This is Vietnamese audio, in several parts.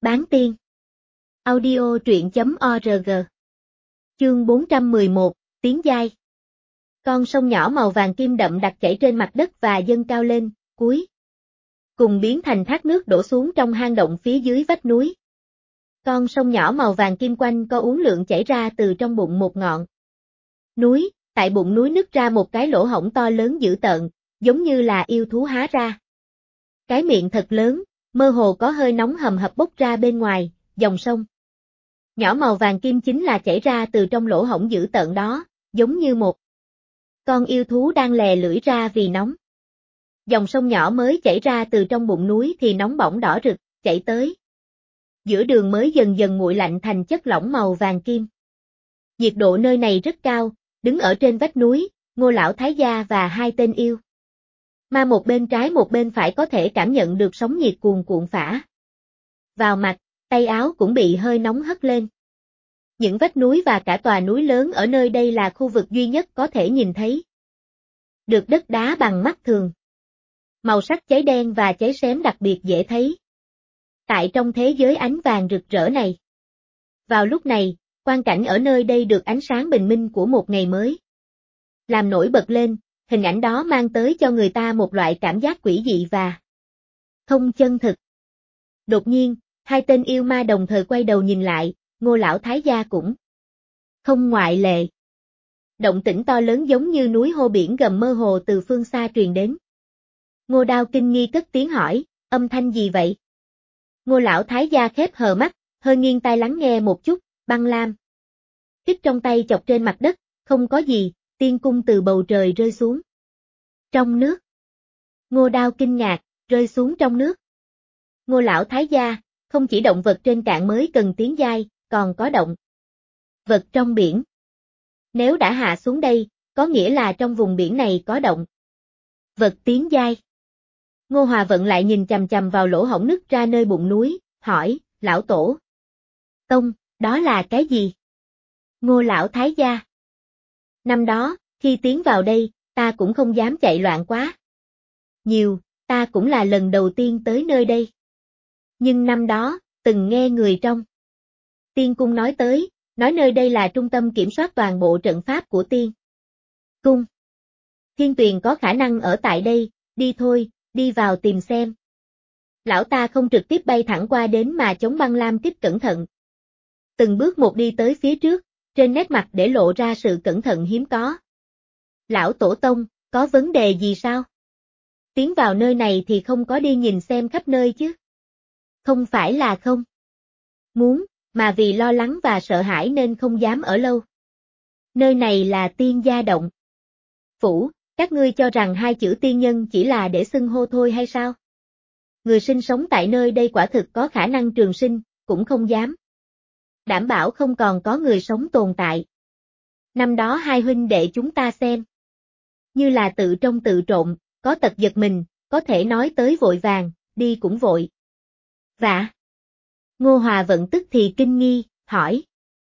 Bán tiên. Audio truyện.org. Chương 411, Tiến giai. Con sông nhỏ màu vàng kim đậm đặc chảy trên mặt đất và dâng cao lên, cuối cùng biến thành thác nước đổ xuống trong hang động phía dưới vách núi. Con sông nhỏ màu vàng kim quanh co uốn lượn chảy ra từ trong bụng một ngọn núi, tại bụng núi nứt ra một cái lỗ hổng to lớn dữ tợn, giống như là yêu thú há ra. Cái miệng thật lớn, mơ hồ có hơi nóng hầm hập bốc ra bên ngoài, dòng sông nhỏ màu vàng kim chính là chảy ra từ trong lỗ hổng dữ tợn đó, giống như một con yêu thú đang lè lưỡi ra vì nóng. Dòng sông nhỏ mới chảy ra từ trong bụng núi thì nóng bỏng đỏ rực, chảy tới giữa đường mới dần dần nguội lạnh thành chất lỏng màu vàng kim. Nhiệt độ nơi này rất cao, đứng ở trên vách núi, Ngô lão thái gia và hai tên yêu ma một bên trái một bên phải có thể cảm nhận được sóng nhiệt cuồn cuộn phả vào mặt, tay áo cũng bị hơi nóng hất lên. Những vách núi và cả tòa núi lớn ở nơi đây là khu vực duy nhất có thể nhìn thấy được đất đá bằng mắt thường. Màu sắc cháy đen và cháy xém đặc biệt dễ thấy tại trong thế giới ánh vàng rực rỡ này. Vào lúc này, quang cảnh ở nơi đây được ánh sáng bình minh của một ngày mới làm nổi bật lên, hình ảnh đó mang tới cho người ta một loại cảm giác quỷ dị và không chân thực. Đột nhiên, hai tên yêu ma đồng thời quay đầu nhìn lại, Ngô lão thái gia cũng không ngoại lệ. Động tĩnh to lớn giống như núi hô biển gầm mơ hồ từ phương xa truyền đến. Ngô Đao kinh nghi cất tiếng hỏi, âm thanh gì vậy? Ngô lão thái gia khép hờ mắt, hơi nghiêng tai lắng nghe một chút, băng lam kích trong tay chọc trên mặt đất, không có gì, tiên cung từ bầu trời rơi xuống trong nước. Ngô Đao kinh ngạc, rơi xuống trong nước. Ngô lão thái gia, không chỉ động vật trên cạn mới cần tiến giai, còn có động vật trong biển. Nếu đã hạ xuống đây, có nghĩa là trong vùng biển này có động vật tiến giai. Ngô Hòa Vận lại nhìn chằm chằm vào lỗ hổng nứt ra nơi bụng núi, hỏi, lão tổ tông, đó là cái gì? Ngô lão thái gia. Năm đó, khi tiến vào đây, ta cũng không dám chạy loạn quá nhiều, ta cũng là lần đầu tiên tới nơi đây. Nhưng năm đó, từng nghe người trong tiên cung nói tới, nói nơi đây là trung tâm kiểm soát toàn bộ trận pháp của tiên cung. Thiên Tuyền có khả năng ở tại đây, đi thôi, đi vào tìm xem. Lão ta không trực tiếp bay thẳng qua đến mà chống băng lam kích cẩn thận. Từng bước một đi tới phía trước, trên nét mặt để lộ ra sự cẩn thận hiếm có. Lão tổ tông, có vấn đề gì sao? Tiến vào nơi này thì không có đi nhìn xem khắp nơi chứ? Không phải là không muốn, mà vì lo lắng và sợ hãi nên không dám ở lâu. Nơi này là tiên gia động phủ, các ngươi cho rằng hai chữ tiên nhân chỉ là để xưng hô thôi hay sao? Người sinh sống tại nơi đây quả thực có khả năng trường sinh, cũng không dám đảm bảo không còn có người sống tồn tại. Năm đó hai huynh đệ chúng ta xem như là tự trông tự trộn, có tật giật mình, có thể nói tới vội vàng, đi cũng vội vã. Ngô Hòa Vận tức thì kinh nghi, hỏi.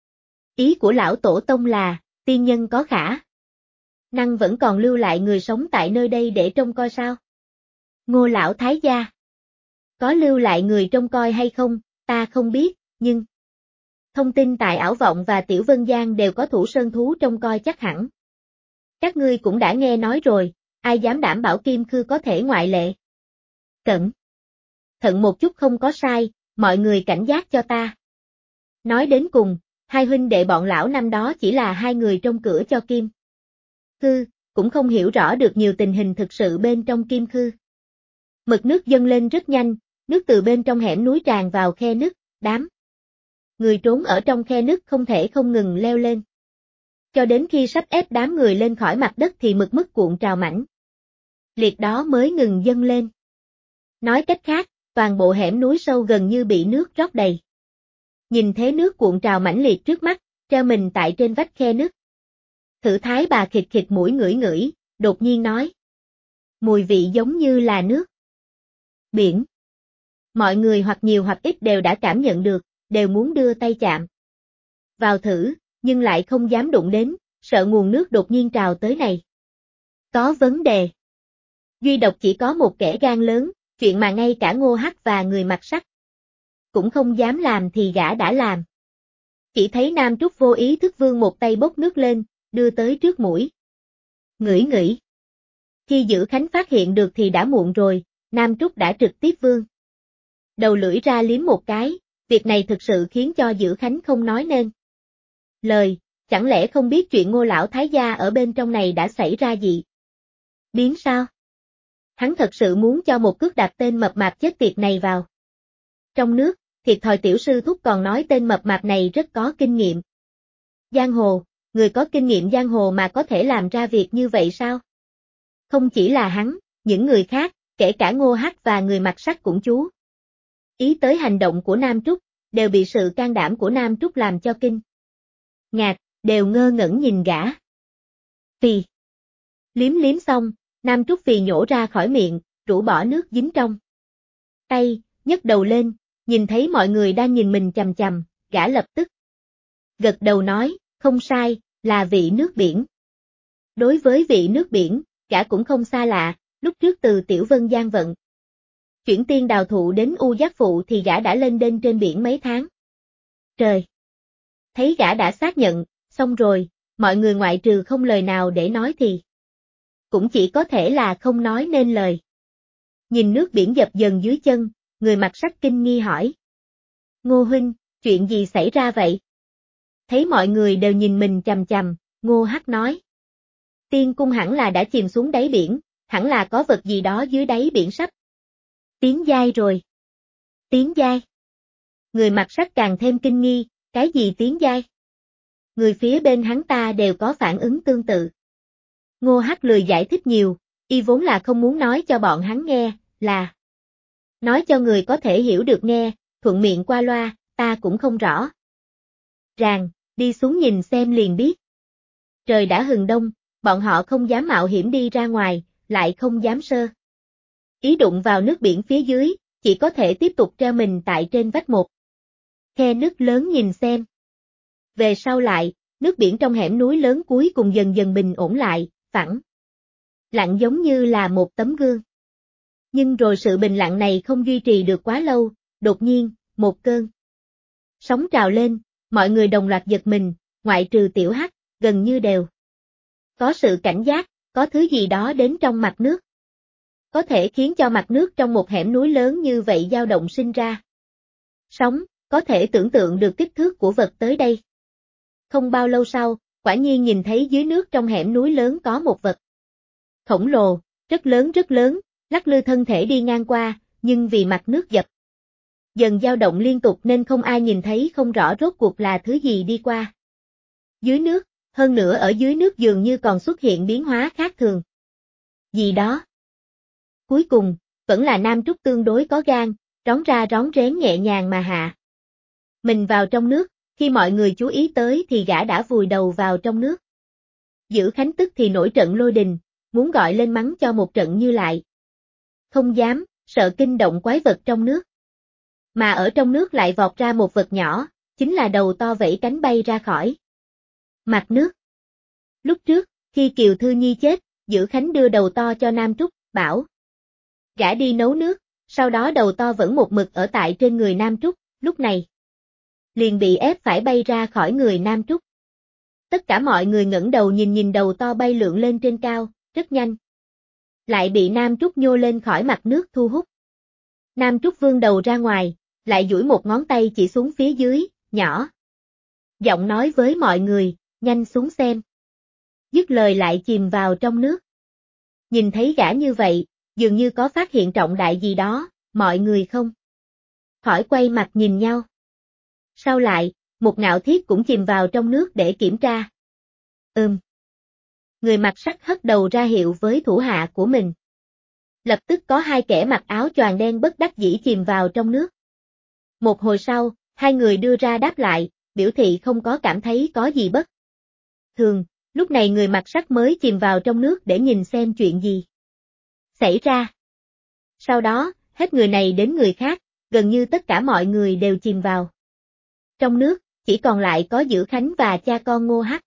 Ý của lão tổ tông là, tiên nhân có khả năng vẫn còn lưu lại người sống tại nơi đây để trông coi sao? Ngô lão thái gia. Có lưu lại người trông coi hay không, ta không biết, nhưng thông tin tại Ảo Vọng và Tiểu Vân Giang đều có thủ sơn thú trông coi chắc hẳn. Các ngươi cũng đã nghe nói rồi, ai dám đảm bảo Kim Khư có thể ngoại lệ? Cẩn thận một chút không có sai, mọi người cảnh giác cho ta. Nói đến cùng, hai huynh đệ bọn lão năm đó chỉ là hai người trông cửa cho Kim Khư, cũng không hiểu rõ được nhiều tình hình thực sự bên trong Kim Khư. Mực nước dâng lên rất nhanh, nước từ bên trong hẻm núi tràn vào khe nứt, đám người trốn ở trong khe nứt không thể không ngừng leo lên. Cho đến khi sắp ép đám người lên khỏi mặt đất thì mực mức cuộn trào mãnh liệt đó mới ngừng dâng lên. Nói cách khác, toàn bộ hẻm núi sâu gần như bị nước rót đầy. Nhìn thế nước cuộn trào mãnh liệt trước mắt, treo mình tại trên vách khe nứt. Thử thái bà khịt khịt mũi ngửi ngửi, đột nhiên nói. Mùi vị giống như là nước biển. Mọi người hoặc nhiều hoặc ít đều đã cảm nhận được, đều muốn đưa tay chạm vào thử, nhưng lại không dám đụng đến, sợ nguồn nước đột nhiên trào tới này có vấn đề. Duy độc chỉ có một kẻ gan lớn, chuyện mà ngay cả Ngô Hắc và người mặc sắt cũng không dám làm thì gã đã làm. Chỉ thấy Nam Trúc vô ý thức vươn một tay bốc nước lên, đưa tới trước mũi. Ngửi ngửi. Khi Dữ Khánh phát hiện được thì đã muộn rồi, Nam Trúc đã trực tiếp vươn đầu lưỡi ra liếm một cái, việc này thực sự khiến cho Dữ Khánh không nói nên lời, chẳng lẽ không biết chuyện Ngô lão thái gia ở bên trong này đã xảy ra gì? Biến sao? Hắn thật sự muốn cho một cước đạp tên mập mạp chết tiệt này vào trong nước, thiệt thòi tiểu sư thúc còn nói tên mập mạp này rất có kinh nghiệm giang hồ, người có kinh nghiệm giang hồ mà có thể làm ra việc như vậy sao? Không chỉ là hắn, những người khác, kể cả Ngô Hắc và người mặc sắt cũng chú ý tới hành động của Nam Trúc, đều bị sự can đảm của Nam Trúc làm cho kinh ngạc, đều ngơ ngẩn nhìn gã. Phì. Liếm liếm xong, Nam Trúc phì nhổ ra khỏi miệng, rũ bỏ nước dính trong tay, nhấc đầu lên, nhìn thấy mọi người đang nhìn mình chằm chằm, gã lập tức gật đầu nói, không sai, là vị nước biển. Đối với vị nước biển, gã cũng không xa lạ, lúc trước từ Tiểu Vân Giang vận chuyển tiên đào thụ đến U Giác Phụ thì gã đã lên đên trên biển mấy tháng. Trời! Thấy gã đã xác nhận, xong rồi, mọi người ngoại trừ không lời nào để nói thì cũng chỉ có thể là không nói nên lời. Nhìn nước biển dập dần dưới chân, người mặc sắt kinh nghi hỏi. Ngô huynh, chuyện gì xảy ra vậy? Thấy mọi người đều nhìn mình chằm chằm, Ngô Hắc nói. Tiên cung hẳn là đã chìm xuống đáy biển, hẳn là có vật gì đó dưới đáy biển sắp tiến giai rồi. Tiến giai? Người mặc sắt càng thêm kinh nghi, cái gì tiến giai? Người phía bên hắn ta đều có phản ứng tương tự. Ngô Hắc lười giải thích nhiều, y vốn là không muốn nói cho bọn hắn nghe, là nói cho người có thể hiểu được nghe, thuận miệng qua loa, ta cũng không rõ ràng, đi xuống nhìn xem liền biết. Trời đã hừng đông, bọn họ không dám mạo hiểm đi ra ngoài, lại không dám sơ ý đụng vào nước biển phía dưới, chỉ có thể tiếp tục treo mình tại trên vách một khe nước lớn nhìn xem. Về sau lại, nước biển trong hẻm núi lớn cuối cùng dần dần bình ổn lại, phẳng lặng giống như là một tấm gương. Nhưng rồi sự bình lặng này không duy trì được quá lâu, đột nhiên, một cơn sóng trào lên, mọi người đồng loạt giật mình, ngoại trừ Tiểu Hắc, gần như đều có sự cảnh giác, có thứ gì đó đến trong mặt nước. Có thể khiến cho mặt nước trong một hẻm núi lớn như vậy dao động sinh ra sóng, có thể tưởng tượng được kích thước của vật tới đây. Không bao lâu sau, quả nhiên nhìn thấy dưới nước trong hẻm núi lớn có một vật khổng lồ, rất lớn, lắc lư thân thể đi ngang qua, nhưng vì mặt nước dập dần dao động liên tục nên không ai nhìn thấy không rõ rốt cuộc là thứ gì đi qua dưới nước, hơn nữa ở dưới nước dường như còn xuất hiện biến hóa khác thường gì đó. Cuối cùng, vẫn là Nam Trúc tương đối có gan, rón ra rón rén nhẹ nhàng mà hạ mình vào trong nước, khi mọi người chú ý tới thì gã đã vùi đầu vào trong nước. Dữ Khánh tức thì nổi trận lôi đình, muốn gọi lên mắng cho một trận như lại. Không dám, sợ kinh động quái vật trong nước. Mà ở trong nước lại vọt ra một vật nhỏ, chính là đầu to vẫy cánh bay ra khỏi mặt nước. Lúc trước, khi Kiều Thư Nhi chết, Dữ Khánh đưa đầu to cho Nam Trúc, bảo gã đi nấu nước, sau đó đầu to vẫn một mực ở tại trên người Nam Trúc, lúc này liền bị ép phải bay ra khỏi người Nam Trúc. Tất cả mọi người ngẩng đầu nhìn đầu to bay lượn lên trên cao, rất nhanh. Lại bị Nam Trúc nhô lên khỏi mặt nước thu hút. Nam Trúc vươn đầu ra ngoài, lại duỗi một ngón tay chỉ xuống phía dưới, nhỏ giọng nói với mọi người, nhanh xuống xem. Dứt lời lại chìm vào trong nước. Nhìn thấy gã như vậy, dường như có phát hiện trọng đại gì đó, mọi người không khỏi quay mặt nhìn nhau. Sau lại, một Ngạo Thiết cũng chìm vào trong nước để kiểm tra. Người mặc sắt hất đầu ra hiệu với thủ hạ của mình. Lập tức có hai kẻ mặc áo choàng đen bất đắc dĩ chìm vào trong nước. Một hồi sau, hai người đưa ra đáp lại, biểu thị không có cảm thấy có gì bất thường, lúc này người mặc sắt mới chìm vào trong nước để nhìn xem chuyện gì xảy ra. Sau đó, hết người này đến người khác, gần như tất cả mọi người đều chìm vào trong nước, chỉ còn lại có Dữ Khánh và cha con Ngô Hắc.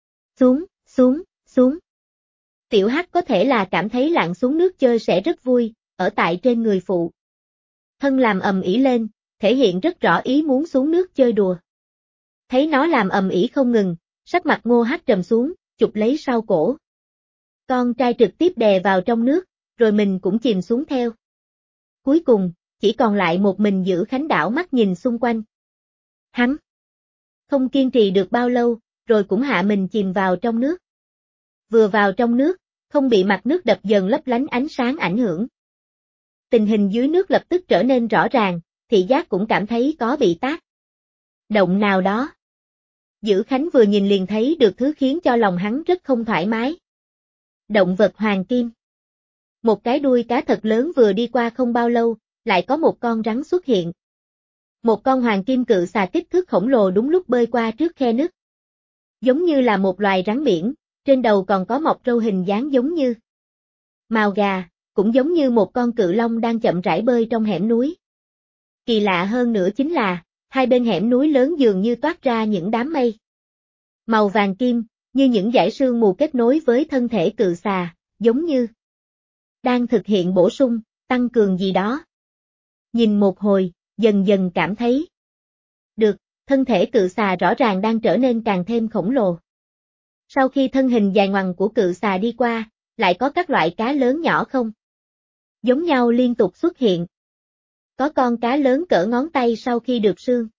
Xuống. Tiểu Hắc có thể là cảm thấy lặn xuống nước chơi sẽ rất vui, ở tại trên người phụ thân làm ầm ĩ lên, thể hiện rất rõ ý muốn xuống nước chơi đùa. Thấy nó làm ầm ĩ không ngừng, sắc mặt Ngô Hắc trầm xuống, chụp lấy sau cổ. Con trai trực tiếp đè vào trong nước, rồi mình cũng chìm xuống theo. Cuối cùng, chỉ còn lại một mình Giữ Khánh đảo mắt nhìn xung quanh. Hắn không kiên trì được bao lâu, rồi cũng hạ mình chìm vào trong nước. Vừa vào trong nước, không bị mặt nước đập dần lấp lánh ánh sáng ảnh hưởng. Tình hình dưới nước lập tức trở nên rõ ràng, thị giác cũng cảm thấy có bị tác động nào đó. Giữ Khánh vừa nhìn liền thấy được thứ khiến cho lòng hắn rất không thoải mái. Động vật hoàng kim. Một cái đuôi cá thật lớn vừa đi qua không bao lâu, lại có một con rắn xuất hiện. Một con hoàng kim cự xà kích thước khổng lồ đúng lúc bơi qua trước khe nứt. Giống như là một loài rắn biển, trên đầu còn có mọc râu hình dáng giống như mào gà, cũng giống như một con cự long đang chậm rãi bơi trong hẻm núi. Kỳ lạ hơn nữa chính là, hai bên hẻm núi lớn dường như toát ra những đám mây màu vàng kim, như những dải sương mù kết nối với thân thể cự xà, giống như đang thực hiện bổ sung, tăng cường gì đó. Nhìn một hồi, dần dần cảm thấy được, thân thể cự xà rõ ràng đang trở nên càng thêm khổng lồ. Sau khi thân hình dài ngoằng của cự xà đi qua, lại có các loại cá lớn nhỏ không giống nhau liên tục xuất hiện. Có con cá lớn cỡ ngón tay sau khi được sương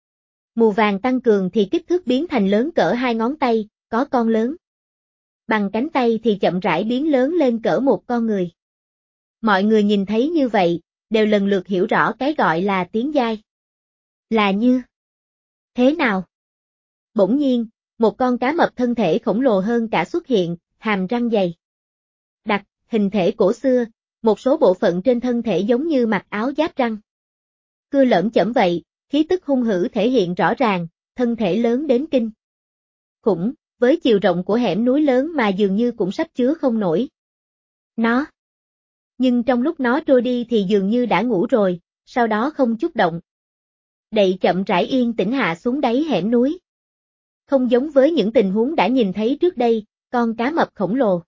mù vàng tăng cường thì kích thước biến thành lớn cỡ 2 ngón tay, có con lớn bằng cánh tay thì chậm rãi biến lớn lên cỡ một con người. Mọi người nhìn thấy như vậy, đều lần lượt hiểu rõ cái gọi là tiến giai. Là như thế nào? Bỗng nhiên, một con cá mập thân thể khổng lồ hơn cả xuất hiện, hàm răng dày đặc, hình thể cổ xưa, một số bộ phận trên thân thể giống như mặc áo giáp răng cưa lởm chởm vậy, khí tức hung hử thể hiện rõ ràng, thân thể lớn đến kinh khủng, với chiều rộng của hẻm núi lớn mà dường như cũng sắp chứa không nổi nó. Nhưng trong lúc nó trôi đi thì dường như đã ngủ rồi, sau đó không chút động đậy chậm rãi yên tĩnh hạ xuống đáy hẻm núi. Không giống với những tình huống đã nhìn thấy trước đây, con cá mập khổng lồ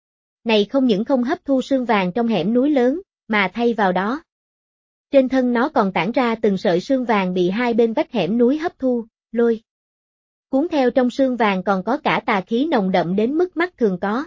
này không những không hấp thu sương vàng trong hẻm núi lớn, mà thay vào đó, trên thân nó còn tản ra từng sợi sương vàng bị hai bên vách hẻm núi hấp thu, lôi cuốn theo. Trong sương vàng còn có cả tà khí nồng đậm đến mức mắt thường có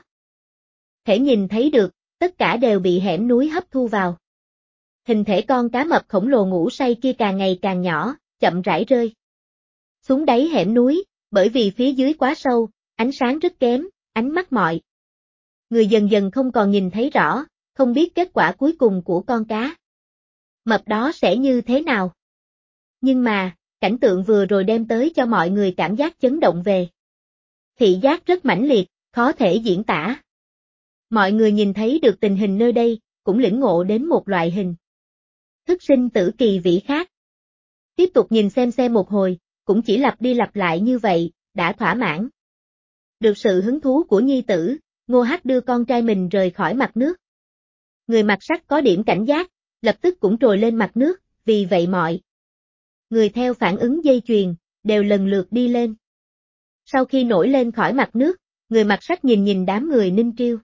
thể nhìn thấy được, tất cả đều bị hẻm núi hấp thu vào. Hình thể con cá mập khổng lồ ngủ say kia càng ngày càng nhỏ, chậm rãi rơi xuống đáy hẻm núi, bởi vì phía dưới quá sâu, ánh sáng rất kém, ánh mắt mọi người dần dần không còn nhìn thấy rõ, không biết kết quả cuối cùng của con cá mập đó sẽ như thế nào. Nhưng mà, cảnh tượng vừa rồi đem tới cho mọi người cảm giác chấn động về thị giác rất mãnh liệt, khó thể diễn tả. Mọi người nhìn thấy được tình hình nơi đây, cũng lĩnh ngộ đến một loại hình thức sinh tử kỳ vĩ khác. Tiếp tục nhìn xem một hồi, cũng chỉ lặp đi lặp lại như vậy, đã thỏa mãn được sự hứng thú của nhi tử, Ngô Hắc đưa con trai mình rời khỏi mặt nước. Người mặt sắt có điểm cảnh giác, lập tức cũng trồi lên mặt nước, vì vậy mọi người theo phản ứng dây chuyền, đều lần lượt đi lên. Sau khi nổi lên khỏi mặt nước, người mặt sắt nhìn nhìn đám người Ninh Triêu.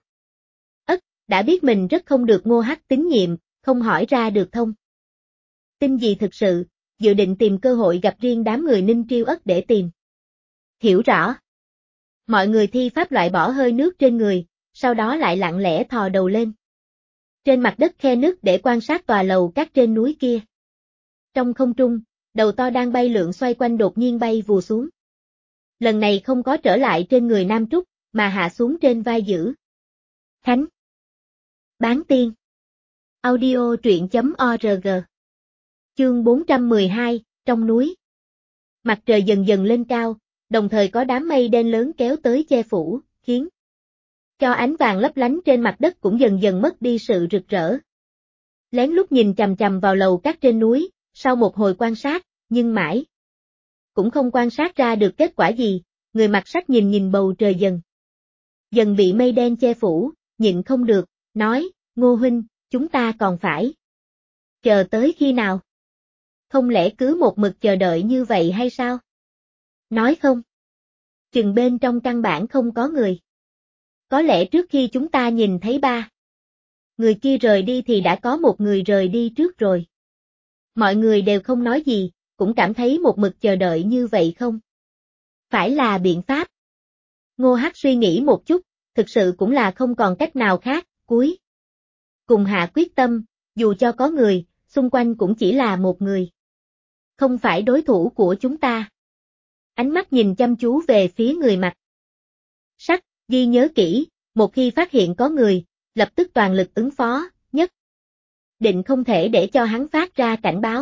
Đã biết mình rất không được Ngô Hắc tín nhiệm, không hỏi ra được thông tin gì thực sự, dự định tìm cơ hội gặp riêng đám người Ninh Triêu để tìm hiểu rõ. Mọi người thi pháp loại bỏ hơi nước trên người, sau đó lại lặng lẽ thò đầu lên trên mặt đất khe nứt để quan sát tòa lầu các trên núi kia. Trong không trung, đầu to đang bay lượn xoay quanh đột nhiên bay vù xuống. Lần này không có trở lại trên người Nam Trúc, mà hạ xuống trên vai Giữ Khánh. Bán tiên. Audio truyện.org. Chương 412, trong núi. Mặt trời dần dần lên cao, đồng thời có đám mây đen lớn kéo tới che phủ, khiến cho ánh vàng lấp lánh trên mặt đất cũng dần dần mất đi sự rực rỡ. Lén lút nhìn chằm chằm vào lầu các trên núi, sau một hồi quan sát, nhưng mãi cũng không quan sát ra được kết quả gì, người mặt sắt nhìn nhìn bầu trời dần bị mây đen che phủ, nhịn không được, nói, Ngô huynh, chúng ta còn phải chờ tới khi nào? Không lẽ cứ một mực chờ đợi như vậy hay sao? Nói không? Chừng bên trong căn bản không có người. Có lẽ trước khi chúng ta nhìn thấy ba người kia rời đi thì đã có một người rời đi trước rồi. Mọi người đều không nói gì, cũng cảm thấy một mực chờ đợi như vậy không phải là biện pháp. Ngô Hắc suy nghĩ một chút, thực sự cũng là không còn cách nào khác, cuối cùng hạ quyết tâm, dù cho có người, xung quanh cũng chỉ là một người. Không phải đối thủ của chúng ta. Ánh mắt nhìn chăm chú về phía người mặc sắt, ghi nhớ kỹ, một khi phát hiện có người, lập tức toàn lực ứng phó, nhất định không thể để cho hắn phát ra cảnh báo.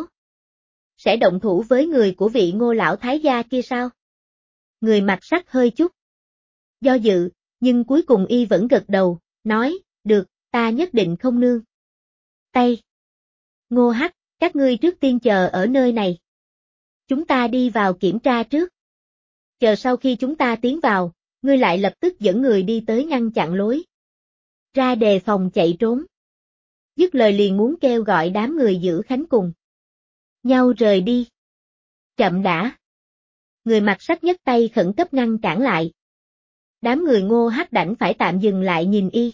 Sẽ động thủ với người của vị Ngô lão thái gia kia sao? Người mặc sắt hơi chút do dự, nhưng cuối cùng y vẫn gật đầu, nói, được, ta nhất định không nương tay. Ngô Hắc, các ngươi trước tiên chờ ở nơi này. Chúng ta đi vào kiểm tra trước. Chờ sau khi chúng ta tiến vào, ngươi lại lập tức dẫn người đi tới ngăn chặn lối ra đề phòng chạy trốn. Dứt lời liền muốn kêu gọi đám người giữ khánh cùng nhau rời đi. Chậm đã. Người mặc sắt nhấc tay khẩn cấp ngăn cản lại. Đám người Ngô Hắc đành phải tạm dừng lại nhìn y.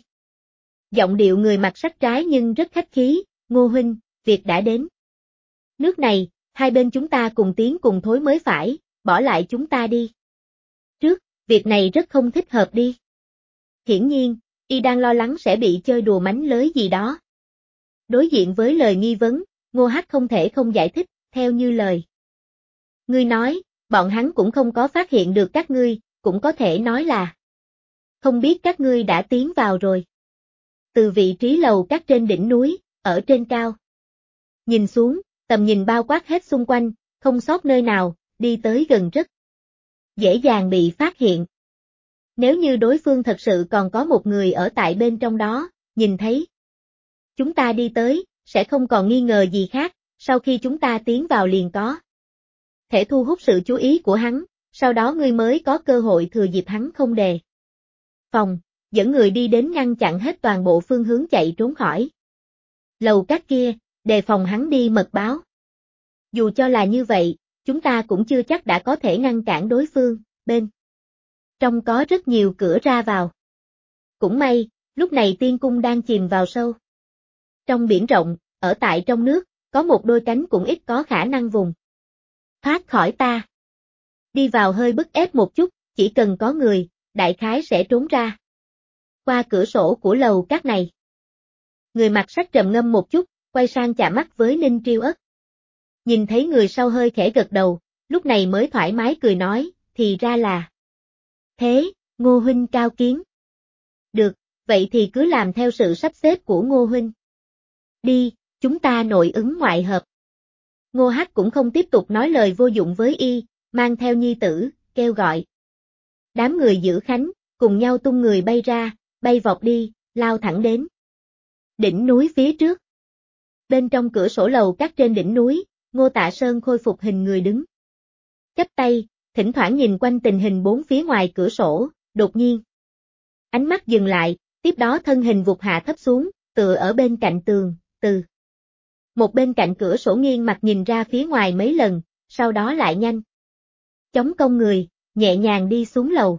Giọng điệu người mặc sắt trái nhưng rất khách khí, Ngô huynh, việc đã đến nước này, hai bên chúng ta cùng tiến cùng thối mới phải, bỏ lại chúng ta đi. Trước, việc này rất không thích hợp đi. Hiển nhiên, y đang lo lắng sẽ bị chơi đùa mánh lới gì đó. Đối diện với lời nghi vấn, Ngô Hắc không thể không giải thích, theo như lời ngươi nói, bọn hắn cũng không có phát hiện được các ngươi, cũng có thể nói là không biết các ngươi đã tiến vào rồi. Từ vị trí lầu các trên đỉnh núi, ở trên cao. Nhìn xuống, tầm nhìn bao quát hết xung quanh, không sót nơi nào, đi tới gần rất dễ dàng bị phát hiện. Nếu như đối phương thật sự còn có một người ở tại bên trong đó, nhìn thấy chúng ta đi tới, sẽ không còn nghi ngờ gì khác, sau khi chúng ta tiến vào liền có thể thu hút sự chú ý của hắn, sau đó ngươi mới có cơ hội thừa dịp hắn không đề phòng, dẫn người đi đến ngăn chặn hết toàn bộ phương hướng chạy trốn khỏi lầu các kia, đề phòng hắn đi mật báo. Dù cho là như vậy, chúng ta cũng chưa chắc đã có thể ngăn cản đối phương, bên trong có rất nhiều cửa ra vào. Cũng may, lúc này tiên cung đang chìm vào sâu trong biển rộng, ở tại trong nước, có một đôi cánh cũng ít có khả năng vùng thoát khỏi ta. Đi vào hơi bức ép một chút, chỉ cần có người, đại khái sẽ trốn ra qua cửa sổ của lầu các này. Người mặc sắt trầm ngâm một chút, quay sang chạm mắt với Ninh Triêu Ất. Nhìn thấy người sau hơi khẽ gật đầu, lúc này mới thoải mái cười nói, thì ra là thế, Ngô huynh cao kiến. Được, vậy thì cứ làm theo sự sắp xếp của Ngô huynh. Đi, chúng ta nội ứng ngoại hợp. Ngô Hắc cũng không tiếp tục nói lời vô dụng với y, mang theo nhi tử, kêu gọi. Đám người giữ khánh, cùng nhau tung người bay ra, bay vọt đi, lao thẳng đến đỉnh núi phía trước. Bên trong cửa sổ lầu các trên đỉnh núi, Ngô Tạ Sơn khôi phục hình người đứng. Chắp tay, thỉnh thoảng nhìn quanh tình hình bốn phía ngoài cửa sổ, đột nhiên. Ánh mắt dừng lại, tiếp đó thân hình vụt hạ thấp xuống, tựa ở bên cạnh tường, từ một bên cạnh cửa sổ nghiêng mặt nhìn ra phía ngoài mấy lần, sau đó lại nhanh chóng cong người, nhẹ nhàng đi xuống lầu.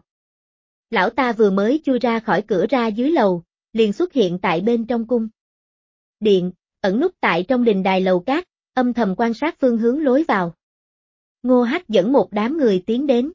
Lão ta vừa mới chui ra khỏi cửa ra dưới lầu, liền xuất hiện tại bên trong cung điện, ẩn núp tại trong đình đài lầu cát, âm thầm quan sát phương hướng lối vào. Ngô Hắc dẫn một đám người tiến đến.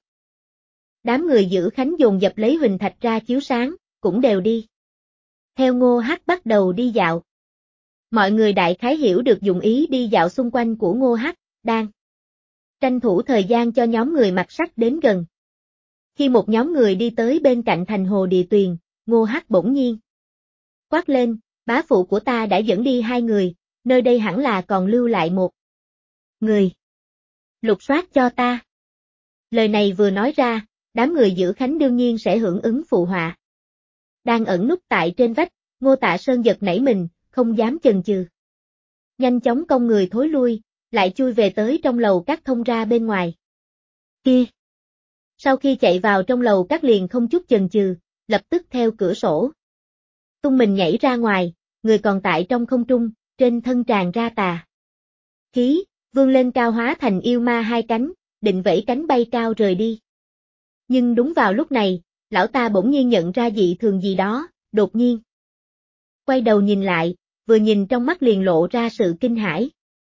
Đám người giữ khánh dồn dập lấy huỳnh thạch ra chiếu sáng, cũng đều đi. Theo Ngô Hắc bắt đầu đi dạo. Mọi người đại khái hiểu được dụng ý đi dạo xung quanh của Ngô Hắc, đang tranh thủ thời gian cho nhóm người mặc sắt đến gần. Khi một nhóm người đi tới bên cạnh thành hồ địa tuyền, Ngô Hắc bỗng nhiên quát lên, bá phụ của ta đã dẫn đi hai người, nơi đây hẳn là còn lưu lại một người. Lục soát cho ta. Lời này vừa nói ra, đám người giữ khánh đương nhiên sẽ hưởng ứng phụ họa. Đang ẩn núp tại trên vách, Ngô Tạ Sơn giật nảy mình, không dám chần chừ. Nhanh chóng cong người thối lui, lại chui về tới trong lầu các thông ra bên ngoài. Kia. Sau khi chạy vào trong lầu các liền không chút chần chừ, lập tức theo cửa sổ tung mình nhảy ra ngoài, người còn tại trong không trung, trên thân tràn ra tà khí, vươn lên cao hóa thành yêu ma hai cánh, định vẫy cánh bay cao rời đi. Nhưng đúng vào lúc này, lão ta bỗng nhiên nhận ra dị thường gì đó, đột nhiên quay đầu nhìn lại, vừa nhìn trong mắt liền lộ ra sự kinh hãi.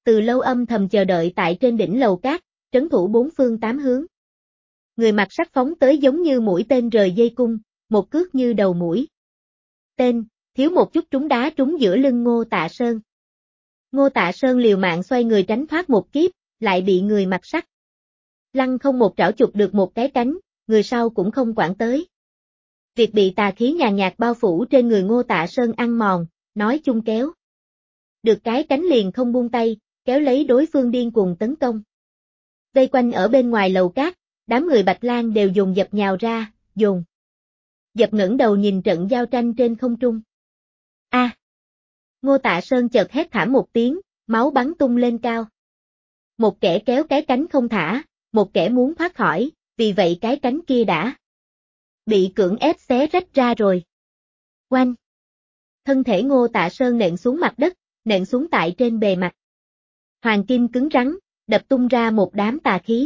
từ lâu âm thầm chờ đợi tại trên đỉnh lầu cát, trấn thủ bốn phương tám hướng. Người mặc sắc phóng tới giống như mũi tên rời dây cung, một cước như đầu mũi tên, thiếu một chút trúng đá trúng giữa lưng Ngô Tạ Sơn. Ngô Tạ Sơn liều mạng xoay người tránh thoát một kiếp, lại bị người mặc sắc lăng không một trảo chụp được một cái cánh, người sau cũng không quản tới. Việc bị tà khí nhàn nhạt bao phủ trên người Ngô Tạ Sơn ăn mòn, nói chung kéo được cái cánh liền không buông tay, kéo lấy đối phương điên cuồng tấn công. Vây quanh ở bên ngoài lầu cát, đám người Bạch Lang đều dồn dập nhào ra, dồn dập ngẩng đầu nhìn trận giao tranh trên không trung. A! Ngô Tạ Sơn chợt hét thảm một tiếng, máu bắn tung lên cao. Một kẻ kéo cái cánh không thả, một kẻ muốn thoát khỏi, vì vậy cái cánh kia đã bị cưỡng ép xé rách ra rồi. Oanh! Thân thể Ngô Tạ Sơn nện xuống mặt đất, nện xuống tại trên bề mặt hoàng kim cứng rắn, đập tung ra một đám tà khí.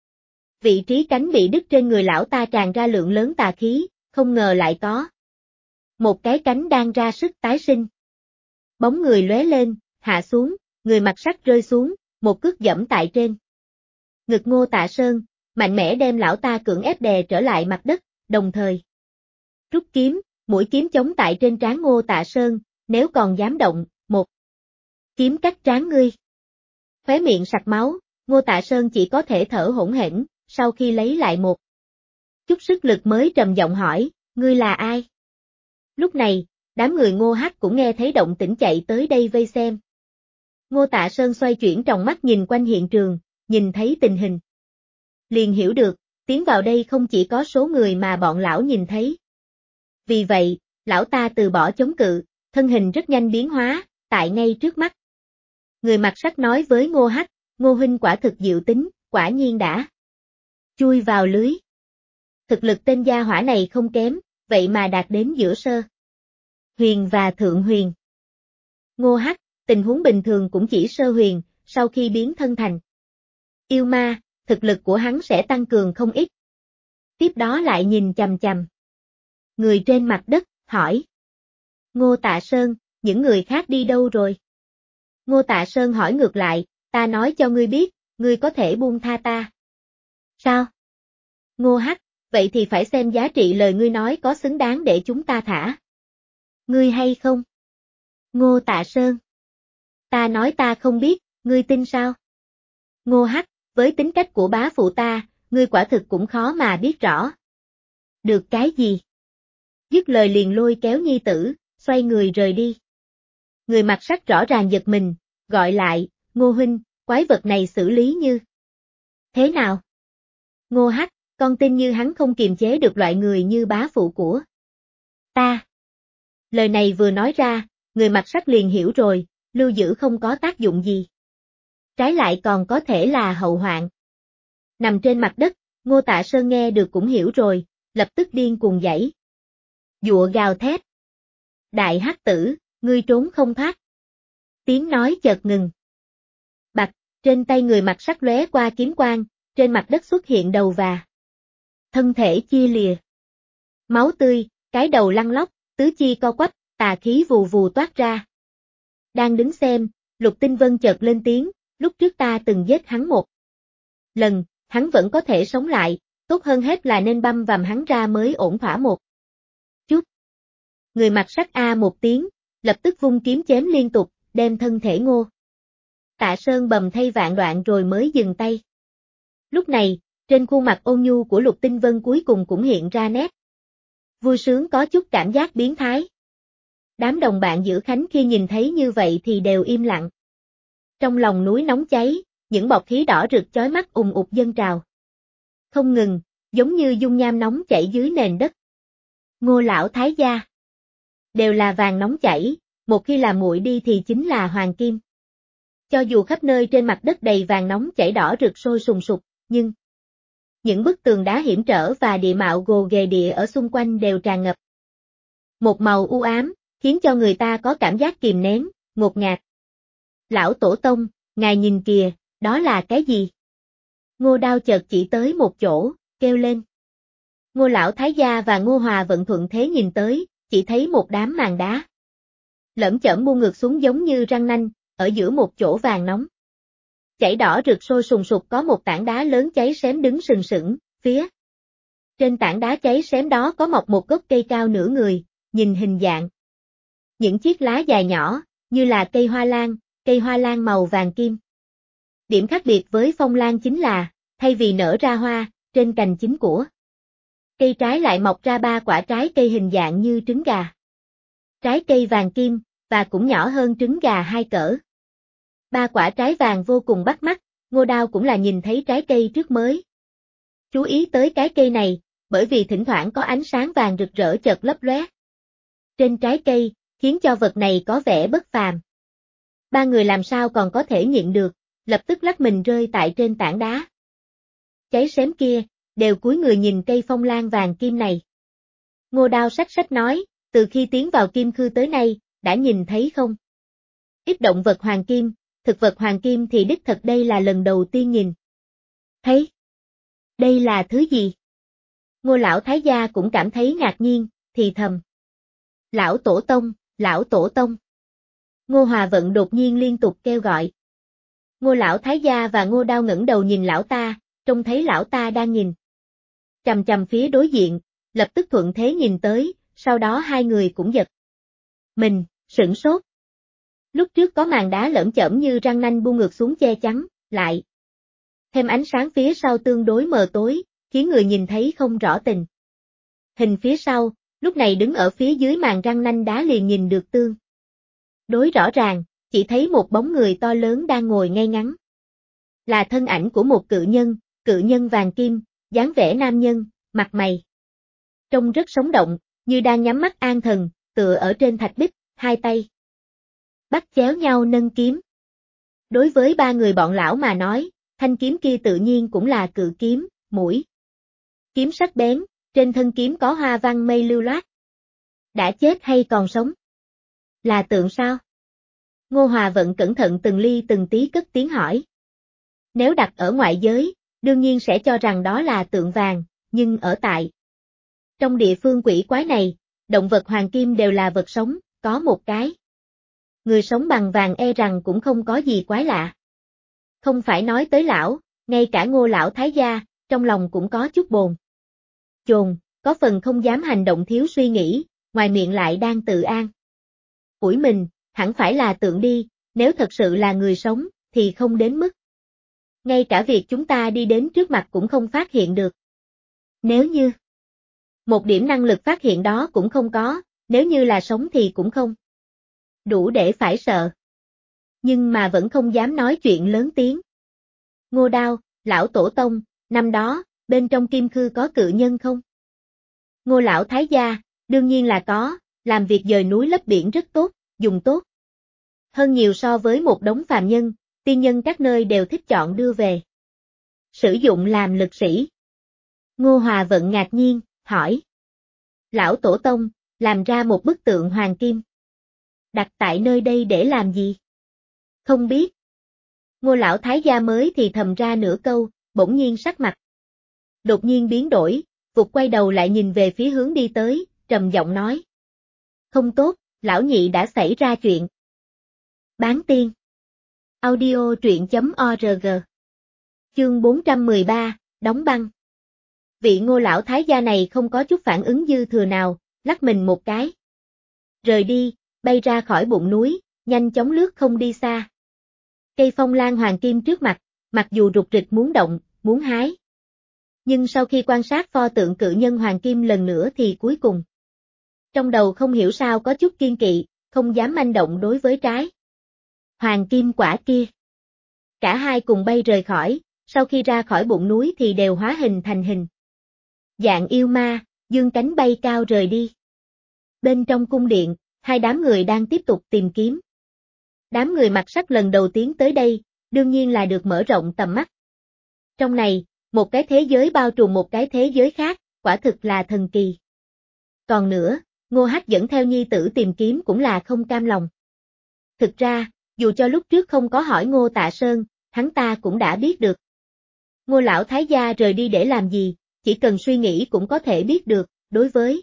Vị trí cánh bị đứt trên người lão ta tràn ra lượng lớn tà khí, không ngờ lại có một cái cánh đang ra sức tái sinh. Bóng người lóe lên, hạ xuống, người mặc sắt rơi xuống, một cước dẫm tại trên ngực Ngô Tạ Sơn, mạnh mẽ đem lão ta cưỡng ép đè trở lại mặt đất, đồng thời rút kiếm, mũi kiếm chống tại trên trán Ngô Tạ Sơn, nếu còn dám động, một kiếm cắt trán ngươi. Khóe miệng sặc máu, Ngô Tạ Sơn chỉ có thể thở hổn hển, sau khi lấy lại một chút sức lực mới trầm giọng hỏi, ngươi là ai? Lúc này, đám người Ngô Hắc cũng nghe thấy động tĩnh chạy tới đây vây xem. Ngô Tạ Sơn xoay chuyển tròng mắt nhìn quanh hiện trường, nhìn thấy tình hình. Liền hiểu được, tiến vào đây không chỉ có số người mà bọn lão nhìn thấy. Vì vậy, lão ta từ bỏ chống cự, thân hình rất nhanh biến hóa, tại ngay trước mắt. Người mặc sắt nói với Ngô Hắc, Ngô huynh quả thực diệu tính, quả nhiên đã chui vào lưới. Thực lực tên gia hỏa này không kém, vậy mà đạt đến giữa sơ huyền và thượng huyền. Ngô Hắc, tình huống bình thường cũng chỉ sơ huyền, sau khi biến thân thành yêu ma, thực lực của hắn sẽ tăng cường không ít. Tiếp đó lại nhìn chằm chằm người trên mặt đất, hỏi. Ngô Tạ Sơn, những người khác đi đâu rồi? Ngô Tạ Sơn hỏi ngược lại, ta nói cho ngươi biết, ngươi có thể buông tha ta. Sao? Ngô Hắc, vậy thì phải xem giá trị lời ngươi nói có xứng đáng để chúng ta thả ngươi hay không? Ngô Tạ Sơn. Ta nói ta không biết, ngươi tin sao? Ngô Hắc, với tính cách của bá phụ ta, ngươi quả thực cũng khó mà biết rõ được cái gì. Dứt lời liền lôi kéo nhi tử, xoay người rời đi. Người mặc sắt rõ ràng giật mình, gọi lại, Ngô huynh, quái vật này xử lý như thế nào? Ngô Hắc, con tin như hắn không kiềm chế được loại người như bá phụ của ta. Lời này vừa nói ra, người mặc sắt liền hiểu rồi, lưu giữ không có tác dụng gì. Trái lại còn có thể là hậu hoạn. Nằm trên mặt đất, Ngô Tạ Sơn nghe được cũng hiểu rồi, lập tức điên cuồng giãy giụa gào thét. Đại hắc tử, ngươi trốn không thoát. Tiếng nói chợt ngừng. Bạch, trên tay người mặc sắt lóe qua kiếm quang, trên mặt đất xuất hiện đầu và thân thể chia lìa. Máu tươi, cái đầu lăn lóc, tứ chi co quắp, tà khí vù vù toát ra. Đang đứng xem, Lục Tinh Vân chợt lên tiếng, lúc trước ta từng giết hắn một lần, hắn vẫn có thể sống lại, tốt hơn hết là nên băm vằm hắn ra mới ổn thỏa một chút. Người mặc sắt a một tiếng, lập tức vung kiếm chém liên tục, đem thân thể Ngô Tạ Sơn bầm thay vạn đoạn rồi mới dừng tay. Lúc này, trên khuôn mặt ôn nhu của Lục Tinh Vân cuối cùng cũng hiện ra nét vui sướng có chút cảm giác biến thái. Đám đồng bạn giữa Khánh khi nhìn thấy như vậy thì đều im lặng. Trong lòng núi nóng cháy, những bọt khí đỏ rực chói mắt ùn ụt dâng trào. Không ngừng, giống như dung nham nóng chảy dưới nền đất. Ngô lão thái gia đều là vàng nóng chảy, một khi làm nguội đi thì chính là hoàng kim. Cho dù khắp nơi trên mặt đất đầy vàng nóng chảy đỏ rực sôi sùng sục, nhưng những bức tường đá hiểm trở và địa mạo gồ ghề địa ở xung quanh đều tràn ngập một màu u ám, khiến cho người ta có cảm giác kìm nén, ngột ngạt. Lão tổ tông, ngài nhìn kìa, đó là cái gì? Ngô Đao chợt chỉ tới một chỗ, kêu lên. Ngô lão thái gia và Ngô Hòa vận thuận thế nhìn tới, chỉ thấy một đám màn đá lởm chởm bu ngược xuống giống như răng nanh, ở giữa một chỗ vàng nóng. chảy đỏ rực sôi sùng sục có một tảng đá lớn cháy xém đứng sừng sững, phía trên tảng đá cháy xém đó có mọc một gốc cây cao nửa người, nhìn hình dạng. Những chiếc lá dài nhỏ, như là cây hoa lan màu vàng kim. Điểm khác biệt với phong lan chính là, thay vì nở ra hoa, trên cành chính của cây trái lại mọc ra 3 quả trái cây hình dạng như trứng gà. Trái cây vàng kim, và cũng nhỏ hơn trứng gà 2 cỡ. 3 quả trái vàng vô cùng bắt mắt, Ngô Đao cũng là nhìn thấy trái cây trước mới. Chú ý tới cái cây này, bởi vì thỉnh thoảng có ánh sáng vàng rực rỡ chợt lấp lóe trên trái cây, khiến cho vật này có vẻ bất phàm. Ba người làm sao còn có thể nhịn được, lập tức lắc mình rơi tại trên tảng đá cháy xém kia, đều cúi người nhìn cây phong lan vàng kim này. Ngô Đao sách nói, từ khi tiến vào Kim Khư tới nay, đã nhìn thấy không? Ít động vật hoàng kim, thực vật hoàng kim thì đích thật đây là lần đầu tiên nhìn thấy. Đây là thứ gì? Ngô lão thái gia cũng cảm thấy ngạc nhiên, thì thầm. Lão tổ tông, lão tổ tông. Ngô Hòa Vận đột nhiên liên tục kêu gọi. Ngô lão thái gia và Ngô Đao ngẩng đầu nhìn lão ta, trông thấy lão ta đang nhìn chằm chằm phía đối diện, lập tức thuận thế nhìn tới, sau đó hai người cũng giật mình, sửng sốt. Lúc trước có màn đá lởm chởm như răng nanh bu ngược xuống che chắn, lại thêm ánh sáng phía sau tương đối mờ tối, khiến người nhìn thấy không rõ tình hình phía sau, lúc này đứng ở phía dưới màn răng nanh đá liền nhìn được tương đối rõ ràng, chỉ thấy một bóng người to lớn đang ngồi ngay ngắn. Là thân ảnh của một cự nhân vàng kim, dáng vẻ nam nhân, mặt mày trông rất sống động, như đang nhắm mắt an thần, tựa ở trên thạch bích, hai tay bắt chéo nhau nâng kiếm. Đối với ba người bọn lão mà nói, thanh kiếm kia tự nhiên cũng là cự kiếm, mũi kiếm sắc bén, trên thân kiếm có hoa văn mây lưu loát. Đã chết hay còn sống? Là tượng sao? Ngô Hòa Vận cẩn thận từng ly từng tí cất tiếng hỏi. Nếu đặt ở ngoại giới, đương nhiên sẽ cho rằng đó là tượng vàng, nhưng ở tại trong địa phương quỷ quái này, động vật hoàng kim đều là vật sống, có một cái người sống bằng vàng e rằng cũng không có gì quái lạ. Không phải nói tới lão, ngay cả Ngô lão thái gia, trong lòng cũng có chút bồn chồn, có phần không dám hành động thiếu suy nghĩ, ngoài miệng lại đang tự an ủi mình, hẳn phải là tượng đi, nếu thật sự là người sống, thì không đến mức ngay cả việc chúng ta đi đến trước mặt cũng không phát hiện được. Nếu như một điểm năng lực phát hiện đó cũng không có, nếu như là sống thì cũng không đủ để phải sợ. Nhưng mà vẫn không dám nói chuyện lớn tiếng. Ngô Đao, lão tổ tông, năm đó, bên trong Kim Khư có cự nhân không? Ngô lão thái gia, đương nhiên là có, làm việc dời núi lấp biển rất tốt, dùng tốt hơn nhiều so với một đống phàm nhân, tiên nhân các nơi đều thích chọn đưa về sử dụng làm lực sĩ. Ngô Hòa Vận ngạc nhiên, hỏi. Lão tổ tông, làm ra một bức tượng hoàng kim. Đặt tại nơi đây để làm gì? Không biết. Ngô lão thái gia mới thì thầm ra nửa câu, bỗng nhiên sắc mặt đột nhiên biến đổi, vụt quay đầu lại nhìn về phía hướng đi tới, trầm giọng nói. Không tốt, lão nhị đã xảy ra chuyện. Bán tiên. Audio truyện.org. Chương 413, đóng băng. Vị Ngô lão thái gia này không có chút phản ứng dư thừa nào, lắc mình một cái. Rời đi, bay ra khỏi bụng núi, nhanh chóng lướt không đi xa. Cây phong lan hoàng kim trước mặt, mặc dù rục rịch muốn động, muốn hái. Nhưng sau khi quan sát pho tượng cự nhân hoàng kim lần nữa thì cuối cùng. Trong đầu không hiểu sao có chút kiên kỵ, không dám manh động đối với trái hoàng kim quả kia. Cả hai cùng bay rời khỏi, sau khi ra khỏi bụng núi thì đều hóa hình thành hình dạng yêu ma, dương cánh bay cao rời đi. Bên trong cung điện, hai đám người đang tiếp tục tìm kiếm. Đám người mặc sắc lần đầu tiến tới đây, đương nhiên là được mở rộng tầm mắt. Trong này, một cái thế giới bao trùm một cái thế giới khác, quả thực là thần kỳ. Còn nữa, Ngô Hách dẫn theo nhi tử tìm kiếm cũng là không cam lòng. Thực ra, dù cho lúc trước không có hỏi Ngô Tạ Sơn, hắn ta cũng đã biết được. Ngô lão thái gia rời đi để làm gì, chỉ cần suy nghĩ cũng có thể biết được, đối với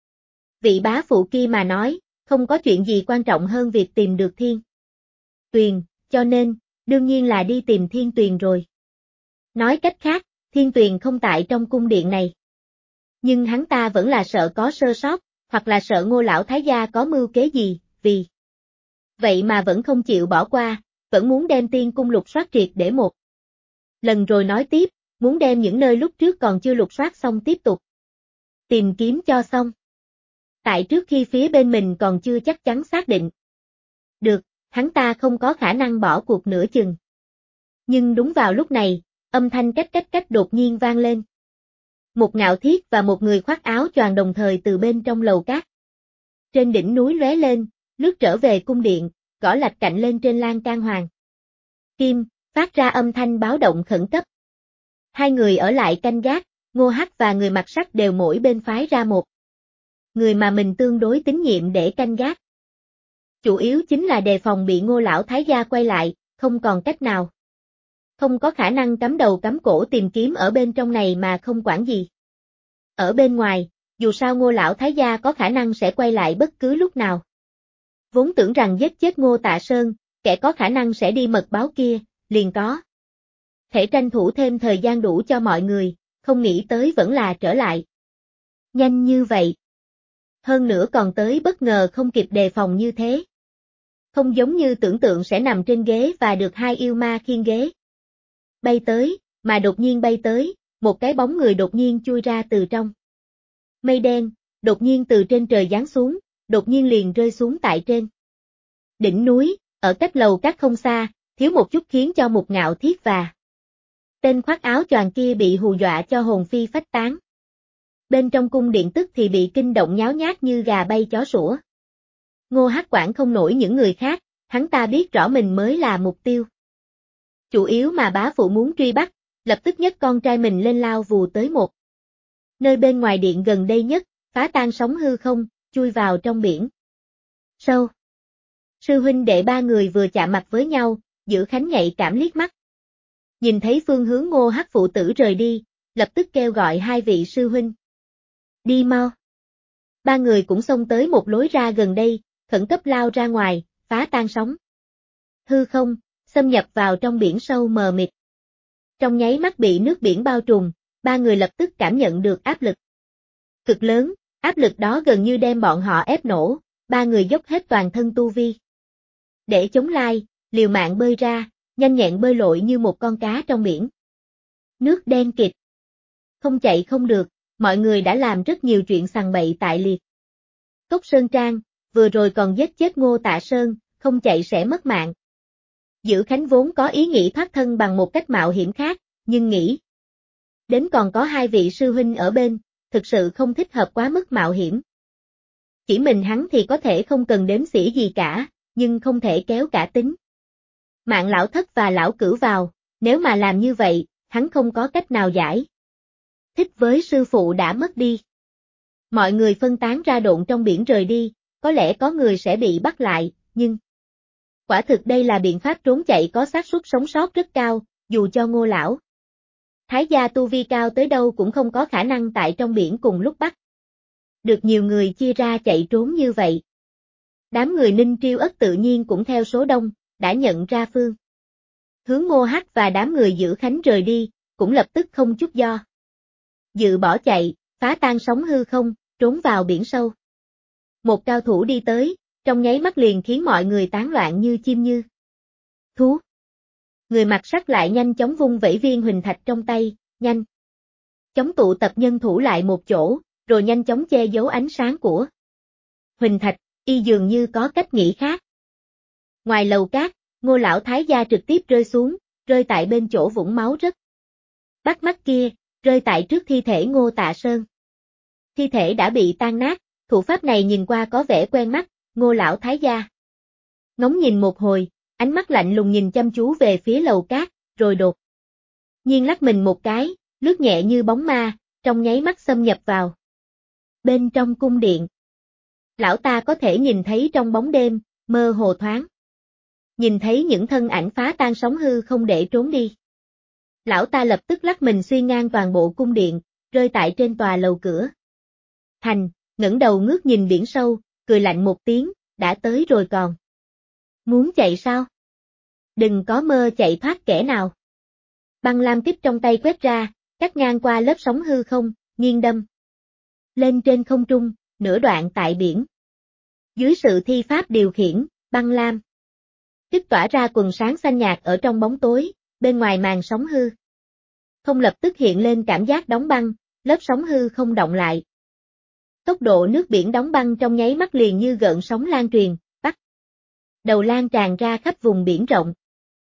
vị bá phụ kia mà nói, không có chuyện gì quan trọng hơn việc tìm được thiên tuyền, cho nên, Đương nhiên là đi tìm Thiên Tuyền rồi. Nói cách khác, Thiên Tuyền không tại trong cung điện này. Nhưng hắn ta vẫn là sợ có sơ sót, hoặc là sợ Ngô lão thái gia có mưu kế gì, vì vậy mà vẫn không chịu bỏ qua, vẫn muốn đem tiên cung lục soát triệt để một lần rồi nói tiếp, muốn đem những nơi lúc trước còn chưa lục soát xong tiếp tục tìm kiếm cho xong. Tại trước khi phía bên mình còn chưa chắc chắn xác định được, hắn ta không có khả năng bỏ cuộc nửa chừng. Nhưng đúng vào lúc này, âm thanh cách cách cách đột nhiên vang lên. Một Ngạo Thiết và một người khoác áo choàng đồng thời từ bên trong lầu cát trên đỉnh núi lóe lên, lướt trở về cung điện, gõ lạch cạnh lên trên lan can hoàng kim, phát ra âm thanh báo động khẩn cấp. Hai người ở lại canh gác, Ngô Hắc và người mặc sắt đều mỗi bên phái ra một người mà mình tương đối tín nhiệm để canh gác. Chủ yếu chính là đề phòng bị Ngô lão thái gia quay lại, không còn cách nào. Không có khả năng cắm đầu cắm cổ tìm kiếm ở bên trong này mà không quản gì. Ở bên ngoài, dù sao Ngô lão thái gia có khả năng sẽ quay lại bất cứ lúc nào. Vốn tưởng rằng giết chết Ngô Tạ Sơn, kẻ có khả năng sẽ đi mật báo kia, liền có thể tranh thủ thêm thời gian đủ cho mọi người, không nghĩ tới vẫn là trở lại. Nhanh như vậy. Hơn nữa còn tới bất ngờ không kịp đề phòng như thế. Không giống như tưởng tượng sẽ nằm trên ghế và được hai yêu ma khiêng ghế. Bay tới, mà đột nhiên bay tới, một cái bóng người đột nhiên chui ra từ trong mây đen, đột nhiên từ trên trời giáng xuống, đột nhiên liền rơi xuống tại trên đỉnh núi, ở cách lầu các không xa, thiếu một chút khiến cho một Ngạo Thiết và tên khoác áo choàng kia bị hù dọa cho hồn phi phách tán. Bên trong cung điện tức thì bị kinh động nháo nhác như gà bay chó sủa. Ngô Hắc quản không nổi những người khác, hắn ta biết rõ mình mới là mục tiêu chủ yếu mà bá phụ muốn truy bắt, lập tức nhấc con trai mình lên lao vù tới một nơi bên ngoài điện gần đây nhất, phá tan sóng hư không, chui vào trong biển sâu. Sư huynh đệ ba người vừa chạm mặt với nhau, Giữ Khánh nhạy cảm liếc mắt. Nhìn thấy phương hướng Ngô Hắc phụ tử rời đi, lập tức kêu gọi hai vị sư huynh. Đi mau. Ba người cũng xông tới một lối ra gần đây, khẩn cấp lao ra ngoài, phá tan sóng hư không, xâm nhập vào trong biển sâu mờ mịt. Trong nháy mắt bị nước biển bao trùm, ba người lập tức cảm nhận được áp lực cực lớn, áp lực đó gần như đem bọn họ ép nổ, ba người dốc hết toàn thân tu vi. Để chống lai, liều mạng bơi ra, nhanh nhẹn bơi lội như một con cá trong biển. Nước đen kịt. Không chạy không được, mọi người đã làm rất nhiều chuyện sằng bậy tại liệt Cốc Sơn Trang, vừa rồi còn giết chết Ngô Tạ Sơn, không chạy sẽ mất mạng. Giữ Khánh vốn có ý nghĩ thoát thân bằng một cách mạo hiểm khác, nhưng nghĩ đến còn có hai vị sư huynh ở bên, thực sự không thích hợp quá mức mạo hiểm. Chỉ mình hắn thì có thể không cần đếm xỉa gì cả, nhưng không thể kéo cả tính mạng lão thất và lão cửu vào, nếu mà làm như vậy, hắn không có cách nào giải thích với sư phụ đã mất đi. Mọi người phân tán ra độn trong biển rời đi, có lẽ có người sẽ bị bắt lại, nhưng quả thực đây là biện pháp trốn chạy có xác suất sống sót rất cao, dù cho Ngô lão thái gia tu vi cao tới đâu cũng không có khả năng tại trong biển cùng lúc bắt được nhiều người chia ra chạy trốn như vậy. Đám người Ninh Triêu Ất tự nhiên cũng theo số đông, đã nhận ra phương hướng Ngô Hắc và đám người Giữ Khánh rời đi, cũng lập tức không chút do dự bỏ chạy, phá tan sóng hư không, trốn vào biển sâu. Một cao thủ đi tới, trong nháy mắt liền khiến mọi người tán loạn như chim như thú. Người mặc sắt lại nhanh chóng vung vẩy viên huỳnh thạch trong tay, nhanh chóng tụ tập nhân thủ lại một chỗ, rồi nhanh chóng che giấu ánh sáng của huỳnh thạch, y dường như có cách nghĩ khác. Ngoài lầu cát, Ngô lão thái gia trực tiếp rơi xuống, rơi tại bên chỗ vũng máu rất bắt mắt kia, rơi tại trước thi thể Ngô Tạ Sơn. Thi thể đã bị tan nát, thủ pháp này nhìn qua có vẻ quen mắt, Ngô lão thái gia ngóng nhìn một hồi, ánh mắt lạnh lùng nhìn chăm chú về phía lầu cát, rồi đột nhiên lắc mình một cái, lướt nhẹ như bóng ma, trong nháy mắt xâm nhập vào bên trong cung điện. Lão ta có thể nhìn thấy trong bóng đêm, mơ hồ thoáng. Nhìn thấy những thân ảnh phá tan sóng hư không để trốn đi. Lão ta lập tức lắc mình xuyên ngang toàn bộ cung điện, rơi tại trên tòa lầu cửa thành, ngẩng đầu ngước nhìn biển sâu, cười lạnh một tiếng, đã tới rồi còn muốn chạy sao? Đừng có mơ chạy thoát kẻ nào. Băng lam kích trong tay quét ra, cắt ngang qua lớp sóng hư không, nghiêng đâm lên trên không trung, nửa đoạn tại biển. Dưới sự thi pháp điều khiển, băng lam kích tỏa ra quần sáng xanh nhạt ở trong bóng tối, bên ngoài màn sóng hư không lập tức hiện lên cảm giác đóng băng, lớp sóng hư không động lại. Tốc độ nước biển đóng băng trong nháy mắt liền như gợn sóng lan truyền, bắt đầu lan tràn ra khắp vùng biển rộng.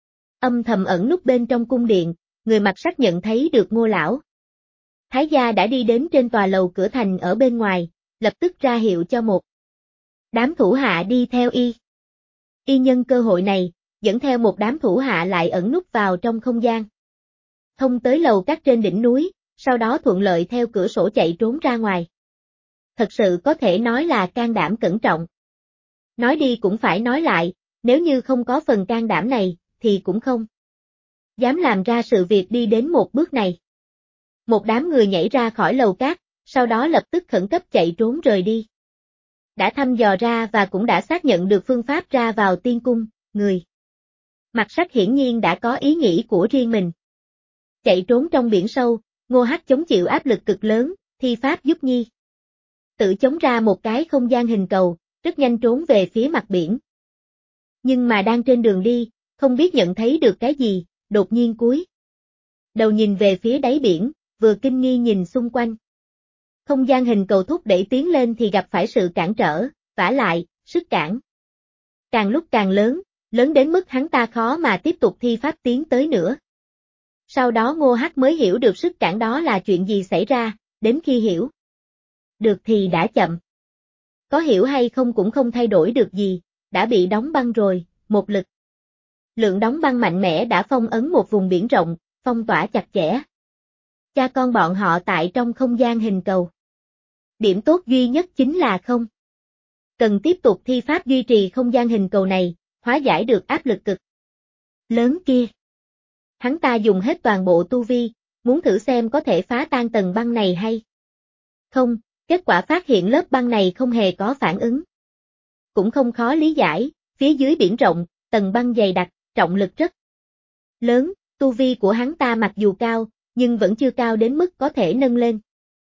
Âm thầm ẩn núp bên trong cung điện, người mặc sắc nhận thấy được Ngô lão Thái gia đã đi đến trên tòa lầu cửa thành ở bên ngoài, lập tức ra hiệu cho một đám thủ hạ đi theo y. Y nhân cơ hội này, dẫn theo một đám thủ hạ lại ẩn núp vào trong không gian. Thông tới lầu các trên đỉnh núi, sau đó thuận lợi theo cửa sổ chạy trốn ra ngoài. Thật sự có thể nói là can đảm cẩn trọng. Nói đi cũng phải nói lại, nếu như không có phần can đảm này, thì cũng không dám làm ra sự việc đi đến một bước này. Một đám người nhảy ra khỏi lầu cát, sau đó lập tức khẩn cấp chạy trốn rời đi. Đã thăm dò ra và cũng đã xác nhận được phương pháp ra vào tiên cung, người mặc sắc hiển nhiên đã có ý nghĩ của riêng mình. Chạy trốn trong biển sâu, Ngô Hắc chống chịu áp lực cực lớn, thi pháp giúp nhi tự chống ra một cái không gian hình cầu, rất nhanh trốn về phía mặt biển. Nhưng mà đang trên đường đi, không biết nhận thấy được cái gì, đột nhiên cúi đầu nhìn về phía đáy biển, vừa kinh nghi nhìn xung quanh. Không gian hình cầu thúc đẩy tiến lên thì gặp phải sự cản trở, vả lại, sức cản càng lúc càng lớn, lớn đến mức hắn ta khó mà tiếp tục thi pháp tiến tới nữa. Sau đó Ngô Hắc mới hiểu được sức cản đó là chuyện gì xảy ra, đến khi hiểu được thì đã chậm. Có hiểu hay không cũng không thay đổi được gì, đã bị đóng băng rồi, một lực lượng đóng băng mạnh mẽ đã phong ấn một vùng biển rộng, phong tỏa chặt chẽ. Cha con bọn họ tại trong không gian hình cầu. Điểm tốt duy nhất chính là không cần tiếp tục thi pháp duy trì không gian hình cầu này, hóa giải được áp lực cực lớn kia. Hắn ta dùng hết toàn bộ tu vi, muốn thử xem có thể phá tan tầng băng này hay không, kết quả phát hiện lớp băng này không hề có phản ứng. Cũng không khó lý giải, phía dưới biển rộng, tầng băng dày đặc, trọng lực rất lớn, tu vi của hắn ta mặc dù cao, nhưng vẫn chưa cao đến mức có thể nâng lên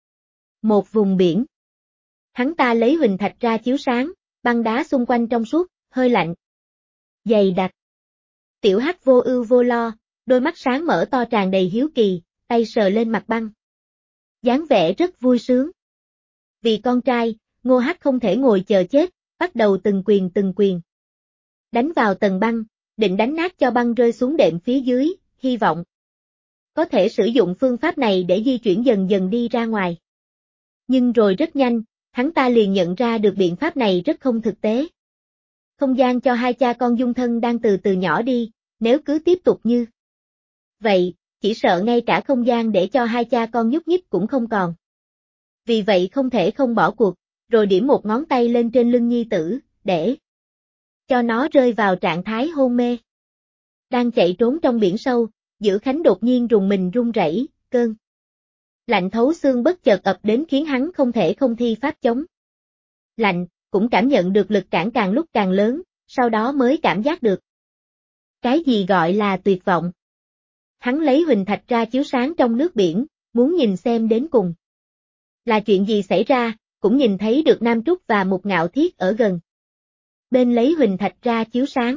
một vùng biển. Hắn ta lấy huỳnh thạch ra chiếu sáng, băng đá xung quanh trong suốt, hơi lạnh, dày đặc. Tiểu Hắc vô ưu vô lo, đôi mắt sáng mở to tràn đầy hiếu kỳ, tay sờ lên mặt băng. Dáng vẻ rất vui sướng. Vì con trai, Ngô Hắc không thể ngồi chờ chết, bắt đầu từng quyền đánh vào tầng băng, định đánh nát cho băng rơi xuống đệm phía dưới, hy vọng có thể sử dụng phương pháp này để di chuyển dần dần đi ra ngoài. Nhưng rồi rất nhanh, hắn ta liền nhận ra được biện pháp này rất không thực tế. Không gian cho hai cha con dung thân đang từ từ nhỏ đi, nếu cứ tiếp tục như vậy, chỉ sợ ngay cả không gian để cho hai cha con nhúc nhích cũng không còn. Vì vậy không thể không bỏ cuộc, rồi điểm một ngón tay lên trên lưng nhi tử, để cho nó rơi vào trạng thái hôn mê. Đang chạy trốn trong biển sâu, Dữ Khánh đột nhiên rùng mình run rẩy, cơn lạnh thấu xương bất chợt ập đến khiến hắn không thể không thi pháp chống lạnh, cũng cảm nhận được lực cản càng lúc càng lớn, sau đó mới cảm giác được cái gì gọi là tuyệt vọng. Hắn lấy huỳnh thạch ra chiếu sáng trong nước biển, muốn nhìn xem đến cùng là chuyện gì xảy ra, cũng nhìn thấy được Nam Trúc và Mục Ngạo Thiết ở gần bên lấy huỳnh thạch ra chiếu sáng.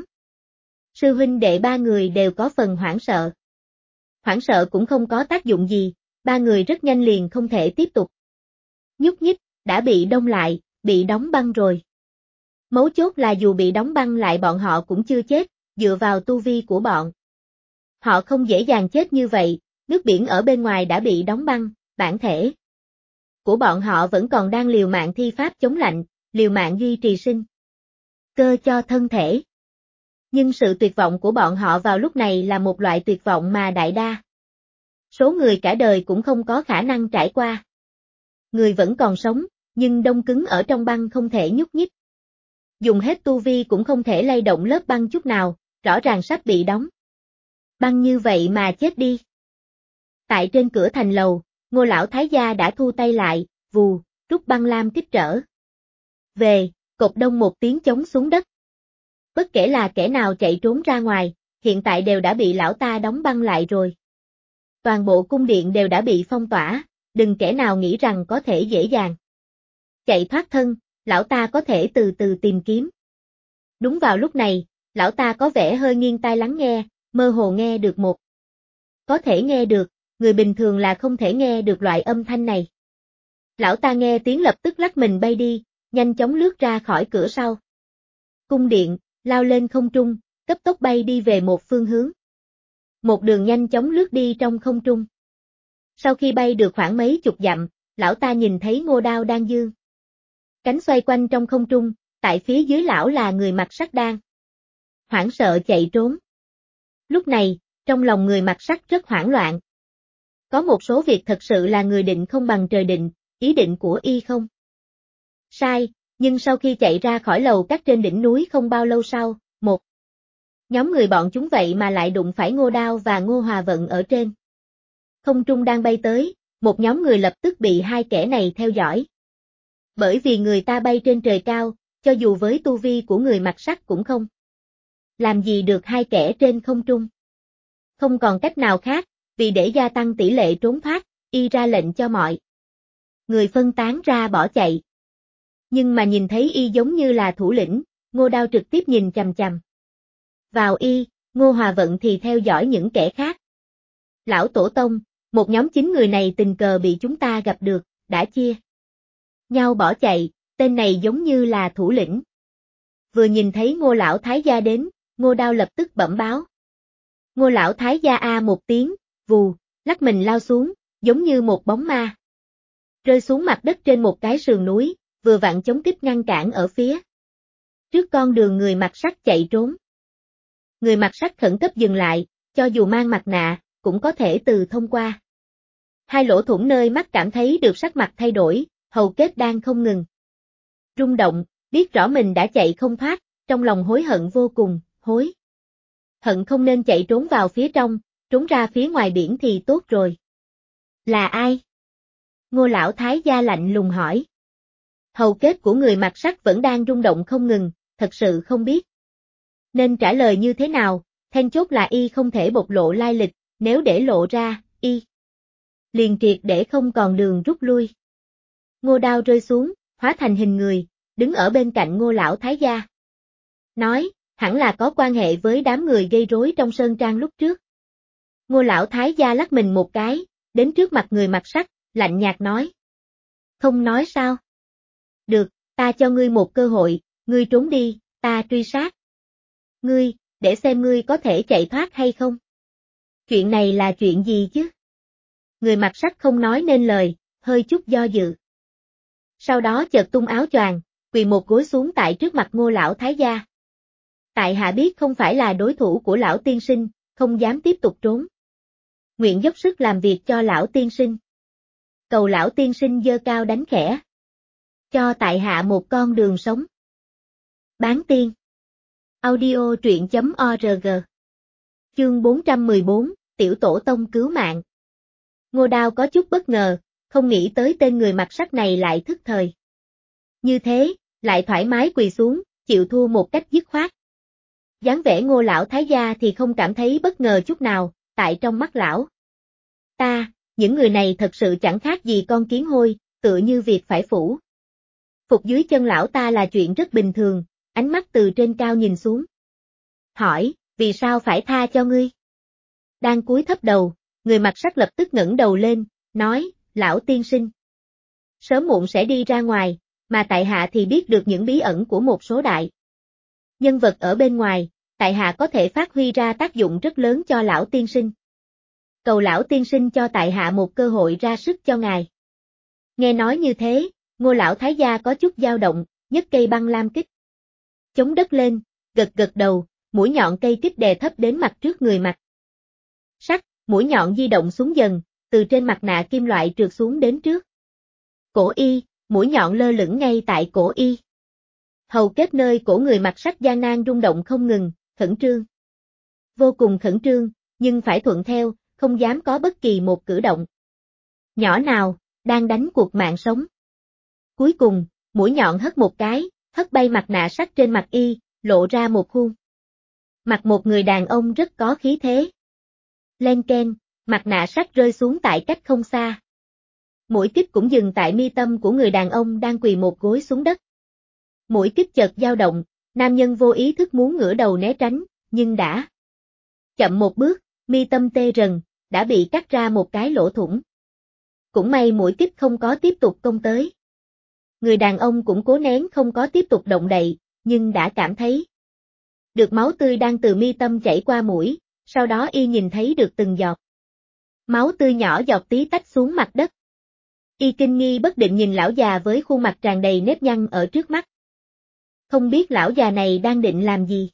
Sư huynh đệ ba người đều có phần hoảng sợ. Hoảng sợ cũng không có tác dụng gì, ba người rất nhanh liền không thể tiếp tục nhúc nhích, đã bị đông lại, bị đóng băng rồi. Mấu chốt là dù bị đóng băng lại bọn họ cũng chưa chết, dựa vào tu vi của bọn họ không dễ dàng chết như vậy, nước biển ở bên ngoài đã bị đóng băng, bản thể của bọn họ vẫn còn đang liều mạng thi pháp chống lạnh, liều mạng duy trì sinh cơ cho thân thể. Nhưng sự tuyệt vọng của bọn họ vào lúc này là một loại tuyệt vọng mà đại đa số người cả đời cũng không có khả năng trải qua. Người vẫn còn sống, nhưng đông cứng ở trong băng không thể nhúc nhích. Dùng hết tu vi cũng không thể lay động lớp băng chút nào, rõ ràng sắp bị đóng băng như vậy mà chết đi. Tại trên cửa thành lầu, Ngô lão thái gia đã thu tay lại, vù, rút băng lam kích trở về, cột đông một tiếng chống xuống đất. Bất kể là kẻ nào chạy trốn ra ngoài, hiện tại đều đã bị lão ta đóng băng lại rồi. Toàn bộ cung điện đều đã bị phong tỏa, đừng kẻ nào nghĩ rằng có thể dễ dàng chạy thoát thân, lão ta có thể từ từ tìm kiếm. Đúng vào lúc này, lão ta có vẻ hơi nghiêng tai lắng nghe, mơ hồ nghe được một. Có thể nghe được, người bình thường là không thể nghe được loại âm thanh này. Lão ta nghe tiếng lập tức lắc mình bay đi, nhanh chóng lướt ra khỏi cửa sau. Cung điện, lao lên không trung, cấp tốc bay đi về một phương hướng. Một đường nhanh chóng lướt đi trong không trung. Sau khi bay được khoảng mấy chục dặm, lão ta nhìn thấy Ngô Đao đang dương cánh xoay quanh trong không trung, tại phía dưới lão là người mặc sắt đang hoảng sợ chạy trốn. Lúc này, trong lòng người mặc sắt rất hoảng loạn. Có một số việc thật sự là người định không bằng trời định, ý định của y không sai, nhưng sau khi chạy ra khỏi lầu các trên đỉnh núi không bao lâu sau, một nhóm người bọn chúng vậy mà lại đụng phải Ngô Đao và Ngô Hòa Vận ở trên không trung đang bay tới, một nhóm người lập tức bị hai kẻ này theo dõi. Bởi vì người ta bay trên trời cao, cho dù với tu vi của người mặc sắt cũng không làm gì được hai kẻ trên không trung. Không còn cách nào khác, vì để gia tăng tỷ lệ trốn thoát, y ra lệnh cho mọi người phân tán ra bỏ chạy. Nhưng mà nhìn thấy y giống như là thủ lĩnh, Ngô Đao trực tiếp nhìn chằm chằm vào y, Ngô Hòa Vận thì theo dõi những kẻ khác. Lão Tổ Tông, một nhóm 9 người này tình cờ bị chúng ta gặp được, đã chia nhau bỏ chạy, tên này giống như là thủ lĩnh. Vừa nhìn thấy Ngô Lão Thái Gia đến, Ngô Đao lập tức bẩm báo. Ngô Lão Thái Gia a một tiếng, vù, lắc mình lao xuống, giống như một bóng ma. Rơi xuống mặt đất trên một cái sườn núi, vừa vặn chống kích ngăn cản ở phía trước con đường người mặc sắt chạy trốn. Người mặc sắt khẩn cấp dừng lại, cho dù mang mặt nạ, cũng có thể từ thông qua hai lỗ thủng nơi mắt cảm thấy được sắc mặt thay đổi, hầu kết đang không ngừng rung động, biết rõ mình đã chạy không thoát, trong lòng hối hận vô cùng, hối hận không nên chạy trốn vào phía trong, trốn ra phía ngoài biển thì tốt rồi. Là ai? Ngô Lão Thái Gia lạnh lùng hỏi. Hầu kết của người mặc sắt vẫn đang rung động không ngừng, thật sự không biết nên trả lời như thế nào, then chốt là y không thể bộc lộ lai lịch, nếu để lộ ra, y liền triệt để không còn đường rút lui. Ngô Đao rơi xuống, hóa thành hình người, đứng ở bên cạnh Ngô Lão Thái Gia. Nói, hẳn là có quan hệ với đám người gây rối trong sơn trang lúc trước. Ngô Lão Thái Gia lắc mình một cái, đến trước mặt người mặc sắt, lạnh nhạt nói. Không nói sao? Được, ta cho ngươi một cơ hội, ngươi trốn đi, ta truy sát ngươi, để xem ngươi có thể chạy thoát hay không. Chuyện này là chuyện gì chứ? Người mặc sắt không nói nên lời, hơi chút do dự. Sau đó chợt tung áo choàng, quỳ một gối xuống tại trước mặt Ngô Lão Thái Gia. Tại hạ biết không phải là đối thủ của lão tiên sinh, không dám tiếp tục trốn. Nguyện dốc sức làm việc cho lão tiên sinh. Cầu lão tiên sinh giơ cao đánh khẽ. Cho tại hạ một con đường sống. Bán tiên. Audio truyện.org. Chương 414, Tiểu Tổ Tông cứu mạng. Ngô Đao có chút bất ngờ, không nghĩ tới tên người mặc sắt này lại thức thời. Như thế, lại thoải mái quỳ xuống, chịu thua một cách dứt khoát. Dáng vẻ Ngô Lão Thái Gia thì không cảm thấy bất ngờ chút nào, tại trong mắt lão ta, những người này thật sự chẳng khác gì con kiến hôi, tựa như việc phải phủ phục dưới chân lão ta là chuyện rất bình thường, ánh mắt từ trên cao nhìn xuống. Hỏi, vì sao phải tha cho ngươi? Đang cúi thấp đầu, người mặc sắt lập tức ngẩng đầu lên, nói, lão tiên sinh. Sớm muộn sẽ đi ra ngoài, mà tại hạ thì biết được những bí ẩn của một số đại nhân vật ở bên ngoài, tại hạ có thể phát huy ra tác dụng rất lớn cho lão tiên sinh. Cầu lão tiên sinh cho tại hạ một cơ hội ra sức cho ngài. Nghe nói như thế, Ngô Lão Thái Gia có chút dao động, nhấc cây băng lam kích chống đất lên, gật gật đầu, mũi nhọn cây kích đè thấp đến mặt trước người mặc sắt, mũi nhọn di động xuống dần, từ trên mặt nạ kim loại trượt xuống đến trước cổ y, mũi nhọn lơ lửng ngay tại cổ y. Hầu kết nơi cổ người mặc sắt gian nan rung động không ngừng, khẩn trương. Vô cùng khẩn trương, nhưng phải thuận theo, không dám có bất kỳ một cử động nhỏ nào, đang đánh cuộc mạng sống. Cuối cùng, mũi nhọn hất một cái, hất bay mặt nạ sắt trên mặt y, lộ ra một khuôn Mặt một người đàn ông rất có khí thế. Len keng, mặt nạ sắt rơi xuống tại cách không xa. Mũi kích cũng dừng tại mi tâm của người đàn ông đang quỳ một gối xuống đất. Mũi kích chợt dao động, nam nhân vô ý thức muốn ngửa đầu né tránh, nhưng đã chậm một bước, mi tâm tê rần, đã bị cắt ra một cái lỗ thủng. Cũng may mũi kích không có tiếp tục công tới. Người đàn ông cũng cố nén không có tiếp tục động đậy, nhưng đã cảm thấy được máu tươi đang từ mi tâm chảy qua mũi, sau đó y nhìn thấy được từng giọt máu tươi nhỏ giọt tí tách xuống mặt đất. Y kinh nghi bất định nhìn lão già với khuôn mặt tràn đầy nếp nhăn ở trước mắt. Không biết lão già này đang định làm gì.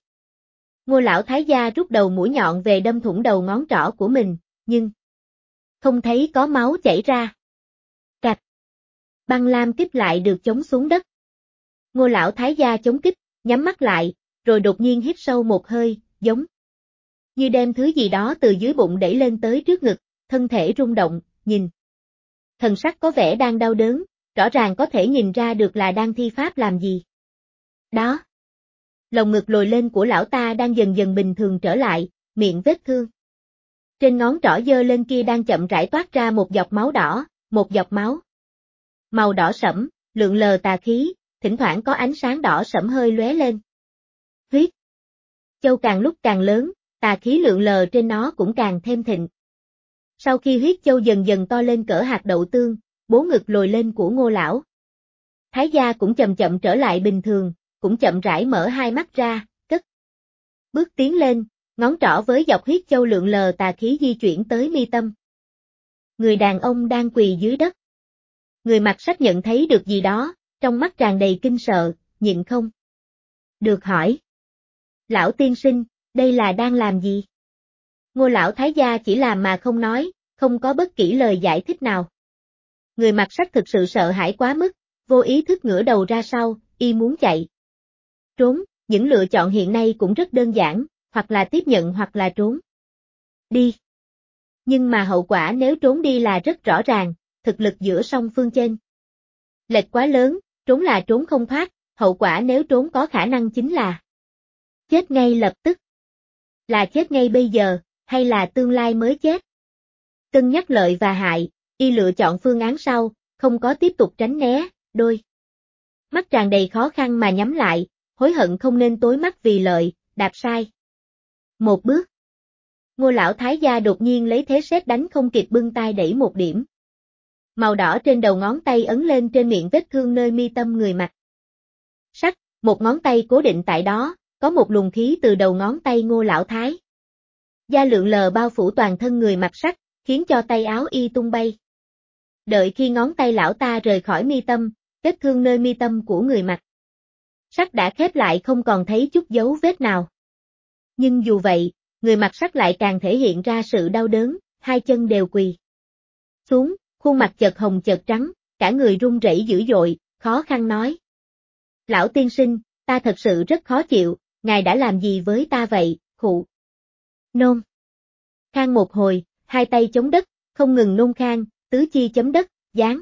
Ngô lão thái gia rút đầu mũi nhọn về đâm thủng đầu ngón trỏ của mình, nhưng không thấy có máu chảy ra. Cạch. Băng lam kích lại được chống xuống đất. Ngô lão thái gia chống kích, nhắm mắt lại, rồi đột nhiên hít sâu một hơi, giống như đem thứ gì đó từ dưới bụng đẩy lên tới trước ngực, thân thể rung động, nhìn. Thần sắc có vẻ đang đau đớn, rõ ràng có thể nhìn ra được là đang thi pháp làm gì. Đó. Lồng ngực lồi lên của lão ta đang dần dần bình thường trở lại, miệng vết thương trên ngón trỏ giơ lên kia đang chậm rãi toát ra một giọt máu đỏ, một giọt máu màu đỏ sẫm, lượn lờ tà khí, thỉnh thoảng có ánh sáng đỏ sẫm hơi lóe lên. Huyết châu càng lúc càng lớn, tà khí lượn lờ trên nó cũng càng thêm thịnh. Sau khi huyết châu dần dần to lên cỡ hạt đậu tương, bố ngực lồi lên của Ngô lão thái gia cũng chậm chậm trở lại bình thường, cũng chậm rãi mở hai mắt ra, cất bước tiến lên, ngón trỏ với dọc huyết châu lượn lờ tà khí di chuyển tới mi tâm. Người đàn ông đang quỳ dưới đất. Người mặc sách nhận thấy được gì đó, trong mắt tràn đầy kinh sợ, nhịn không được hỏi. Lão tiên sinh, đây là đang làm gì? Ngô lão thái gia chỉ làm mà không nói, không có bất kỳ lời giải thích nào. Người mặc sách thực sự sợ hãi quá mức, vô ý thức ngửa đầu ra sau, y muốn chạy trốn, những lựa chọn hiện nay cũng rất đơn giản, hoặc là tiếp nhận hoặc là trốn đi. Nhưng mà hậu quả nếu trốn đi là rất rõ ràng, thực lực giữa song phương chênh lệch quá lớn, trốn là trốn không thoát, hậu quả nếu trốn có khả năng chính là chết ngay lập tức. Là chết ngay bây giờ, hay là tương lai mới chết? Cân nhắc lợi và hại, y lựa chọn phương án sau, không có tiếp tục tránh né, đôi mắt tràn đầy khó khăn mà nhắm lại, hối hận không nên tối mắt vì lợi, đạp sai một bước. Ngô lão thái gia đột nhiên lấy thế sét đánh không kịp bưng tay đẩy một điểm màu đỏ trên đầu ngón tay ấn lên trên miệng vết thương nơi mi tâm người mặc sách, một ngón tay cố định tại đó, có một luồng khí từ đầu ngón tay Ngô lão thái gia lượn lờ bao phủ toàn thân người mặc sách, khiến cho tay áo y tung bay. Đợi khi ngón tay lão ta rời khỏi mi tâm, vết thương nơi mi tâm của người mặc sách đã khép lại không còn thấy chút dấu vết nào. Nhưng dù vậy, người mặc sách lại càng thể hiện ra sự đau đớn, hai chân đều quỳ xuống, khuôn mặt chợt hồng chợt trắng, cả người run rẩy dữ dội, khó khăn nói. Lão tiên sinh, ta thật sự rất khó chịu, ngài đã làm gì với ta vậy, khụ. Nôn. Khang một hồi, hai tay chống đất, không ngừng nôn khan, tứ chi chấm đất, dáng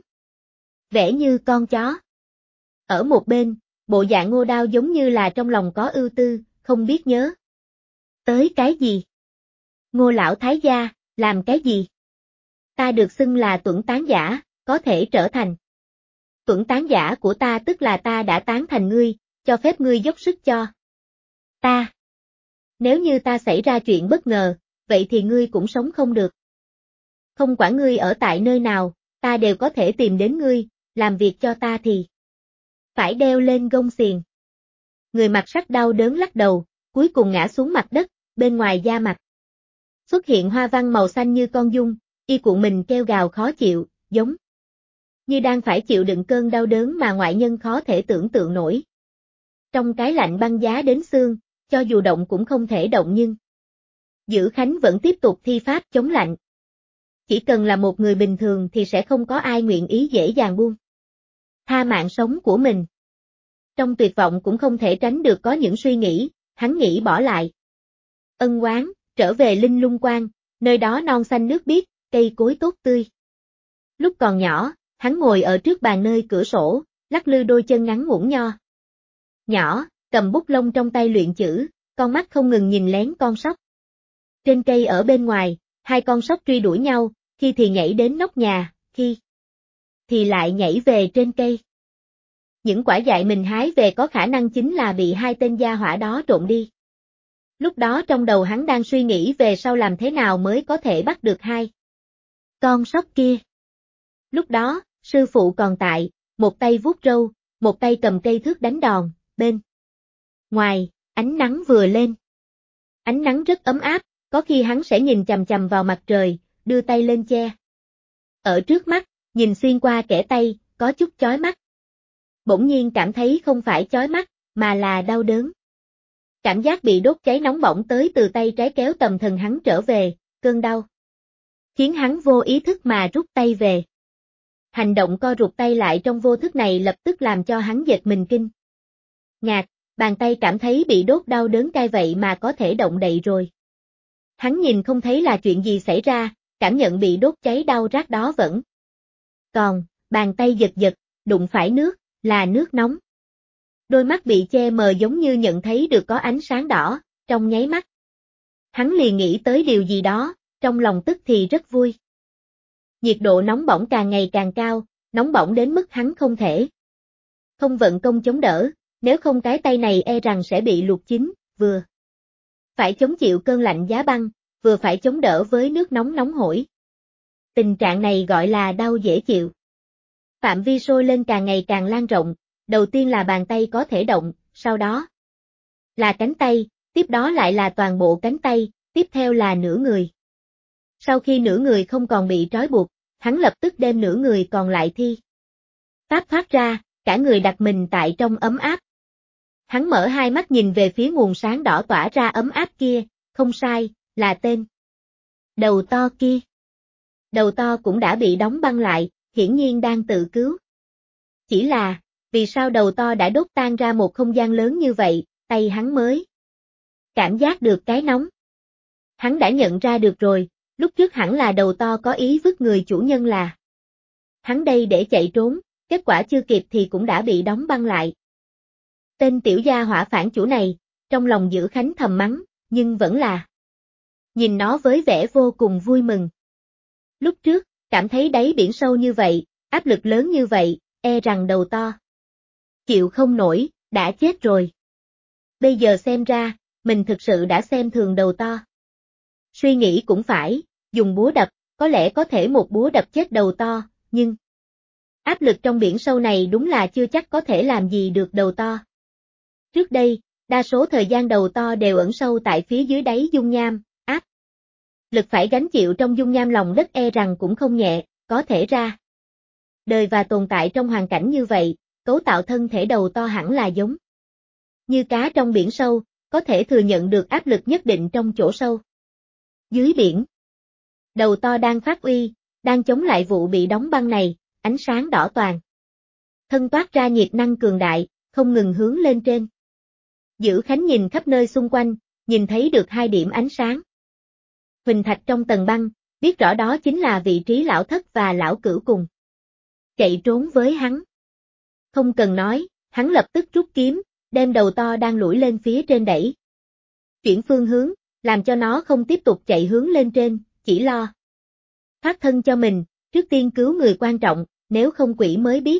vẻ như con chó. Ở một bên, bộ dạng Ngô Đao giống như là trong lòng có ưu tư, không biết nhớ tới cái gì. Ngô lão thái gia, làm cái gì? Ta được xưng là tuẫn tán giả, có thể trở thành tuẫn tán giả của ta tức là ta đã tán thành ngươi, cho phép ngươi dốc sức cho ta. Nếu như ta xảy ra chuyện bất ngờ, vậy thì ngươi cũng sống không được. Không quản ngươi ở tại nơi nào, ta đều có thể tìm đến ngươi, làm việc cho ta thì phải đeo lên gông xiềng. Người mặc sách đau đớn lắc đầu, cuối cùng ngã xuống mặt đất, bên ngoài da mặt xuất hiện hoa văn màu xanh như con giun, y cuộn mình kêu gào khó chịu, giống như đang phải chịu đựng cơn đau đớn mà ngoại nhân khó thể tưởng tượng nổi. Trong cái lạnh băng giá đến xương, cho dù động cũng không thể động nhưng Dữ Khánh vẫn tiếp tục thi pháp chống lạnh. Chỉ cần là một người bình thường thì sẽ không có ai nguyện ý dễ dàng buông tha mạng sống của mình. Trong tuyệt vọng cũng không thể tránh được có những suy nghĩ, hắn nghĩ bỏ lại ân oán, trở về Linh Lung Quan, nơi đó non xanh nước biếc, cây cối tốt tươi. Lúc còn nhỏ, hắn ngồi ở trước bàn nơi cửa sổ, lắc lư đôi chân ngắn ngủn nho nhỏ, cầm bút lông trong tay luyện chữ, con mắt không ngừng nhìn lén con sóc. Trên cây ở bên ngoài, hai con sóc truy đuổi nhau, khi thì nhảy đến nóc nhà, khi thì lại nhảy về trên cây. Những quả dại mình hái về có khả năng chính là bị hai tên gia hỏa đó trộm đi. Lúc đó trong đầu hắn đang suy nghĩ về sau làm thế nào mới có thể bắt được hai con sóc kia. Lúc đó, sư phụ còn tại, một tay vuốt râu, một tay cầm cây thước đánh đòn, bên ngoài, ánh nắng vừa lên. Ánh nắng rất ấm áp, có khi hắn sẽ nhìn chằm chằm vào mặt trời, đưa tay lên che. Ở trước mắt, nhìn xuyên qua kẽ tay, có chút chói mắt. Bỗng nhiên cảm thấy không phải chói mắt, mà là đau đớn. Cảm giác bị đốt cháy nóng bỏng tới từ tay trái kéo tâm thần hắn trở về, cơn đau khiến hắn vô ý thức mà rút tay về. Hành động co rụt tay lại trong vô thức này lập tức làm cho hắn giật mình kinh ngạc, bàn tay cảm thấy bị đốt đau đớn cay vậy mà có thể động đậy rồi. Hắn nhìn không thấy là chuyện gì xảy ra, cảm nhận bị đốt cháy đau rát đó vẫn còn, bàn tay giật giật, đụng phải nước, là nước nóng. Đôi mắt bị che mờ giống như nhận thấy được có ánh sáng đỏ, trong nháy mắt. Hắn liền nghĩ tới điều gì đó, trong lòng tức thì rất vui. Nhiệt độ nóng bỏng càng ngày càng cao, nóng bỏng đến mức hắn không thể không vận công chống đỡ, nếu không cái tay này e rằng sẽ bị luộc chín, vừa phải chống chịu cơn lạnh giá băng, vừa phải chống đỡ với nước nóng nóng hổi. Tình trạng này gọi là đau dễ chịu. Phạm vi sôi lên càng ngày càng lan rộng, đầu tiên là bàn tay có thể động, sau đó là cánh tay, tiếp đó lại là toàn bộ cánh tay, tiếp theo là nửa người. Sau khi nửa người không còn bị trói buộc, hắn lập tức đem nửa người còn lại thi pháp thoát ra, cả người đặt mình tại trong ấm áp. Hắn mở hai mắt nhìn về phía nguồn sáng đỏ tỏa ra ấm áp kia, không sai, là tên đầu to kia. Đầu to cũng đã bị đóng băng lại, hiển nhiên đang tự cứu. Chỉ là, vì sao đầu to đã đốt tan ra một không gian lớn như vậy, tay hắn mới cảm giác được cái nóng. Hắn đã nhận ra được rồi, lúc trước hẳn là đầu to có ý vứt người chủ nhân là hắn đây để chạy trốn, kết quả chưa kịp thì cũng đã bị đóng băng lại. Tên tiểu gia hỏa phản chủ này, trong lòng Dữ Khánh thầm mắng, nhưng vẫn là nhìn nó với vẻ vô cùng vui mừng. Lúc trước, cảm thấy đáy biển sâu như vậy, áp lực lớn như vậy, e rằng đầu to chịu không nổi, đã chết rồi. Bây giờ xem ra, mình thực sự đã xem thường đầu to. Suy nghĩ cũng phải, dùng búa đập, có lẽ có thể một búa đập chết đầu to, nhưng áp lực trong biển sâu này đúng là chưa chắc có thể làm gì được đầu to. Trước đây, đa số thời gian đầu to đều ẩn sâu tại phía dưới đáy dung nham, áp lực phải gánh chịu trong dung nham lòng đất e rằng cũng không nhẹ, có thể ra đời và tồn tại trong hoàn cảnh như vậy, cấu tạo thân thể đầu to hẳn là giống như cá trong biển sâu, có thể thừa nhận được áp lực nhất định trong chỗ sâu dưới biển. Đầu to đang phát uy, đang chống lại vụ bị đóng băng này, ánh sáng đỏ toàn thân toát ra nhiệt năng cường đại, không ngừng hướng lên trên. Dữ Khánh nhìn khắp nơi xung quanh, nhìn thấy được hai điểm ánh sáng huỳnh thạch trong tầng băng, biết rõ đó chính là vị trí lão thất và lão cửu cùng chạy trốn với hắn. Không cần nói, hắn lập tức rút kiếm, đem đầu to đang lủi lên phía trên đẩy. Chuyển phương hướng, làm cho nó không tiếp tục chạy hướng lên trên, chỉ lo thoát thân cho mình, trước tiên cứu người quan trọng, nếu không quỷ mới biết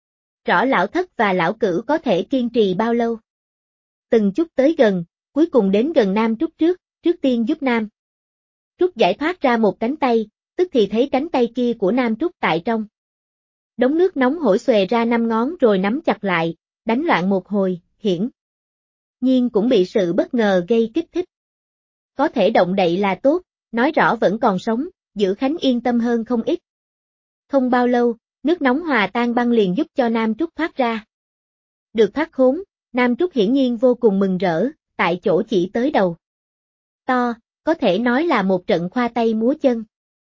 rõ lão thất và lão cửu có thể kiên trì bao lâu. Từng chút tới gần, cuối cùng đến gần Nam Trúc trước tiên giúp Nam Trúc giải thoát ra một cánh tay, tức thì thấy cánh tay kia của Nam Trúc tại trong đống nước nóng hổi xuề ra 5 ngón rồi nắm chặt lại, đánh loạn một hồi, hiển nhiên cũng bị sự bất ngờ gây kích thích. Có thể động đậy là tốt, nói rõ vẫn còn sống, Dữ Khánh yên tâm hơn không ít. Không bao lâu, nước nóng hòa tan băng liền giúp cho Nam Trúc thoát ra. Được thoát khốn, Nam Trúc hiển nhiên vô cùng mừng rỡ, tại chỗ chỉ tới đầu to, có thể nói là một trận khoa tay múa chân.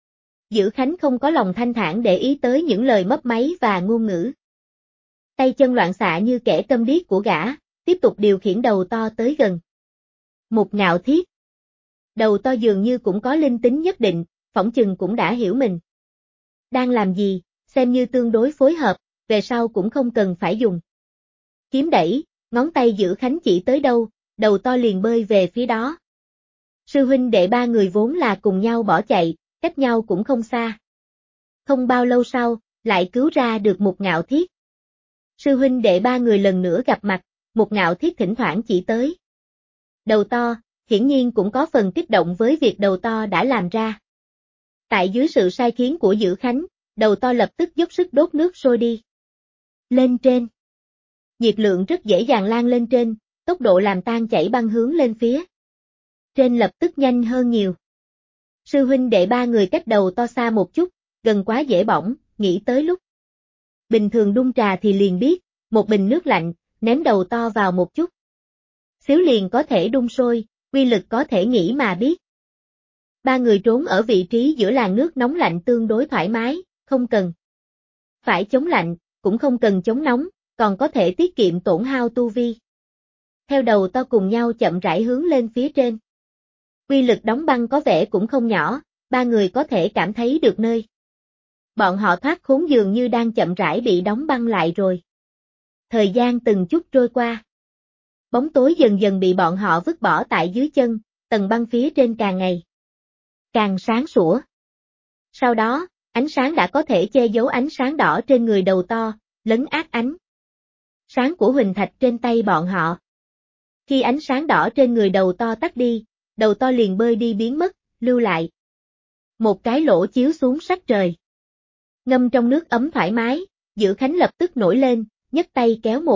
Dữ Khánh không có lòng thanh thản để ý tới những lời mấp máy và ngôn ngữ tay chân loạn xạ như kẻ câm điếc của gã, tiếp tục điều khiển đầu to tới gần. Một Ngạo Thiết. Đầu to dường như cũng có linh tính nhất định, phỏng chừng cũng đã hiểu mình đang làm gì, xem như tương đối phối hợp, về sau cũng không cần phải dùng kiếm đẩy, ngón tay Dữ Khánh chỉ tới đâu, đầu to liền bơi về phía đó. Sư huynh đệ ba người vốn là cùng nhau bỏ chạy, cách nhau cũng không xa. Không bao lâu sau, lại cứu ra được Mục Ngạo Thiết. Sư huynh đệ ba người lần nữa gặp mặt, Mục Ngạo Thiết thỉnh thoảng chỉ tới. Đầu to, hiển nhiên cũng có phần kích động với việc đầu to đã làm ra. Tại dưới sự sai khiến của Dữ Khánh, đầu to lập tức dốc sức đốt nước sôi đi. Lên trên. Nhiệt lượng rất dễ dàng lan lên trên, tốc độ làm tan chảy băng hướng lên phía trên lập tức nhanh hơn nhiều. Sư huynh đệ ba người cách đầu to xa một chút, gần quá dễ bỏng, nghĩ tới lúc bình thường đun trà thì liền biết, một bình nước lạnh, ném đầu to vào một chút xíu liền có thể đun sôi, uy lực có thể nghĩ mà biết. Ba người trốn ở vị trí giữa làn nước nóng lạnh tương đối thoải mái, không cần phải chống lạnh, cũng không cần chống nóng, còn có thể tiết kiệm tổn hao tu vi. Theo đầu to cùng nhau chậm rãi hướng lên phía trên. Uy lực đóng băng có vẻ cũng không nhỏ, ba người có thể cảm thấy được nơi bọn họ thoát khốn dường như đang chậm rãi bị đóng băng lại rồi. Thời gian từng chút trôi qua. Bóng tối dần dần bị bọn họ vứt bỏ tại dưới chân, tầng băng phía trên càng ngày càng sáng sủa. Sau đó, ánh sáng đã có thể che giấu ánh sáng đỏ trên người đầu to, lấn át ánh sáng của huỳnh thạch trên tay bọn họ. Khi ánh sáng đỏ trên người đầu to tắt đi, đầu to liền bơi đi biến mất, lưu lại một cái lỗ chiếu xuống sắc trời. Ngâm trong nước ấm thoải mái, Dữ Khánh lập tức nổi lên, nhấc tay kéo một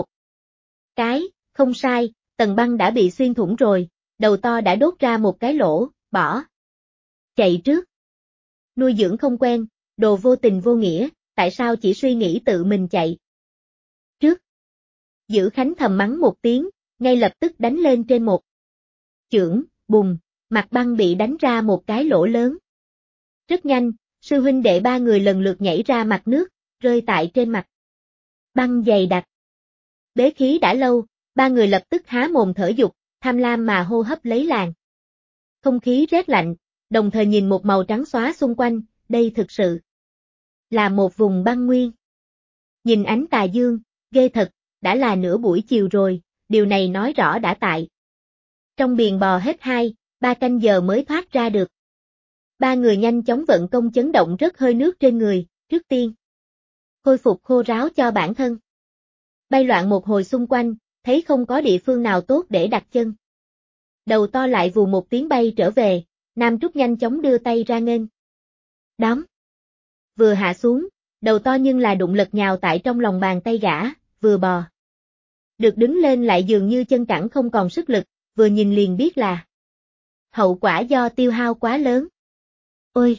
cái, không sai, tầng băng đã bị xuyên thủng rồi, đầu to đã đốt ra một cái lỗ, bỏ chạy trước. Nuôi dưỡng không quen, đồ vô tình vô nghĩa, tại sao chỉ suy nghĩ tự mình chạy trước. Dữ Khánh thầm mắng một tiếng, ngay lập tức đánh lên trên một chưởng, bùng, mặt băng bị đánh ra một cái lỗ lớn. Rất nhanh, sư huynh đệ ba người lần lượt nhảy ra mặt nước, rơi tại trên mặt băng dày đặc. Bế khí đã lâu, ba người lập tức há mồm thở dục, tham lam mà hô hấp lấy làn không khí rét lạnh, đồng thời nhìn một màu trắng xóa xung quanh, đây thực sự là một vùng băng nguyên. Nhìn ánh tà dương, ghê thật, đã là nửa buổi chiều rồi, điều này nói rõ đã tại trong biển bò hết 2-3 canh giờ mới thoát ra được. Ba người nhanh chóng vận công chấn động rất hơi nước trên người, trước tiên khôi phục khô ráo cho bản thân. Bay loạn một hồi xung quanh, thấy không có địa phương nào tốt để đặt chân. Đầu to lại vù một tiếng bay trở về, Nam Trúc nhanh chóng đưa tay ra nghênh đón. Vừa hạ xuống, đầu to nhưng là đụng lật nhào tại trong lòng bàn tay gã, vừa bò được đứng lên lại dường như chân cẳng không còn sức lực, vừa nhìn liền biết là hậu quả do tiêu hao quá lớn. Ôi!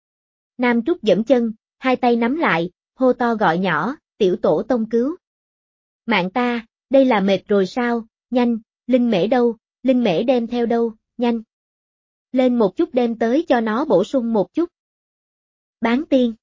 Nam Trúc giẫm chân, hai tay nắm lại, hô to gọi nhỏ, tiểu tổ tông cứu mạng ta, đây là mệt rồi sao, nhanh, linh mễ đâu, linh mễ đem theo đâu, nhanh. Lên một chút đem tới cho nó bổ sung một chút. Bán tiên.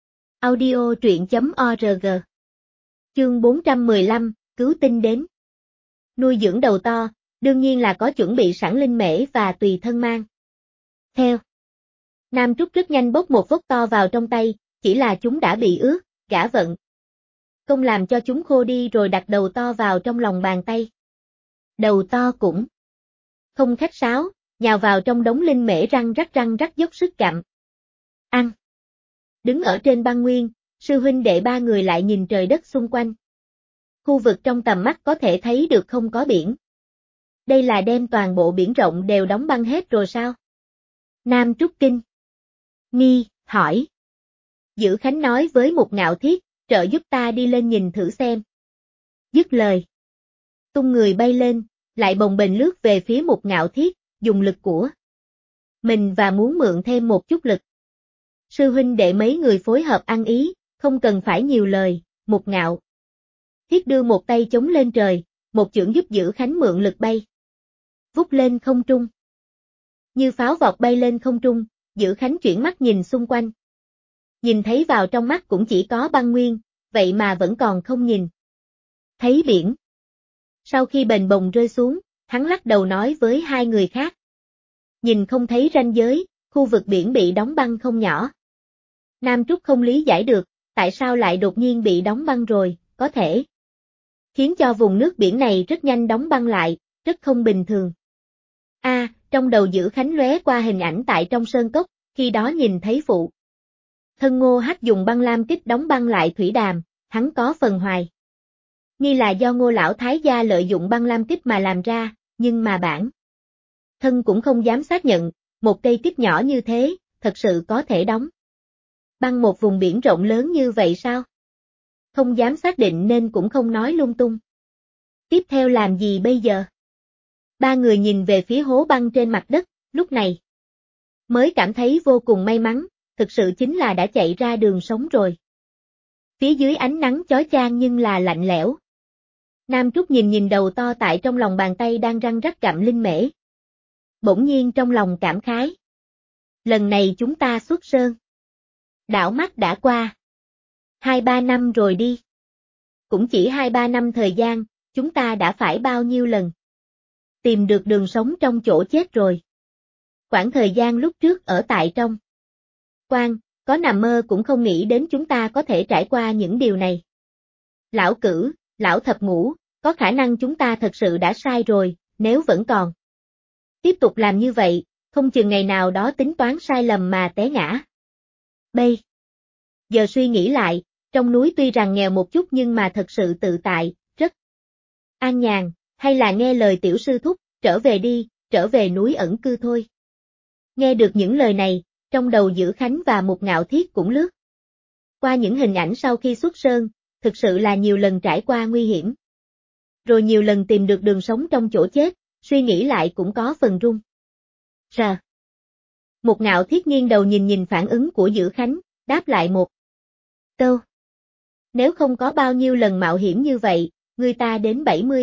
Audio truyện.org. Chương 415, cứu tinh đến. Nuôi dưỡng đầu to, đương nhiên là có chuẩn bị sẵn linh mễ và tùy thân mang theo. Nam Trúc rất nhanh bốc một vốc to vào trong tay, chỉ là chúng đã bị ướt, gã vận công làm cho chúng khô đi rồi đặt đầu to vào trong lòng bàn tay. Đầu to cũng không khách sáo, nhào vào trong đống linh mễ răng rắc dốc sức gặm. Ăn. Đứng ở trên băng nguyên, sư huynh đệ ba người lại nhìn trời đất xung quanh. Khu vực trong tầm mắt có thể thấy được không có biển. Đây là đem toàn bộ biển rộng đều đóng băng hết rồi sao? Nam Trúc kinh nghi, hỏi. Dữ Khánh nói với Mục Ngạo Thiết, trợ giúp ta đi lên nhìn thử xem. Dứt lời. Tung người bay lên, lại bồng bềnh lướt về phía Mục Ngạo Thiết, dùng lực của mình và muốn mượn thêm một chút lực. Sư huynh đệ mấy người phối hợp ăn ý, không cần phải nhiều lời, Mục Ngạo Thiết đưa một tay chống lên trời, một chưởng giúp Dữ Khánh mượn lực bay. Vút lên không trung. Như pháo vọt bay lên không trung, Dữ Khánh chuyển mắt nhìn xung quanh. Nhìn thấy vào trong mắt cũng chỉ có băng nguyên, vậy mà vẫn còn không nhìn thấy biển. Sau khi bềnh bồng rơi xuống, hắn lắc đầu nói với hai người khác. Nhìn không thấy ranh giới, khu vực biển bị đóng băng không nhỏ. Nam Trúc không lý giải được, tại sao lại đột nhiên bị đóng băng rồi, có thể khiến cho vùng nước biển này rất nhanh đóng băng lại, rất không bình thường. Trong đầu Dữ Khánh lóe qua hình ảnh tại trong sơn cốc, khi đó nhìn thấy phụ thân Ngô Hắc dùng băng lam kích đóng băng lại thủy đàm, hắn có phần hoài nghi là do Ngô lão thái gia lợi dụng băng lam kích mà làm ra, nhưng mà bản thân cũng không dám xác nhận, một cây kích nhỏ như thế, thật sự có thể đóng băng một vùng biển rộng lớn như vậy sao? Không dám xác định nên cũng không nói lung tung. Tiếp theo làm gì bây giờ? Ba người nhìn về phía hố băng trên mặt đất, lúc này mới cảm thấy vô cùng may mắn, thực sự chính là đã chạy ra đường sống rồi. Phía dưới ánh nắng chói chang nhưng là lạnh lẽo. Nam Trúc nhìn đầu to tại trong lòng bàn tay đang răng rắc gặm linh mễ. Bỗng nhiên trong lòng cảm khái. Lần này chúng ta xuất sơn. Đảo mắt đã qua 2-3 năm rồi đi. Cũng chỉ 2-3 năm thời gian, chúng ta đã phải bao nhiêu lần tìm được đường sống trong chỗ chết rồi. Quãng thời gian lúc trước ở tại trong quan, có nằm mơ cũng không nghĩ đến chúng ta có thể trải qua những điều này. Lão Cử, Lão Thập Ngũ, có khả năng chúng ta thật sự đã sai rồi, nếu vẫn còn tiếp tục làm như vậy, không chừng ngày nào đó tính toán sai lầm mà té ngã. Bây giờ suy nghĩ lại, trong núi tuy rằng nghèo một chút nhưng mà thật sự tự tại, rất an nhàn, hay là nghe lời tiểu sư thúc, trở về đi, trở về núi ẩn cư thôi. Nghe được những lời này, trong đầu Dữ Khánh và Mục Ngạo Thiết cũng lướt qua những hình ảnh sau khi xuất sơn, thực sự là nhiều lần trải qua nguy hiểm. Rồi nhiều lần tìm được đường sống trong chỗ chết, suy nghĩ lại cũng có phần run rờ. Mục Ngạo Thiết nghiêng đầu nhìn phản ứng của Dữ Khánh, đáp lại một câu. Nếu không có bao nhiêu lần mạo hiểm như vậy, người ta đến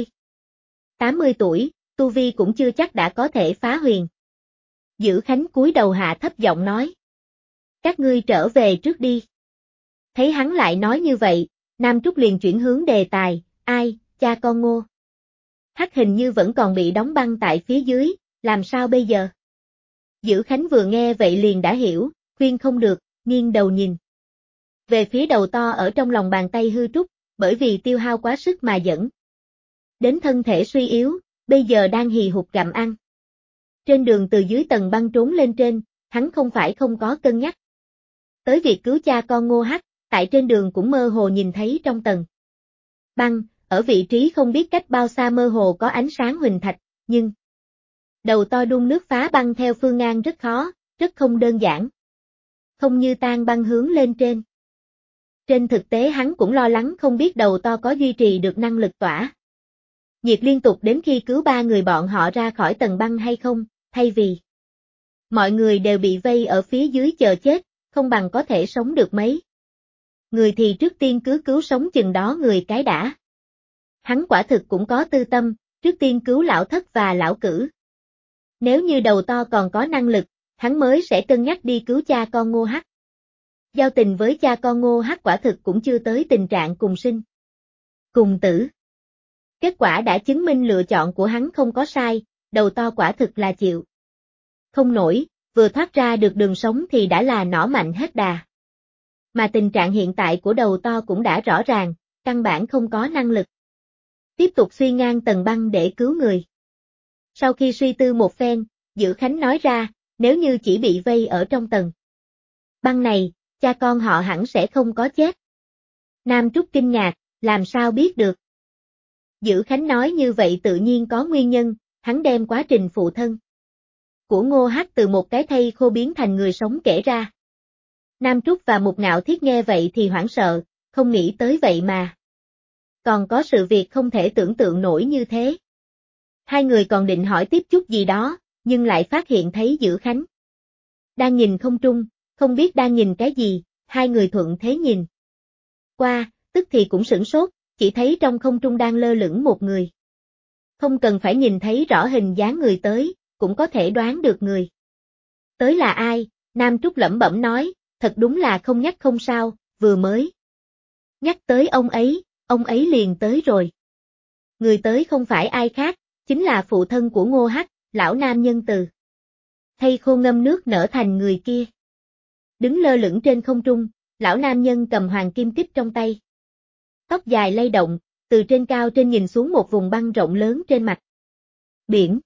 70-80 tuổi, tu vi cũng chưa chắc đã có thể phá huyền. Dữ Khánh cúi đầu hạ thấp giọng nói. Các ngươi trở về trước đi. Thấy hắn lại nói như vậy, Nam Trúc liền chuyển hướng đề tài, ai, cha con Ngô Hắc hình như vẫn còn bị đóng băng tại phía dưới, làm sao bây giờ? Dữ Khánh vừa nghe vậy liền đã hiểu, khuyên không được, nghiêng đầu nhìn về phía đầu to ở trong lòng bàn tay hư trúc, bởi vì tiêu hao quá sức mà dẫn đến thân thể suy yếu, bây giờ đang hì hục gặm ăn. Trên đường từ dưới tầng băng trốn lên trên, hắn không phải không có cân nhắc tới việc cứu cha con Ngô Hắc, tại trên đường cũng mơ hồ nhìn thấy trong tầng băng, ở vị trí không biết cách bao xa mơ hồ có ánh sáng huỳnh thạch, nhưng đầu to đun nước phá băng theo phương ngang rất khó, rất không đơn giản. Không như tan băng hướng lên trên. Trên thực tế hắn cũng lo lắng không biết đầu to có duy trì được năng lực tỏa nhiệt liên tục đến khi cứu ba người bọn họ ra khỏi tầng băng hay không, thay vì mọi người đều bị vây ở phía dưới chờ chết, không bằng có thể sống được mấy người thì trước tiên cứ cứu sống chừng đó người cái đã. Hắn quả thực cũng có tư tâm, trước tiên cứu lão thất và lão cử. Nếu như đầu to còn có năng lực, hắn mới sẽ cân nhắc đi cứu cha con Ngô Hắc. Giao tình với cha con Ngô Hắc quả thực cũng chưa tới tình trạng cùng sinh cùng tử. Kết quả đã chứng minh lựa chọn của hắn không có sai, đầu to quả thực là chịu không nổi, vừa thoát ra được đường sống thì đã là nỏ mạnh hết đà. Mà tình trạng hiện tại của đầu to cũng đã rõ ràng, căn bản không có năng lực tiếp tục xuyên ngang tầng băng để cứu người. Sau khi suy tư một phen, Dữ Khánh nói ra, nếu như chỉ bị vây ở trong tầng băng này, cha con họ hẳn sẽ không có chết. Nam Trúc kinh ngạc, làm sao biết được? Dữ Khánh nói như vậy tự nhiên có nguyên nhân, hắn đem quá trình phụ thân của Ngô Hắc từ một cái thây khô biến thành người sống kể ra. Nam Trúc và Mục Ngạo Thiết nghe vậy thì hoảng sợ, không nghĩ tới vậy mà còn có sự việc không thể tưởng tượng nổi như thế. Hai người còn định hỏi tiếp chút gì đó, nhưng lại phát hiện thấy Dữ Khánh đang nhìn không trung, không biết đang nhìn cái gì, hai người thuận thế nhìn qua, tức thì cũng sửng sốt, chỉ thấy trong không trung đang lơ lửng một người. Không cần phải nhìn thấy rõ hình dáng người tới, cũng có thể đoán được người tới là ai, Nam Trúc lẩm bẩm nói, thật đúng là không nhắc không sao, vừa mới nhắc tới ông ấy liền tới rồi. Người tới không phải ai khác, chính là phụ thân của Ngô Hắc, lão nam nhân từ thây khô ngâm nước nở thành người kia. Đứng lơ lửng trên không trung, lão nam nhân cầm hoàng kim kích trong tay. Tóc dài lay động, từ trên cao trên nhìn xuống một vùng băng rộng lớn trên mặt Biển.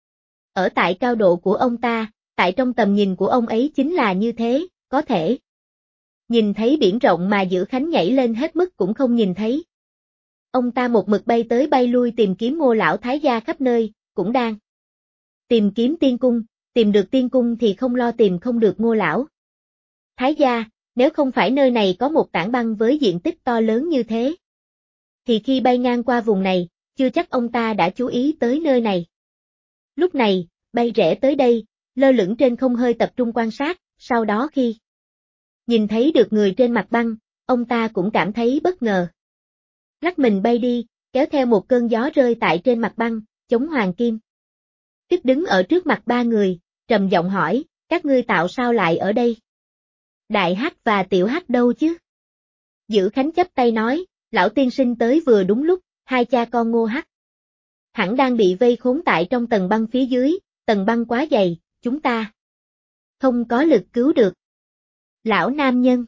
Ở tại cao độ của ông ta, tại trong tầm nhìn của ông ấy chính là như thế, có thể nhìn thấy biển rộng mà Dữ Khánh nhảy lên hết mức cũng không nhìn thấy. Ông ta một mực bay tới bay lui tìm kiếm Ngô lão thái gia khắp nơi, cũng đang tìm kiếm tiên cung, tìm được tiên cung thì không lo tìm không được Ngô lão thái gia, nếu không phải nơi này có một tảng băng với diện tích to lớn như thế, thì khi bay ngang qua vùng này, chưa chắc ông ta đã chú ý tới nơi này. Lúc này, bay rẽ tới đây, lơ lửng trên không hơi tập trung quan sát, sau đó khi nhìn thấy được người trên mặt băng, ông ta cũng cảm thấy bất ngờ. Lắc mình bay đi, kéo theo một cơn gió rơi tại trên mặt băng, chống hoàng kim. Tức đứng ở trước mặt ba người, trầm giọng hỏi, các ngươi tạo sao lại ở đây? Đại Hắc và Tiểu Hắc đâu chứ? Dữ Khánh chắp tay nói, lão tiên sinh tới vừa đúng lúc, hai cha con Ngô Hắc hẳn đang bị vây khốn tại trong tầng băng phía dưới, tầng băng quá dày, chúng ta không có lực cứu được. Lão nam nhân,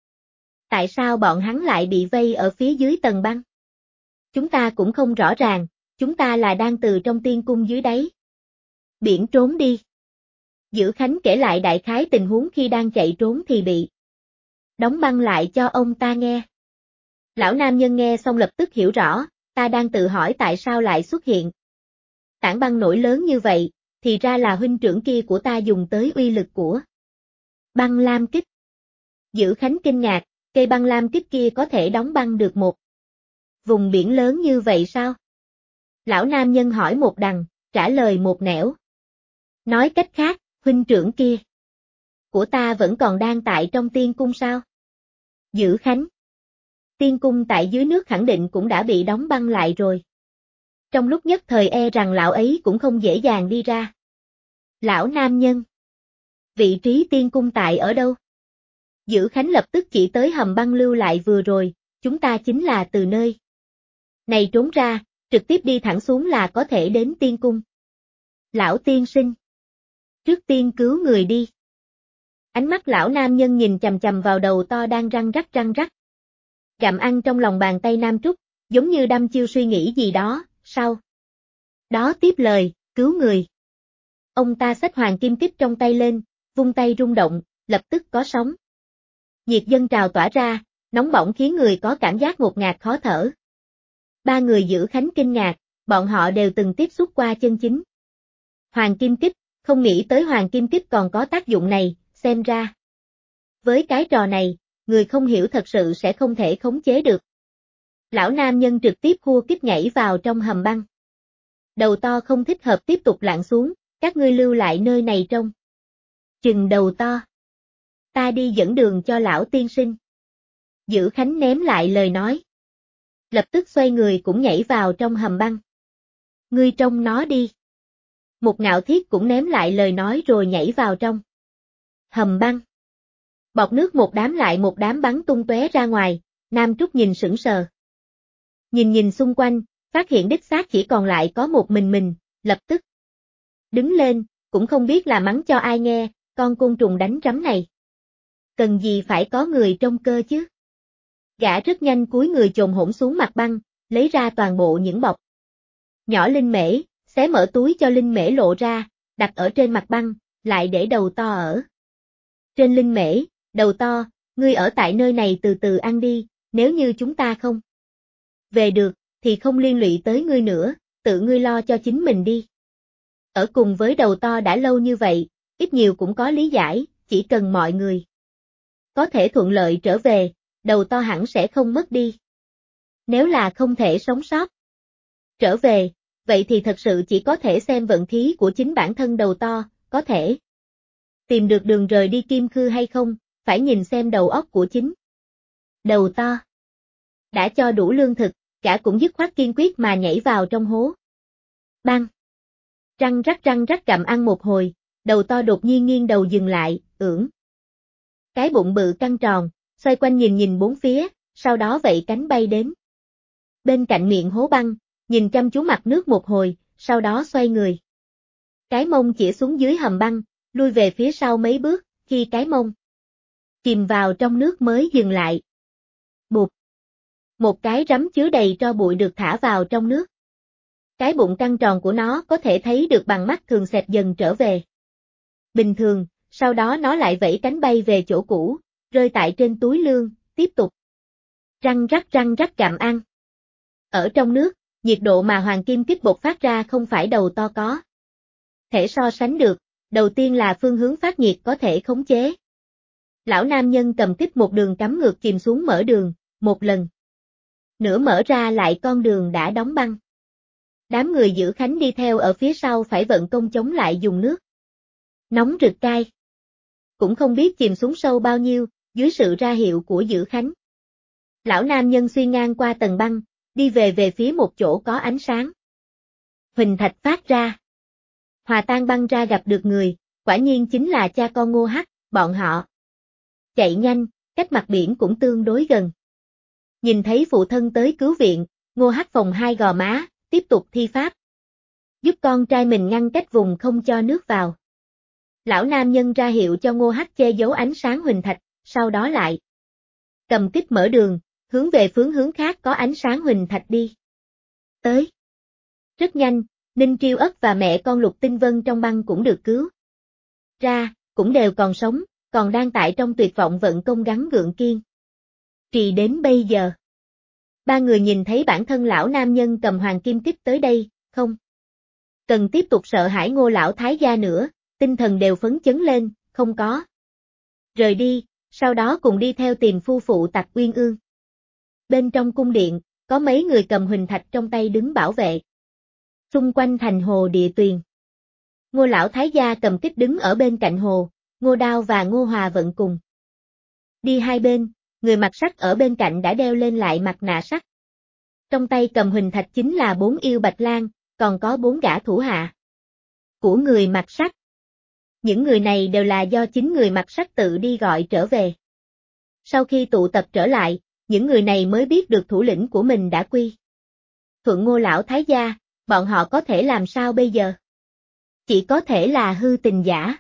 tại sao bọn hắn lại bị vây ở phía dưới tầng băng? Chúng ta cũng không rõ ràng, chúng ta là đang từ trong tiên cung dưới đáy biển trốn đi. Dữ Khánh kể lại đại khái tình huống khi đang chạy trốn thì bị đóng băng lại cho ông ta nghe. Lão nam nhân nghe xong lập tức hiểu rõ, ta đang tự hỏi tại sao lại xuất hiện tảng băng nổi lớn như vậy, thì ra là huynh trưởng kia của ta dùng tới uy lực của băng lam kích. Dữ Khánh kinh ngạc, cây băng lam kích kia có thể đóng băng được một vùng biển lớn như vậy sao? Lão nam nhân hỏi một đằng, trả lời một nẻo. Nói cách khác, huynh trưởng kia của ta vẫn còn đang tại trong tiên cung sao? Dữ Khánh, tiên cung tại dưới nước khẳng định cũng đã bị đóng băng lại rồi. Trong lúc nhất thời e rằng lão ấy cũng không dễ dàng đi ra. Lão nam nhân, vị trí tiên cung tại ở đâu? Dữ Khánh lập tức chỉ tới hầm băng lưu lại vừa rồi, chúng ta chính là từ nơi này trốn ra, trực tiếp đi thẳng xuống là có thể đến tiên cung. Lão tiên sinh, trước tiên cứu người đi. Ánh mắt lão nam nhân nhìn chằm chằm vào đầu to đang răng rắc. Gặm ăn trong lòng bàn tay Nam Trúc, giống như đăm chiêu suy nghĩ gì đó, sau đó tiếp lời, cứu người. Ông ta xách hoàng kim kích trong tay lên, vung tay rung động, lập tức có sóng nhiệt dâng trào tỏa ra, nóng bỏng khiến người có cảm giác ngột ngạt khó thở. Ba người Dữ Khánh kinh ngạc, bọn họ đều từng tiếp xúc qua chân chính hoàng kim kích, không nghĩ tới hoàng kim kích còn có tác dụng này, xem ra với cái trò này, người không hiểu thật sự sẽ không thể khống chế được. Lão nam nhân trực tiếp khua kích nhảy vào trong hầm băng. Đầu to không thích hợp tiếp tục lặn xuống, các ngươi lưu lại nơi này trông chừng đầu to. Ta đi dẫn đường cho lão tiên sinh. Dữ Khánh ném lại lời nói. Lập tức xoay người cũng nhảy vào trong hầm băng. Ngươi trông nó đi. Một Ngạo Thiết cũng ném lại lời nói rồi nhảy vào trong hầm băng. Bọt nước một đám lại một đám bắn tung tóe ra ngoài, Nam Trúc nhìn sững sờ. Nhìn xung quanh, phát hiện đích xác chỉ còn lại có một mình, lập tức đứng lên, cũng không biết là mắng cho ai nghe, con côn trùng đánh rắm này. Cần gì phải có người trông cơ chứ? Gã rất nhanh cúi người chồm hổm xuống mặt băng, lấy ra toàn bộ những bọc nhỏ linh mễ, xé mở túi cho linh mễ lộ ra, đặt ở trên mặt băng, lại để đầu to ở trên linh mễ. Đầu to, ngươi ở tại nơi này từ từ ăn đi, nếu như chúng ta không về được, thì không liên lụy tới ngươi nữa, tự ngươi lo cho chính mình đi. Ở cùng với đầu to đã lâu như vậy, ít nhiều cũng có lý giải, chỉ cần mọi người có thể thuận lợi trở về, đầu to hẳn sẽ không mất đi. Nếu là không thể sống sót trở về, vậy thì thật sự chỉ có thể xem vận khí của chính bản thân đầu to, có thể tìm được đường rời đi Kim Khư hay không, phải nhìn xem đầu óc của chính đầu to. Đã cho đủ lương thực, gã cũng dứt khoát kiên quyết mà nhảy vào trong hố băng. Răng rắc gặm ăn một hồi, đầu to đột nhiên nghiêng đầu dừng lại, ưỡn cái bụng bự căng tròn, xoay quanh nhìn bốn phía, sau đó vẫy cánh bay đến bên cạnh miệng hố băng, nhìn chăm chú mặt nước một hồi, sau đó xoay người. Cái mông chĩa xuống dưới hầm băng, lui về phía sau mấy bước, khi cái mông chìm vào trong nước mới dừng lại. Bụp! Một cái rắm chứa đầy tro bụi được thả vào trong nước. Cái bụng căng tròn của nó có thể thấy được bằng mắt thường xẹp dần trở về bình thường, sau đó nó lại vẫy cánh bay về chỗ cũ, rơi tại trên túi lương, tiếp tục răng rắc gặm ăn. Ở trong nước, nhiệt độ mà hoàng kim kích bột phát ra không phải đầu to có thể so sánh được, đầu tiên là phương hướng phát nhiệt có thể khống chế. Lão nam nhân cầm tích một đường cắm ngược chìm xuống mở đường, một lần nữa mở ra lại con đường đã đóng băng. Đám người giữ khánh đi theo ở phía sau phải vận công chống lại dùng nước nóng rực cay. Cũng không biết chìm xuống sâu bao nhiêu, dưới sự ra hiệu của giữ khánh. Lão nam nhân xuyên ngang qua tầng băng, đi về phía một chỗ có ánh sáng. Huỳnh thạch phát ra. Hòa tan băng ra gặp được người, quả nhiên chính là cha con Ngô Hắc, bọn họ chạy nhanh, cách mặt biển cũng tương đối gần. Nhìn thấy phụ thân tới cứu viện, Ngô Hắc phồng hai gò má, tiếp tục thi pháp. Giúp con trai mình ngăn cách vùng không cho nước vào. Lão nam nhân ra hiệu cho Ngô Hắc che giấu ánh sáng huỳnh thạch, sau đó lại cầm kích mở đường, hướng về phương hướng khác có ánh sáng huỳnh thạch đi. Tới. Rất nhanh, Ninh Triêu Ất và mẹ con Lục Tinh Vân trong băng cũng được cứu ra, cũng đều còn sống, còn đang tại trong tuyệt vọng vận công gắng gượng kiên trì đến bây giờ. Ba người nhìn thấy bản thân lão nam nhân cầm hoàng kim kích tới đây, không cần tiếp tục sợ hãi Ngô lão thái gia nữa, tinh thần đều phấn chấn lên, không có rời đi, sau đó cùng đi theo tìm phu phụ Tặc Uyên Ương. Bên trong cung điện, có mấy người cầm huỳnh thạch trong tay đứng bảo vệ. Xung quanh thành hồ địa tuyền. Ngô lão thái gia cầm kích đứng ở bên cạnh hồ, Ngô Đao và Ngô Hòa vận cùng đi hai bên, người mặc sắt ở bên cạnh đã đeo lên lại mặt nạ sắt. Trong tay cầm huỳnh thạch chính là 4 yêu bạch lang, còn có 4 gã thủ hạ của người mặc sắt. Những người này đều là do chính người mặc sắt tự đi gọi trở về. Sau khi tụ tập trở lại, những người này mới biết được thủ lĩnh của mình đã quy thuận Ngô lão thái gia, bọn họ có thể làm sao bây giờ? Chỉ có thể là hư tình giả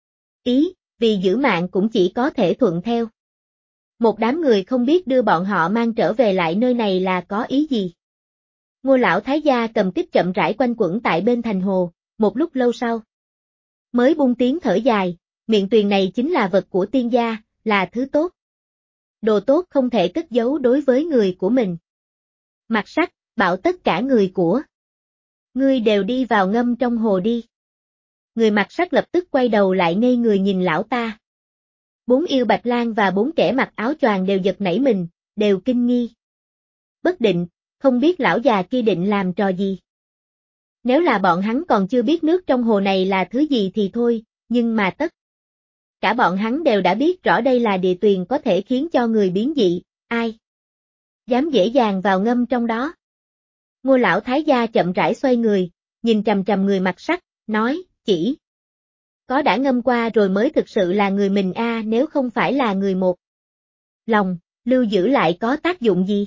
ý, vì giữ mạng cũng chỉ có thể thuận theo. Một đám người không biết đưa bọn họ mang trở về lại nơi này là có ý gì. Ngô lão thái gia cầm kích chậm rãi quanh quẩn tại bên thành hồ, một lúc lâu sau mới buông tiếng thở dài, miệng tuyền này chính là vật của tiên gia, là thứ tốt. Đồ tốt không thể cất giấu đối với người của mình. Mặt sắt, bảo tất cả người của ngươi đều đi vào ngâm trong hồ đi. Người mặc sắt lập tức quay đầu lại ngây người nhìn lão ta. 4 yêu bạch lang và 4 kẻ mặc áo choàng đều giật nảy mình, đều kinh nghi bất định, không biết lão già kia định làm trò gì. Nếu là bọn hắn còn chưa biết nước trong hồ này là thứ gì thì thôi, nhưng mà tất cả bọn hắn đều đã biết rõ đây là địa tuyền có thể khiến cho người biến dị, ai dám dễ dàng vào ngâm trong đó. Ngô lão thái gia chậm rãi xoay người, nhìn chằm chằm người mặc sắt, nói, chỉ có đã ngâm qua rồi mới thực sự là người mình nếu không phải là người một lòng, lưu giữ lại có tác dụng gì?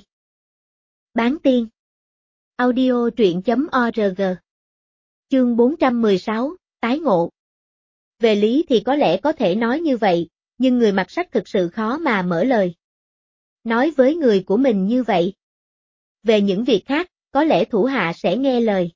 Bán tiên. Audio truyện.org. Chương 416, tái ngộ. Về lý thì có lẽ có thể nói như vậy, nhưng người mặc sắt thực sự khó mà mở lời nói với người của mình như vậy. Về những việc khác, có lẽ thủ hạ sẽ nghe lời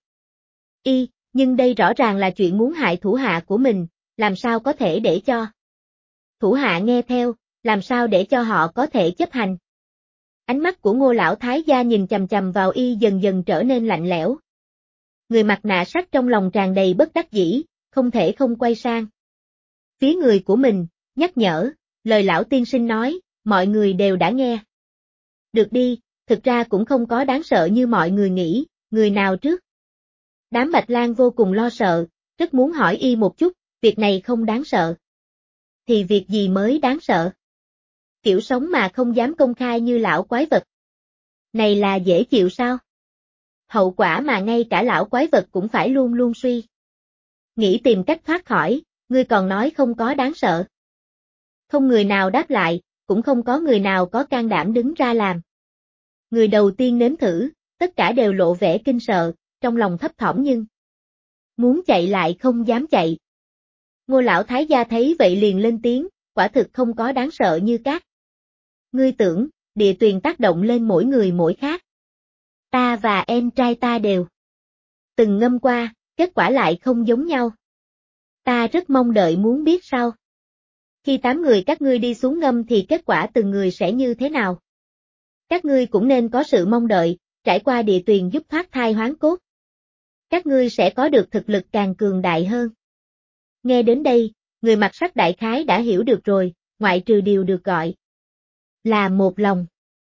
nhưng đây rõ ràng là chuyện muốn hại thủ hạ của mình, làm sao có thể để cho thủ hạ nghe theo, làm sao để cho họ có thể chấp hành. Ánh mắt của Ngô lão thái gia nhìn chằm chằm vào dần dần trở nên lạnh lẽo. Người mặc nạ sắt trong lòng tràn đầy bất đắc dĩ, không thể không quay sang phía người của mình, nhắc nhở, lời lão tiên sinh nói, mọi người đều đã nghe. Được đi, thực ra cũng không có đáng sợ như mọi người nghĩ, người nào trước? Đám bạch lang vô cùng lo sợ, rất muốn hỏi một chút, việc này không đáng sợ. Thì việc gì mới đáng sợ? Kiểu sống mà không dám công khai như lão quái vật. Này là dễ chịu sao? Hậu quả mà ngay cả lão quái vật cũng phải luôn luôn suy nghĩ tìm cách thoát khỏi, ngươi còn nói không có đáng sợ. Không người nào đáp lại, cũng không có người nào có can đảm đứng ra làm. Người đầu tiên nếm thử, tất cả đều lộ vẻ kinh sợ, trong lòng thấp thỏm nhưng muốn chạy lại không dám chạy. Ngô lão thái gia thấy vậy liền lên tiếng, quả thực không có đáng sợ như các ngươi tưởng, địa tuyền tác động lên mỗi người mỗi khác. Ta và em trai ta đều từng ngâm qua, kết quả lại không giống nhau. Ta rất mong đợi muốn biết sao. Khi 8 người các ngươi đi xuống ngâm thì kết quả từng người sẽ như thế nào? Các ngươi cũng nên có sự mong đợi, trải qua địa tuyền giúp thoát thai hoán cốt. Các ngươi sẽ có được thực lực càng cường đại hơn. Nghe đến đây, người mặc sắc đại khái đã hiểu được rồi, ngoại trừ điều được gọi là một lòng.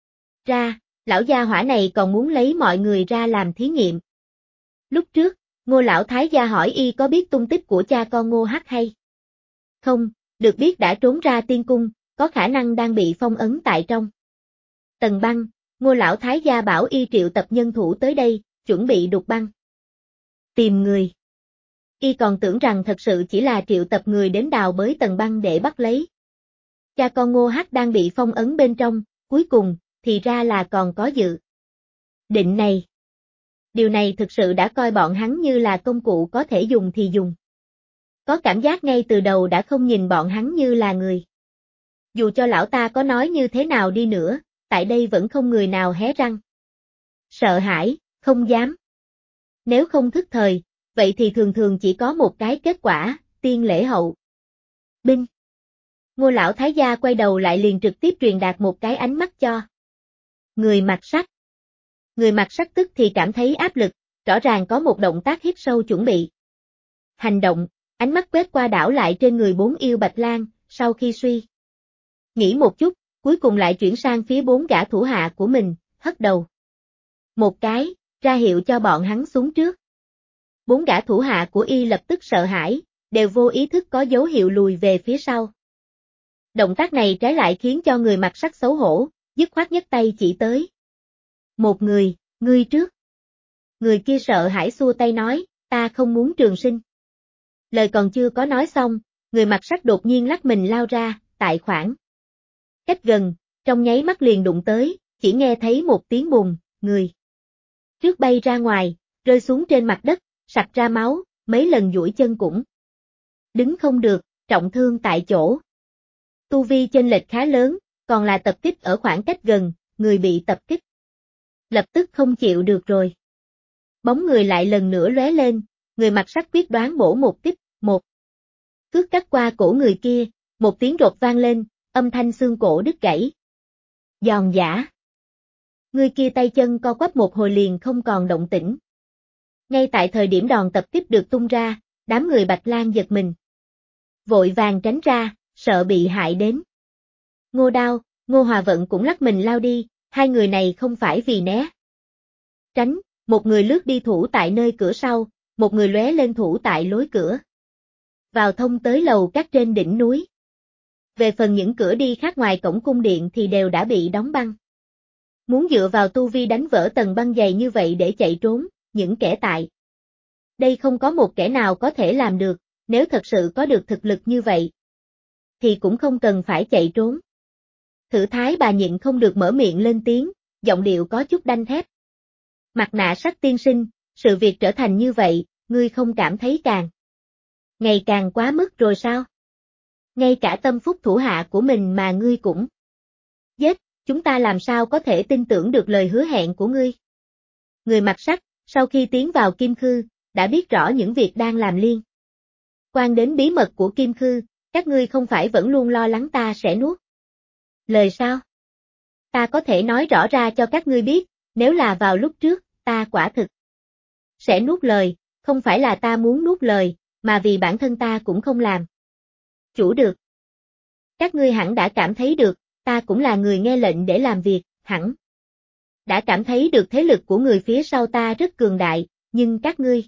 Ra, lão gia hỏa này còn muốn lấy mọi người ra làm thí nghiệm. Lúc trước, Ngô lão thái gia hỏi y có biết tung tích của cha con Ngô Hắc hay không, được biết đã trốn ra tiên cung, có khả năng đang bị phong ấn tại trong tầng băng. Ngô lão thái gia bảo y triệu tập nhân thủ tới đây, chuẩn bị đục băng. Tìm người. Y còn tưởng rằng thật sự chỉ là triệu tập người đến đào bới tầng băng để bắt lấy cha con Ngô Hắc đang bị phong ấn bên trong, cuối cùng, thì ra là còn có dự định này. Điều này thực sự đã coi bọn hắn như là công cụ có thể dùng thì dùng. Có cảm giác ngay từ đầu đã không nhìn bọn hắn như là người. Dù cho lão ta có nói như thế nào đi nữa, tại đây vẫn không người nào hé răng. Sợ hãi, không dám. Nếu không thức thời, vậy thì thường thường chỉ có một cái kết quả, tiên lễ hậu binh. Ngô lão thái gia quay đầu lại liền trực tiếp truyền đạt một cái ánh mắt cho người mặc sắc. Người mặc sắc tức thì cảm thấy áp lực, rõ ràng có một động tác hít sâu chuẩn bị hành động, ánh mắt quét qua đảo lại trên người 4 yêu Bạch Lang, sau khi suy nghĩ một chút, cuối cùng lại chuyển sang phía 4 gã thủ hạ của mình, hất đầu một cái, ra hiệu cho bọn hắn xuống trước. 4 gã thủ hạ của y lập tức sợ hãi, đều vô ý thức có dấu hiệu lùi về phía sau. Động tác này trái lại khiến cho người mặc sắc xấu hổ, dứt khoát nhấc tay chỉ tới một người, ngươi trước. Người kia sợ hãi xua tay nói, ta không muốn trường sinh. Lời còn chưa có nói xong, người mặc sắc đột nhiên lắc mình lao ra, tại khoảng cách gần, trong nháy mắt liền đụng tới, chỉ nghe thấy một tiếng bùng, người trước bay ra ngoài, rơi xuống trên mặt đất, sặc ra máu, mấy lần duỗi chân cũng đứng không được, trọng thương tại chỗ. Tu vi chênh lệch khá lớn, còn là tập kích ở khoảng cách gần, người bị tập kích lập tức không chịu được rồi. Bóng người lại lần nữa lóe lên, người mặc sắc quyết đoán bổ một kích, một cước cắt qua cổ người kia, một tiếng rột vang lên, âm thanh xương cổ đứt gãy. Giòn giã. Người kia tay chân co quắp một hồi liền không còn động tĩnh. Ngay tại thời điểm đòn tập kích được tung ra, đám người Bạch Lang giật mình. Vội vàng tránh ra, sợ bị hại đến. Ngô Đao, Ngô Hòa Vận cũng lắc mình lao đi, hai người này không phải vì né tránh, một người lướt đi thủ tại nơi cửa sau, một người lóe lên thủ tại lối cửa vào thông tới lầu các trên đỉnh núi. Về phần những cửa đi khác ngoài cổng cung điện thì đều đã bị đóng băng. Muốn dựa vào tu vi đánh vỡ tầng băng dày như vậy để chạy trốn, những kẻ tại đây không có một kẻ nào có thể làm được, nếu thật sự có được thực lực như vậy thì cũng không cần phải chạy trốn. Thử Thái bà nhịn không được mở miệng lên tiếng, giọng điệu có chút đanh thép. Mặt nạ sắc tiên sinh, sự việc trở thành như vậy, ngươi không cảm thấy càng ngày càng quá mức rồi sao? Ngay cả tâm phúc thủ hạ của mình mà ngươi cũng giết, chúng ta làm sao có thể tin tưởng được lời hứa hẹn của ngươi? Người mặc sắc, sau khi tiến vào Kim Khư, đã biết rõ những việc đang làm liên quan đến bí mật của Kim Khư, các ngươi không phải vẫn luôn lo lắng ta sẽ nuốt lời sao? Ta có thể nói rõ ra cho các ngươi biết, nếu là vào lúc trước, ta quả thực sẽ nuốt lời, không phải là ta muốn nuốt lời, mà vì bản thân ta cũng không làm chủ được. Các ngươi hẳn đã cảm thấy được, ta cũng là người nghe lệnh để làm việc, hẳn đã cảm thấy được thế lực của người phía sau ta rất cường đại, nhưng các ngươi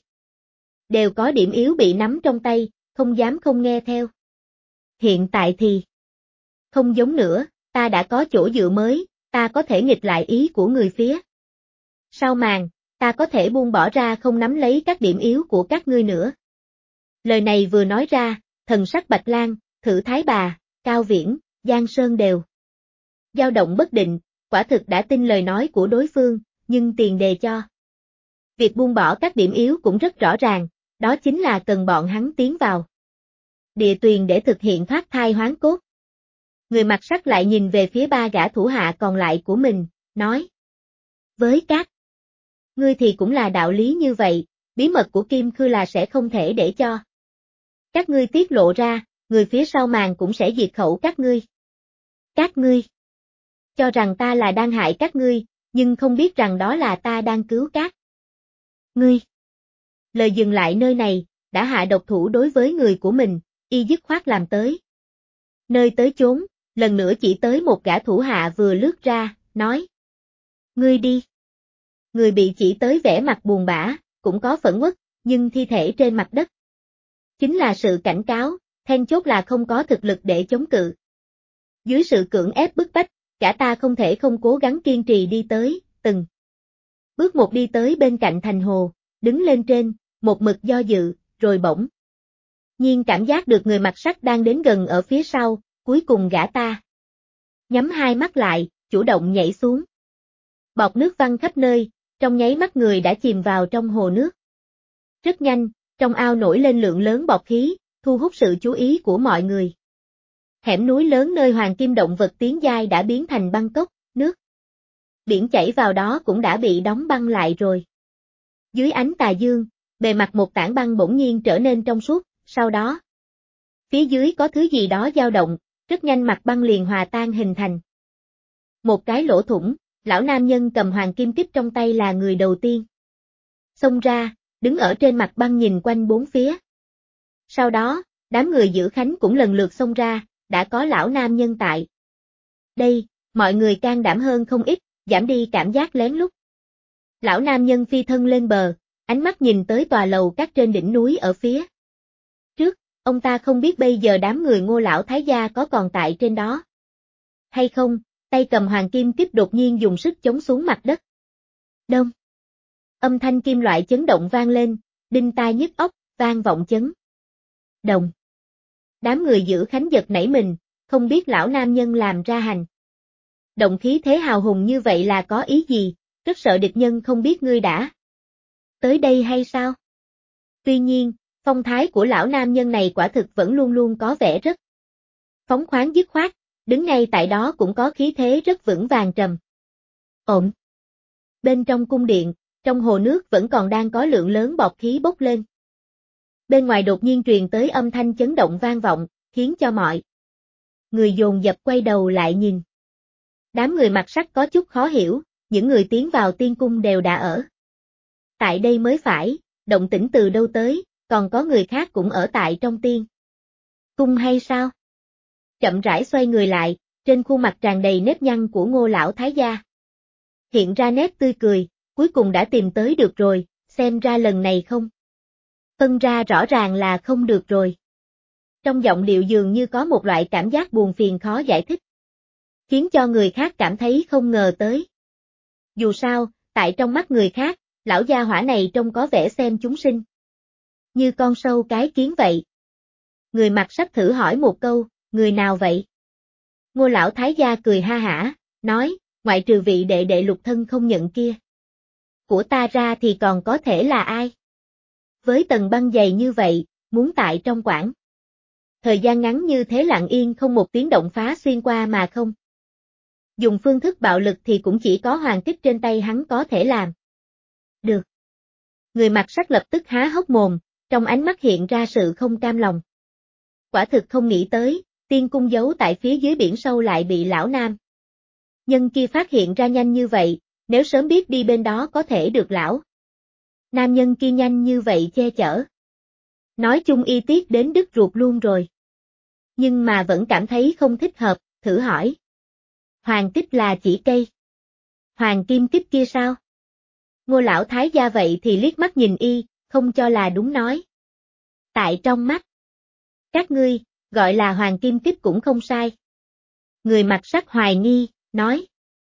đều có điểm yếu bị nắm trong tay, không dám không nghe theo. Hiện tại thì không giống nữa, ta đã có chỗ dựa mới, ta có thể nghịch lại ý của người phía sau màn, ta có thể buông bỏ ra không nắm lấy các điểm yếu của các ngươi nữa. Lời này vừa nói ra, thần sắc Bạch Lang, Thử Thái Bà, Cao Viễn, Giang Sơn đều dao động bất định, quả thực đã tin lời nói của đối phương, nhưng tiền đề cho việc buông bỏ các điểm yếu cũng rất rõ ràng, đó chính là cần bọn hắn tiến vào địa tuyền để thực hiện thoát thai hoán cốt. Người mặc sắc lại nhìn về phía 3 gã thủ hạ còn lại của mình, nói: với các ngươi thì cũng là đạo lý như vậy, bí mật của Kim Khư là sẽ không thể để cho các ngươi tiết lộ ra, người phía sau màn cũng sẽ diệt khẩu các ngươi. Các ngươi cho rằng ta là đang hại các ngươi, nhưng không biết rằng đó là ta đang cứu các ngươi. Lời dừng lại nơi này, đã hạ độc thủ đối với người của mình, y dứt khoát làm tới. Nơi tới chốn, lần nữa chỉ tới một gã thủ hạ vừa lướt ra, nói. Ngươi đi. Người bị chỉ tới vẻ mặt buồn bã, cũng có phẫn uất, nhưng thi thể trên mặt đất. Chính là sự cảnh cáo, then chốt là không có thực lực để chống cự. Dưới sự cưỡng ép bức bách, cả ta không thể không cố gắng kiên trì đi tới, từng bước một đi tới bên cạnh thành hồ, đứng lên trên, một mực do dự, rồi bỗng nhiên cảm giác được người mặc sắt đang đến gần ở phía sau, cuối cùng gã ta nhắm hai mắt lại, chủ động nhảy xuống. Bọt nước văng khắp nơi, trong nháy mắt người đã chìm vào trong hồ nước. Rất nhanh, trong ao nổi lên lượng lớn bọt khí, thu hút sự chú ý của mọi người. Hẻm núi lớn nơi hoàng kim động vật tiến giai đã biến thành băng cốc, nước biển chảy vào đó cũng đã bị đóng băng lại rồi. Dưới ánh tà dương, bề mặt một tảng băng bỗng nhiên trở nên trong suốt, sau đó phía dưới có thứ gì đó dao động, rất nhanh mặt băng liền hòa tan hình thành một cái lỗ thủng. Lão nam nhân cầm hoàng kim kích trong tay là người đầu tiên xông ra, đứng ở trên mặt băng nhìn quanh bốn phía. Sau đó, đám người giữ khánh cũng lần lượt xông ra, đã có lão nam nhân tại đây, mọi người can đảm hơn không ít, giảm đi cảm giác lén lút. Lão nam nhân phi thân lên bờ, ánh mắt nhìn tới tòa lầu các trên đỉnh núi ở phía trước, ông ta không biết bây giờ đám người Ngô lão thái gia có còn tại trên đó hay không. Tay cầm hoàng kim kích đột nhiên dùng sức chống xuống mặt đất. Đông. Âm thanh kim loại chấn động vang lên, đinh tai nhức óc, vang vọng chấn động. Đám người giữ khánh giật nảy mình, không biết lão nam nhân làm ra hành động khí thế hào hùng như vậy là có ý gì, rất sợ địch nhân không biết ngươi đã tới đây hay sao. Tuy nhiên, phong thái của lão nam nhân này quả thực vẫn luôn luôn có vẻ rất phóng khoáng dứt khoát. Đứng ngay tại đó cũng có khí thế rất vững vàng trầm ổn. Bên trong cung điện, trong hồ nước vẫn còn đang có lượng lớn bọt khí bốc lên. Bên ngoài đột nhiên truyền tới âm thanh chấn động vang vọng, khiến cho mọi người dồn dập quay đầu lại nhìn. Đám người mặc sắt có chút khó hiểu, những người tiến vào tiên cung đều đã ở tại đây mới phải, động tĩnh từ đâu tới, còn có người khác cũng ở tại trong tiên cung hay sao? Chậm rãi xoay người lại, trên khuôn mặt tràn đầy nếp nhăn của Ngô lão thái gia hiện ra nét tươi cười, cuối cùng đã tìm tới được rồi, xem ra lần này không phân ra rõ ràng là không được rồi. Trong giọng điệu dường như có một loại cảm giác buồn phiền khó giải thích, khiến cho người khác cảm thấy không ngờ tới. Dù sao, tại trong mắt người khác, lão gia hỏa này trông có vẻ xem chúng sinh như con sâu cái kiến vậy. Người mặc sắt thử hỏi một câu, người nào vậy? Ngô lão thái gia cười ha hả, nói, ngoại trừ vị đệ đệ lục thân không nhận kia của ta ra thì còn có thể là ai? Với tầng băng dày như vậy, muốn tại trong quãng thời gian ngắn như thế lặng yên không một tiếng động phá xuyên qua mà không dùng phương thức bạo lực thì cũng chỉ có hoàng kích trên tay hắn có thể làm được. Người mặc sắt lập tức há hốc mồm, trong ánh mắt hiện ra sự không cam lòng. Quả thực không nghĩ tới, tiên cung giấu tại phía dưới biển sâu lại bị lão nam nhân kia phát hiện ra nhanh như vậy, nếu sớm biết đi bên đó có thể được lão nam nhân kia nhanh như vậy che chở. Nói chung y tiết đến đứt ruột luôn rồi. Nhưng mà vẫn cảm thấy không thích hợp, thử hỏi. Hoàng kích là chỉ cây hoàng kim kích kia sao? Ngô lão thái gia vậy thì liếc mắt nhìn y, không cho là đúng nói. Tại trong mắt các ngươi, gọi là hoàng kim kích cũng không sai. Người mặc sắt hoài nghi, nói.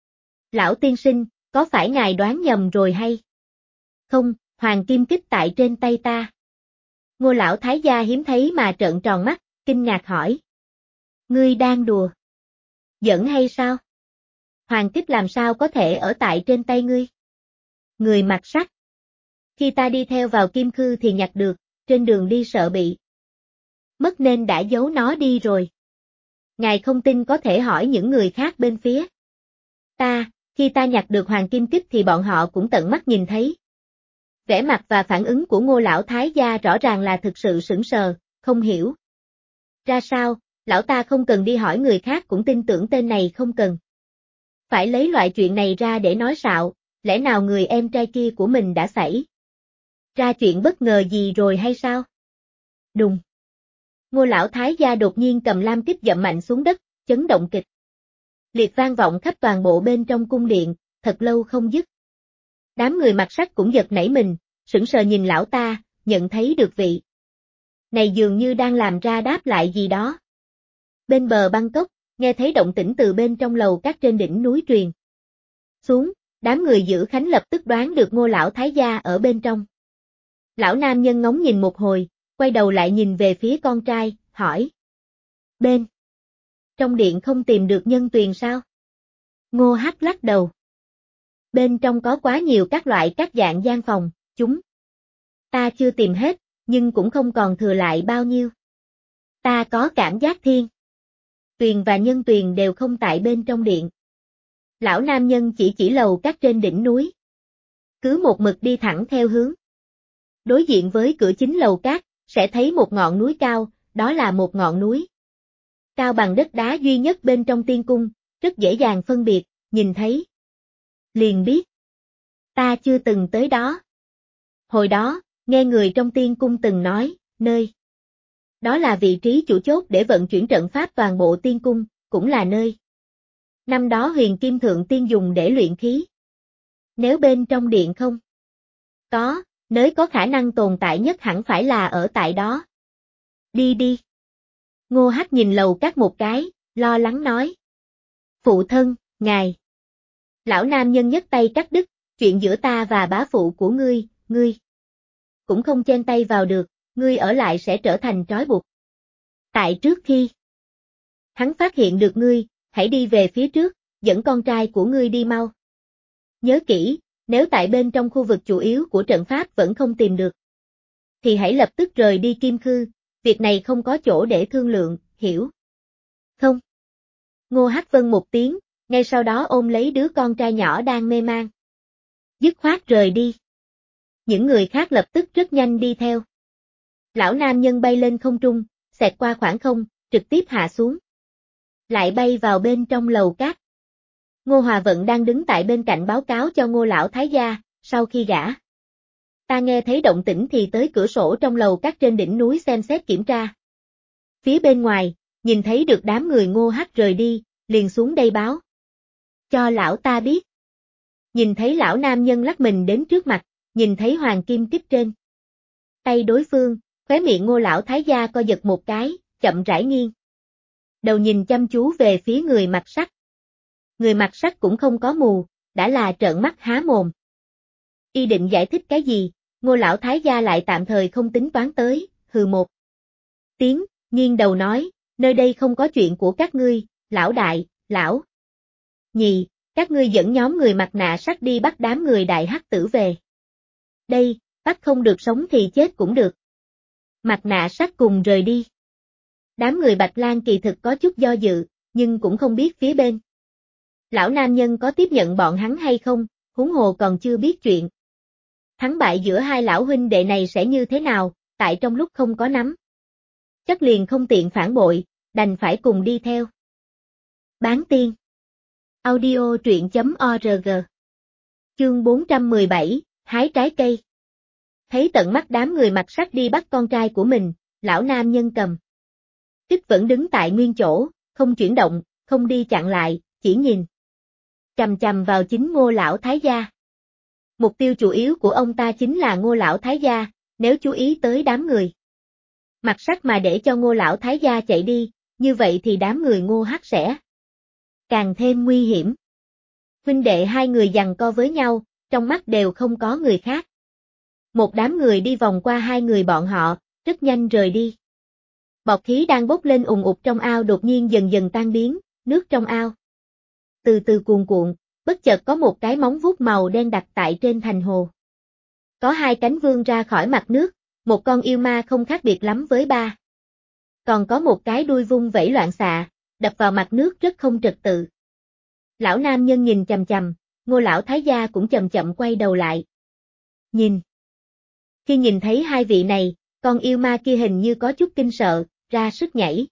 Lão tiên sinh, có phải ngài đoán nhầm rồi hay? Không, hoàng kim kích tại trên tay ta. Ngô lão thái gia hiếm thấy mà trợn tròn mắt, kinh ngạc hỏi. Ngươi đang đùa giỡn hay sao? Hoàng kích làm sao có thể ở tại trên tay ngươi? Người mặc sắt. Khi ta đi theo vào Kim Khư thì nhặt được, trên đường đi sợ bị mất nên đã giấu nó đi rồi. Ngài không tin có thể hỏi những người khác bên phía ta, khi ta nhặt được hoàng kim kích thì bọn họ cũng tận mắt nhìn thấy. Vẻ mặt và phản ứng của Ngô lão thái gia rõ ràng là thực sự sững sờ, không hiểu. Ra sao, lão ta không cần đi hỏi người khác cũng tin tưởng tên này không cần. Phải lấy loại chuyện này ra để nói xạo, lẽ nào người em trai kia của mình đã xảy ra chuyện bất ngờ gì rồi hay sao? Đùng. Ngô lão thái gia đột nhiên cầm lam kích dậm mạnh xuống đất, chấn động kịch liệt vang vọng khắp toàn bộ bên trong cung điện, thật lâu không dứt. Đám người mặc sắc cũng giật nảy mình, sững sờ nhìn lão ta, nhận thấy được vị này dường như đang làm ra đáp lại gì đó. Bên bờ Bangkok, nghe thấy động tĩnh từ bên trong lầu các trên đỉnh núi truyền xuống, đám người giữ khánh lập tức đoán được Ngô lão thái gia ở bên trong. Lão nam nhân ngóng nhìn một hồi, quay đầu lại nhìn về phía con trai, hỏi. Bên trong điện không tìm được nhân tuyền sao? Ngô Hắc lắc đầu. Bên trong có quá nhiều các loại các dạng gian phòng, chúng ta chưa tìm hết, nhưng cũng không còn thừa lại bao nhiêu. Ta có cảm giác thiên tuyền và nhân tuyền đều không tại bên trong điện. Lão nam nhân chỉ lầu các trên đỉnh núi. Cứ một mực đi thẳng theo hướng đối diện với cửa chính lầu các, sẽ thấy một ngọn núi cao, đó là một ngọn núi cao bằng đất đá duy nhất bên trong tiên cung, rất dễ dàng phân biệt, nhìn thấy liền biết. Ta chưa từng tới đó. Hồi đó, nghe người trong tiên cung từng nói, nơi đó là vị trí chủ chốt để vận chuyển trận pháp toàn bộ tiên cung, cũng là nơi năm đó Huyền Kim Thượng Tiên dùng để luyện khí. Nếu bên trong điện không có, nơi có khả năng tồn tại nhất hẳn phải là ở tại đó. Đi đi. Ngô Hắc nhìn lầu các một cái, lo lắng nói. Phụ thân, ngài. Lão nam nhân nhấc tay cắt đứt, chuyện giữa ta và bá phụ của ngươi cũng không chen tay vào được, ngươi ở lại sẽ trở thành trói buộc. Tại trước khi hắn phát hiện được ngươi, hãy đi về phía trước, dẫn con trai của ngươi đi mau. Nhớ kỹ, nếu tại bên trong khu vực chủ yếu của trận pháp vẫn không tìm được, thì hãy lập tức rời đi Kim Khư, việc này không có chỗ để thương lượng, hiểu không? Ngô Hắc vâng một tiếng, ngay sau đó ôm lấy đứa con trai nhỏ đang mê man. Dứt khoát rời đi. Những người khác lập tức rất nhanh đi theo. Lão nam nhân bay lên không trung, xẹt qua khoảng không, trực tiếp hạ xuống. Lại bay vào bên trong lầu cát. Ngô Hòa Vận đang đứng tại bên cạnh báo cáo cho Ngô lão thái gia, sau khi gã ta nghe thấy động tĩnh thì tới cửa sổ trong lầu các trên đỉnh núi xem xét kiểm tra. Phía bên ngoài, nhìn thấy được đám người Ngô Hắc rời đi, liền xuống đây báo cho lão ta biết. Nhìn thấy lão nam nhân lắc mình đến trước mặt, nhìn thấy hoàng kim tiếp trên tay đối phương, khóe miệng Ngô lão thái gia co giật một cái, chậm rãi nghiêng đầu nhìn chăm chú về phía người mặc sắt. Người mặc sắt cũng không có mù, đã là trợn mắt há mồm. Y định giải thích cái gì, Ngô lão thái gia lại tạm thời không tính toán tới, hừ một tiếng, nghiêng đầu nói, nơi đây không có chuyện của các ngươi, lão đại, lão nhị, các ngươi dẫn nhóm người mặt nạ sắt đi bắt đám người đại hắc tử về. Đây, bắt không được sống thì chết cũng được. Mặt nạ sắt cùng rời đi. Đám người Bạch Lang kỳ thực có chút do dự, nhưng cũng không biết phía bên lão nam nhân có tiếp nhận bọn hắn hay không, huống hồ còn chưa biết chuyện thắng bại giữa hai lão huynh đệ này sẽ như thế nào, tại trong lúc không có nắm chắc liền không tiện phản bội, đành phải cùng đi theo. Bán tiên. Audio truyện.org. Chương 417, hái trái cây. Thấy tận mắt đám người mặc sắt đi bắt con trai của mình, lão nam nhân cầm kích vẫn đứng tại nguyên chỗ, không chuyển động, không đi chặn lại, chỉ nhìn chằm chằm vào chính Ngô lão thái gia. Mục tiêu chủ yếu của ông ta chính là Ngô lão thái gia, nếu chú ý tới đám người mặc sắt mà để cho Ngô lão thái gia chạy đi, như vậy thì đám người Ngô Hắc sẽ càng thêm nguy hiểm. Huynh đệ hai người giằng co với nhau, trong mắt đều không có người khác. Một đám người đi vòng qua hai người bọn họ, rất nhanh rời đi. Bọt khí đang bốc lên ùn ụt trong ao đột nhiên dần dần tan biến, nước trong ao từ từ cuồn cuộn, bất chợt có một cái móng vuốt màu đen đặt tại trên thành hồ. Có hai cánh vươn ra khỏi mặt nước, một con yêu ma không khác biệt lắm với ba. Còn có một cái đuôi vung vẩy loạn xạ, đập vào mặt nước rất không trật tự. Lão nam nhân nhìn chằm chằm, Ngô lão thái gia cũng chậm chậm quay đầu lại. Nhìn. Khi nhìn thấy hai vị này, con yêu ma kia hình như có chút kinh sợ, ra sức nhảy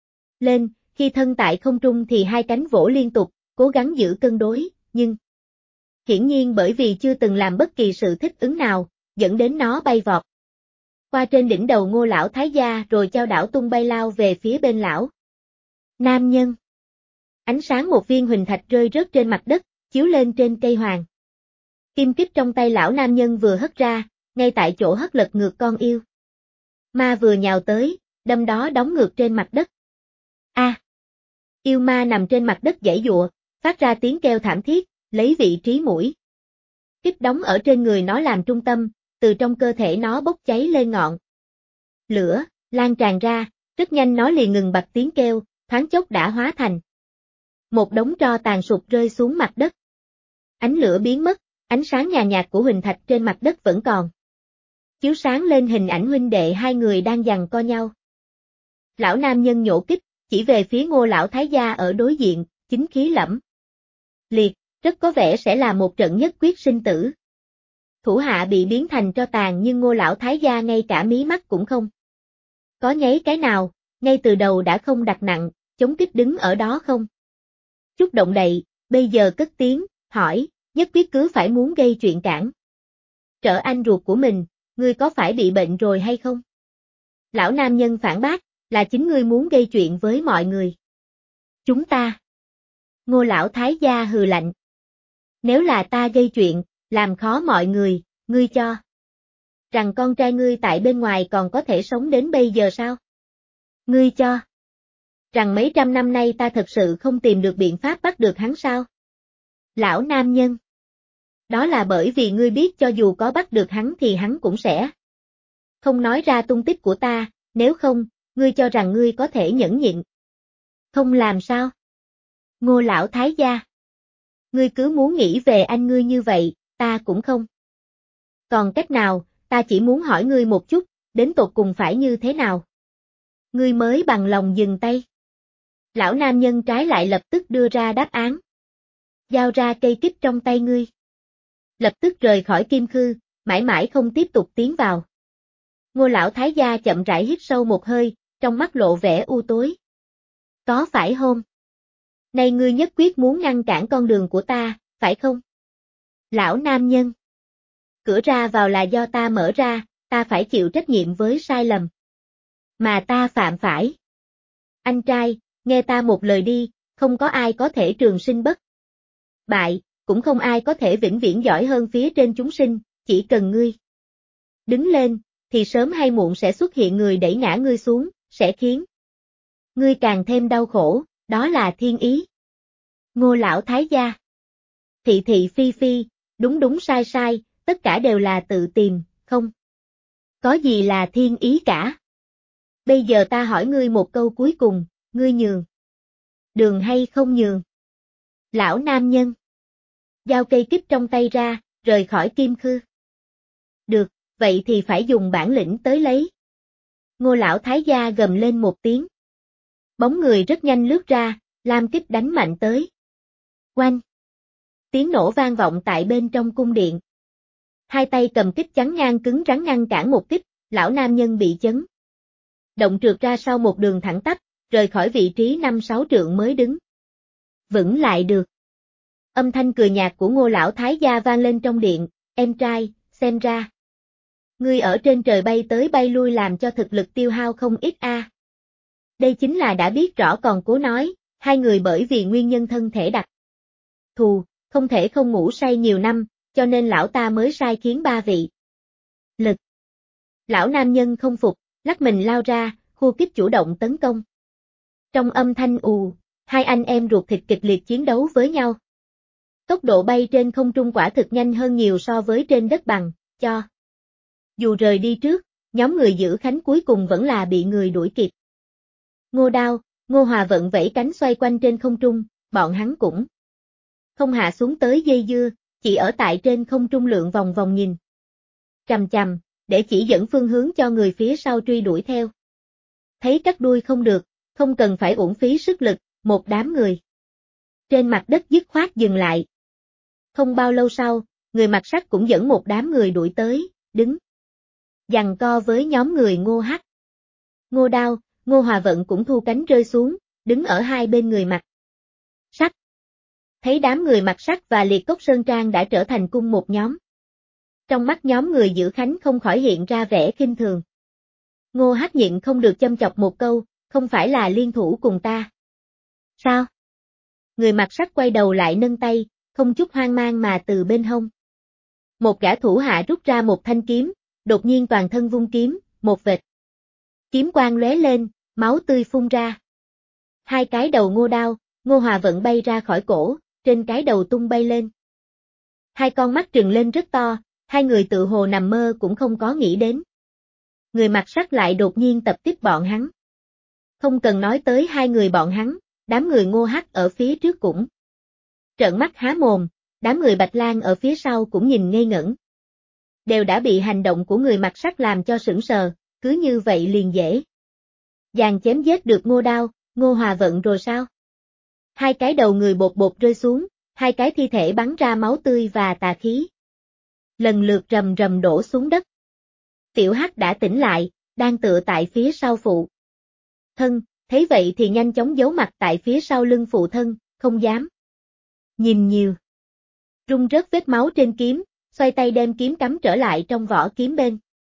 lên, khi thân tại không trung thì hai cánh vỗ liên tục, cố gắng giữ cân đối, nhưng hiển nhiên bởi vì chưa từng làm bất kỳ sự thích ứng nào, dẫn đến nó bay vọt qua trên đỉnh đầu Ngô lão thái gia rồi chao đảo tung bay lao về phía bên lão nam nhân. Ánh sáng một viên huỳnh thạch rơi rớt trên mặt đất, chiếu lên trên cây hoàng kim kích trong tay lão nam nhân vừa hất ra, ngay tại chỗ hất lật ngược con yêu ma vừa nhào tới, đâm đó đóng ngược trên mặt đất. A! Yêu ma nằm trên mặt đất giãy giụa, phát ra tiếng kêu thảm thiết, lấy vị trí mũi kích đóng ở trên người nó làm trung tâm, từ trong cơ thể nó bốc cháy lên ngọn lửa, lan tràn ra, rất nhanh nó liền ngừng bặt tiếng kêu, thoáng chốc đã hóa thành một đống tro tàn sụp rơi xuống mặt đất. Ánh lửa biến mất, ánh sáng nhàn nhạt của huỳnh thạch trên mặt đất vẫn còn chiếu sáng lên hình ảnh huynh đệ hai người đang giằng co nhau. Lão nam nhân nhổ kích, chỉ về phía Ngô lão thái gia ở đối diện, chính khí lẫm liệt, rất có vẻ sẽ là một trận nhất quyết sinh tử. Thủ hạ bị biến thành tro tàn nhưng Ngô lão thái gia ngay cả mí mắt cũng không có nháy cái nào, ngay từ đầu đã không đặt nặng, chống kích đứng ở đó không chút động đậy, bây giờ cất tiếng, hỏi, nhất quyết cứ phải muốn gây chuyện cản trở anh ruột của mình, ngươi có phải bị bệnh rồi hay không? Lão nam nhân phản bác, là chính ngươi muốn gây chuyện với mọi người. Chúng ta. Ngô lão thái gia hừ lạnh. Nếu là ta gây chuyện, làm khó mọi người, ngươi cho rằng con trai ngươi tại bên ngoài còn có thể sống đến bây giờ sao? Ngươi cho rằng mấy trăm năm nay ta thật sự không tìm được biện pháp bắt được hắn sao? Lão nam nhân. Đó là bởi vì ngươi biết cho dù có bắt được hắn thì hắn cũng sẽ không nói ra tung tích của ta, nếu không, ngươi cho rằng ngươi có thể nhẫn nhịn. Không làm sao? Ngô lão thái gia. Ngươi cứ muốn nghĩ về anh ngươi như vậy, ta cũng không. Còn cách nào, ta chỉ muốn hỏi ngươi một chút, đến tột cùng phải như thế nào? Ngươi mới bằng lòng dừng tay. Lão nam nhân trái lại lập tức đưa ra đáp án. Giao ra cây kích trong tay ngươi. Lập tức rời khỏi kim khư, mãi mãi không tiếp tục tiến vào. Ngô lão thái gia chậm rãi hít sâu một hơi, trong mắt lộ vẻ u tối. Có phải không? Này ngươi nhất quyết muốn ngăn cản con đường của ta, phải không? Lão nam nhân. Cửa ra vào là do ta mở ra, ta phải chịu trách nhiệm với sai lầm mà ta phạm phải. Anh trai, nghe ta một lời đi, không có ai có thể trường sinh bất bại, cũng không ai có thể vĩnh viễn giỏi hơn phía trên chúng sinh, chỉ cần ngươi đứng lên, thì sớm hay muộn sẽ xuất hiện người đẩy ngã ngươi xuống, sẽ khiến ngươi càng thêm đau khổ, đó là thiên ý. Ngô lão thái gia. Thị thị phi phi, đúng đúng sai sai, tất cả đều là tự tìm, không có gì là thiên ý cả. Bây giờ ta hỏi ngươi một câu cuối cùng, ngươi nhường đường hay không nhường? Lão nam nhân. Giao cây kích trong tay ra, rời khỏi kim khư. Được, vậy thì phải dùng bản lĩnh tới lấy. Ngô lão thái gia gầm lên một tiếng. Bóng người rất nhanh lướt ra, lam kích đánh mạnh tới. Oanh! Tiếng nổ vang vọng tại bên trong cung điện. Hai tay cầm kích chắn ngang cứng rắn ngăn cản một kích, lão nam nhân bị chấn động trượt ra sau một đường thẳng tắp, rời khỏi vị trí 5-6 trượng mới đứng vững lại được. Âm thanh cười nhạt của Ngô lão thái gia vang lên trong điện, em trai, xem ra ngươi ở trên trời bay tới bay lui làm cho thực lực tiêu hao không ít a. Đây chính là đã biết rõ còn cố nói, hai người bởi vì nguyên nhân thân thể đặc thù, không thể không ngủ say nhiều năm, cho nên lão ta mới sai khiến ba vị lực. Lão nam nhân không phục, lắc mình lao ra, khu kích chủ động tấn công. Trong âm thanh ù, hai anh em ruột thịt kịch liệt chiến đấu với nhau. Tốc độ bay trên không trung quả thực nhanh hơn nhiều so với trên đất bằng, cho dù rời đi trước, nhóm người giữ khánh cuối cùng vẫn là bị người đuổi kịp. Ngô Đao, Ngô Hòa vận vẫy cánh xoay quanh trên không trung, bọn hắn cũng không hạ xuống tới dây dưa, chỉ ở tại trên không trung lượn vòng vòng nhìn chằm chằm, để chỉ dẫn phương hướng cho người phía sau truy đuổi theo. Thấy cắt đuôi không được, không cần phải uổng phí sức lực, một đám người trên mặt đất dứt khoát dừng lại. Không bao lâu sau, người mặc sắt cũng dẫn một đám người đuổi tới, đứng giằng co với nhóm người Ngô Hắc. Ngô Đao, Ngô Hòa Vận cũng thu cánh rơi xuống, đứng ở hai bên người mặc sắt. Thấy đám người mặc sắt và Liệt Cốc Sơn Trang đã trở thành cùng một nhóm. Trong mắt nhóm người giữ khánh không khỏi hiện ra vẻ khinh thường. Ngô Hắc nhịn không được châm chọc một câu, không phải là liên thủ cùng ta. Sao? Người mặc sắt quay đầu lại nâng tay, không chút hoang mang mà từ bên hông. Một gã thủ hạ rút ra một thanh kiếm, đột nhiên toàn thân vung kiếm, một vệt. Kiếm quang lóe lên, máu tươi phun ra. Hai cái đầu Ngô Đao, Ngô Hòa Vận bay ra khỏi cổ, trên cái đầu tung bay lên. Hai con mắt trừng lên rất to, hai người tự hồ nằm mơ cũng không có nghĩ đến. Người mặc sắt lại đột nhiên tập kích bọn hắn. Không cần nói tới hai người bọn hắn, đám người Ngô Hắc ở phía trước cũng trợn mắt há mồm, đám người Bạch Lang ở phía sau cũng nhìn ngây ngẩn. Đều đã bị hành động của người mặc sắt làm cho sững sờ, cứ như vậy liền dễ dàng chém giết được Ngô Đao, Ngô Hòa Vận rồi sao? Hai cái đầu người bột bột rơi xuống, hai cái thi thể bắn ra máu tươi và tà khí. Lần lượt rầm rầm đổ xuống đất. Tiểu Hắc đã tỉnh lại, đang tựa tại phía sau phụ thân, thấy vậy thì nhanh chóng giấu mặt tại phía sau lưng phụ thân, không dám nhìn nhiều. Rung rớt vết máu trên kiếm, xoay tay đem kiếm cắm trở lại trong vỏ kiếm bên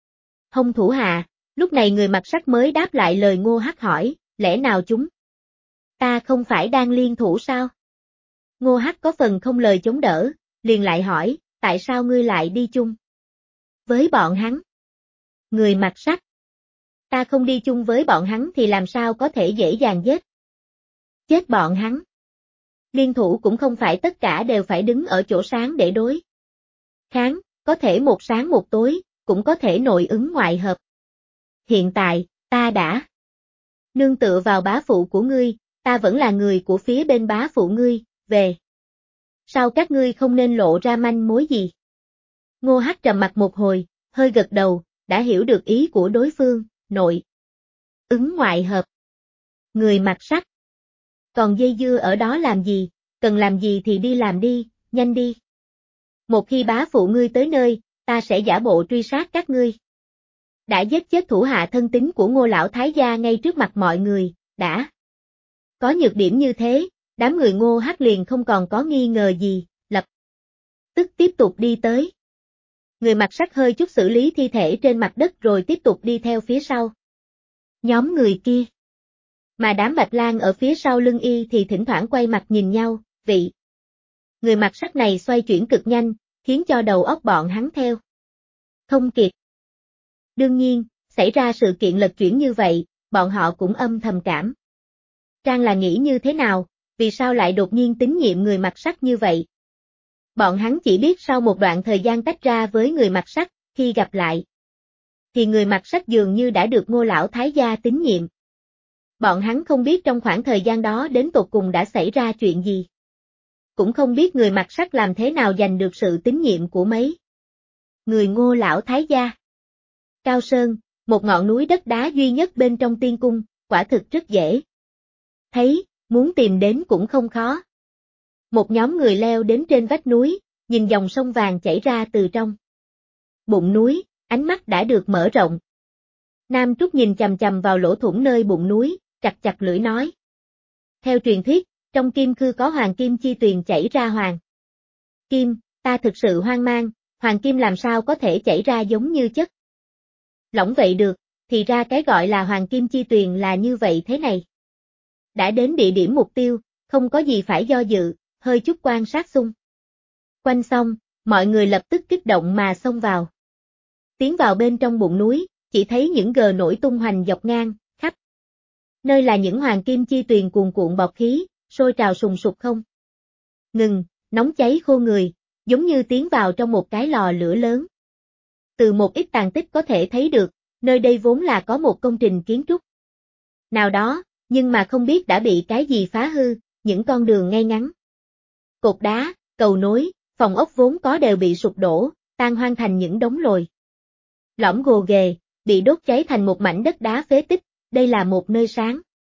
hông thủ hạ. Lúc này người mặc sắt mới đáp lại lời Ngô Hắc hỏi, lẽ nào chúng ta không phải đang liên thủ sao? Ngô Hắc có phần không lời chống đỡ, liền lại hỏi, tại sao ngươi lại đi chung với bọn hắn? Người mặc sắt, ta không đi chung với bọn hắn thì làm sao có thể dễ dàng giết chết bọn hắn? Liên thủ cũng không phải tất cả đều phải đứng ở chỗ sáng để đối kháng, có thể một sáng một tối, cũng có thể nội ứng ngoại hợp. Hiện tại, ta đã nương tựa vào bá phụ của ngươi, ta vẫn là người của phía bên bá phụ ngươi, về sau các ngươi không nên lộ ra manh mối gì. Ngô Hắc trầm mặt một hồi, hơi gật đầu, đã hiểu được ý của đối phương, nội ứng ngoại hợp. Người mặc sắt, còn dây dưa ở đó làm gì, cần làm gì thì đi làm đi, nhanh đi. Một khi bá phụ ngươi tới nơi, ta sẽ giả bộ truy sát các ngươi. Đã giết chết thủ hạ thân tín của Ngô lão thái gia ngay trước mặt mọi người, đã có nhược điểm như thế, đám người Ngô Hắc liền không còn có nghi ngờ gì, lập tức tiếp tục đi tới. Người mặc sắt hơi chút xử lý thi thể trên mặt đất rồi tiếp tục đi theo phía sau nhóm người kia. Mà đám Bạch Lang ở phía sau lưng y thì thỉnh thoảng quay mặt nhìn nhau, vị người mặc sắt này xoay chuyển cực nhanh, khiến cho đầu óc bọn hắn theo không kịp. Đương nhiên, xảy ra sự kiện lật chuyển như vậy, bọn họ cũng âm thầm cảm Trang là nghĩ như thế nào, vì sao lại đột nhiên tín nhiệm người mặc sắt như vậy? Bọn hắn chỉ biết sau một đoạn thời gian tách ra với người mặc sắt, khi gặp lại thì người mặc sắt dường như đã được Ngô lão thái gia tín nhiệm. Bọn hắn không biết trong khoảng thời gian đó đến tột cùng đã xảy ra chuyện gì. Cũng không biết người mặc sắt làm thế nào giành được sự tín nhiệm của mấy người Ngô lão thái gia. Cao Sơn, một ngọn núi đất đá duy nhất bên trong tiên cung, quả thực rất dễ thấy, muốn tìm đến cũng không khó. Một nhóm người leo đến trên vách núi, nhìn dòng sông vàng chảy ra từ trong bụng núi, ánh mắt đã được mở rộng. Nam Trúc nhìn chằm chằm vào lỗ thủng nơi bụng núi, chặt chặt lưỡi nói. Theo truyền thuyết, trong kim khư có hoàng kim chi tuyền chảy ra hoàng kim, ta thực sự hoang mang, hoàng kim làm sao có thể chảy ra giống như chất lỏng vậy được, thì ra cái gọi là hoàng kim chi tuyền là như vậy thế này. Đã đến địa điểm mục tiêu, không có gì phải do dự, hơi chút quan sát xung quanh xong, mọi người lập tức kích động mà xông vào. Tiến vào bên trong bụng núi, chỉ thấy những gờ nổi tung hoành dọc ngang, khắp nơi là những hoàng kim chi tuyền cuồn cuộn bọt khí, sôi trào sùng sục không ngừng, nóng cháy khô người, giống như tiến vào trong một cái lò lửa lớn. Từ một ít tàn tích có thể thấy được, nơi đây vốn là có một công trình kiến trúc nào đó, nhưng mà không biết đã bị cái gì phá hư, những con đường ngay ngắn, cột đá, cầu nối, phòng ốc vốn có đều bị sụp đổ, tan hoang thành những đống lồi lõm gồ ghề, bị đốt cháy thành một mảnh đất đá phế tích, đây là một nơi sáng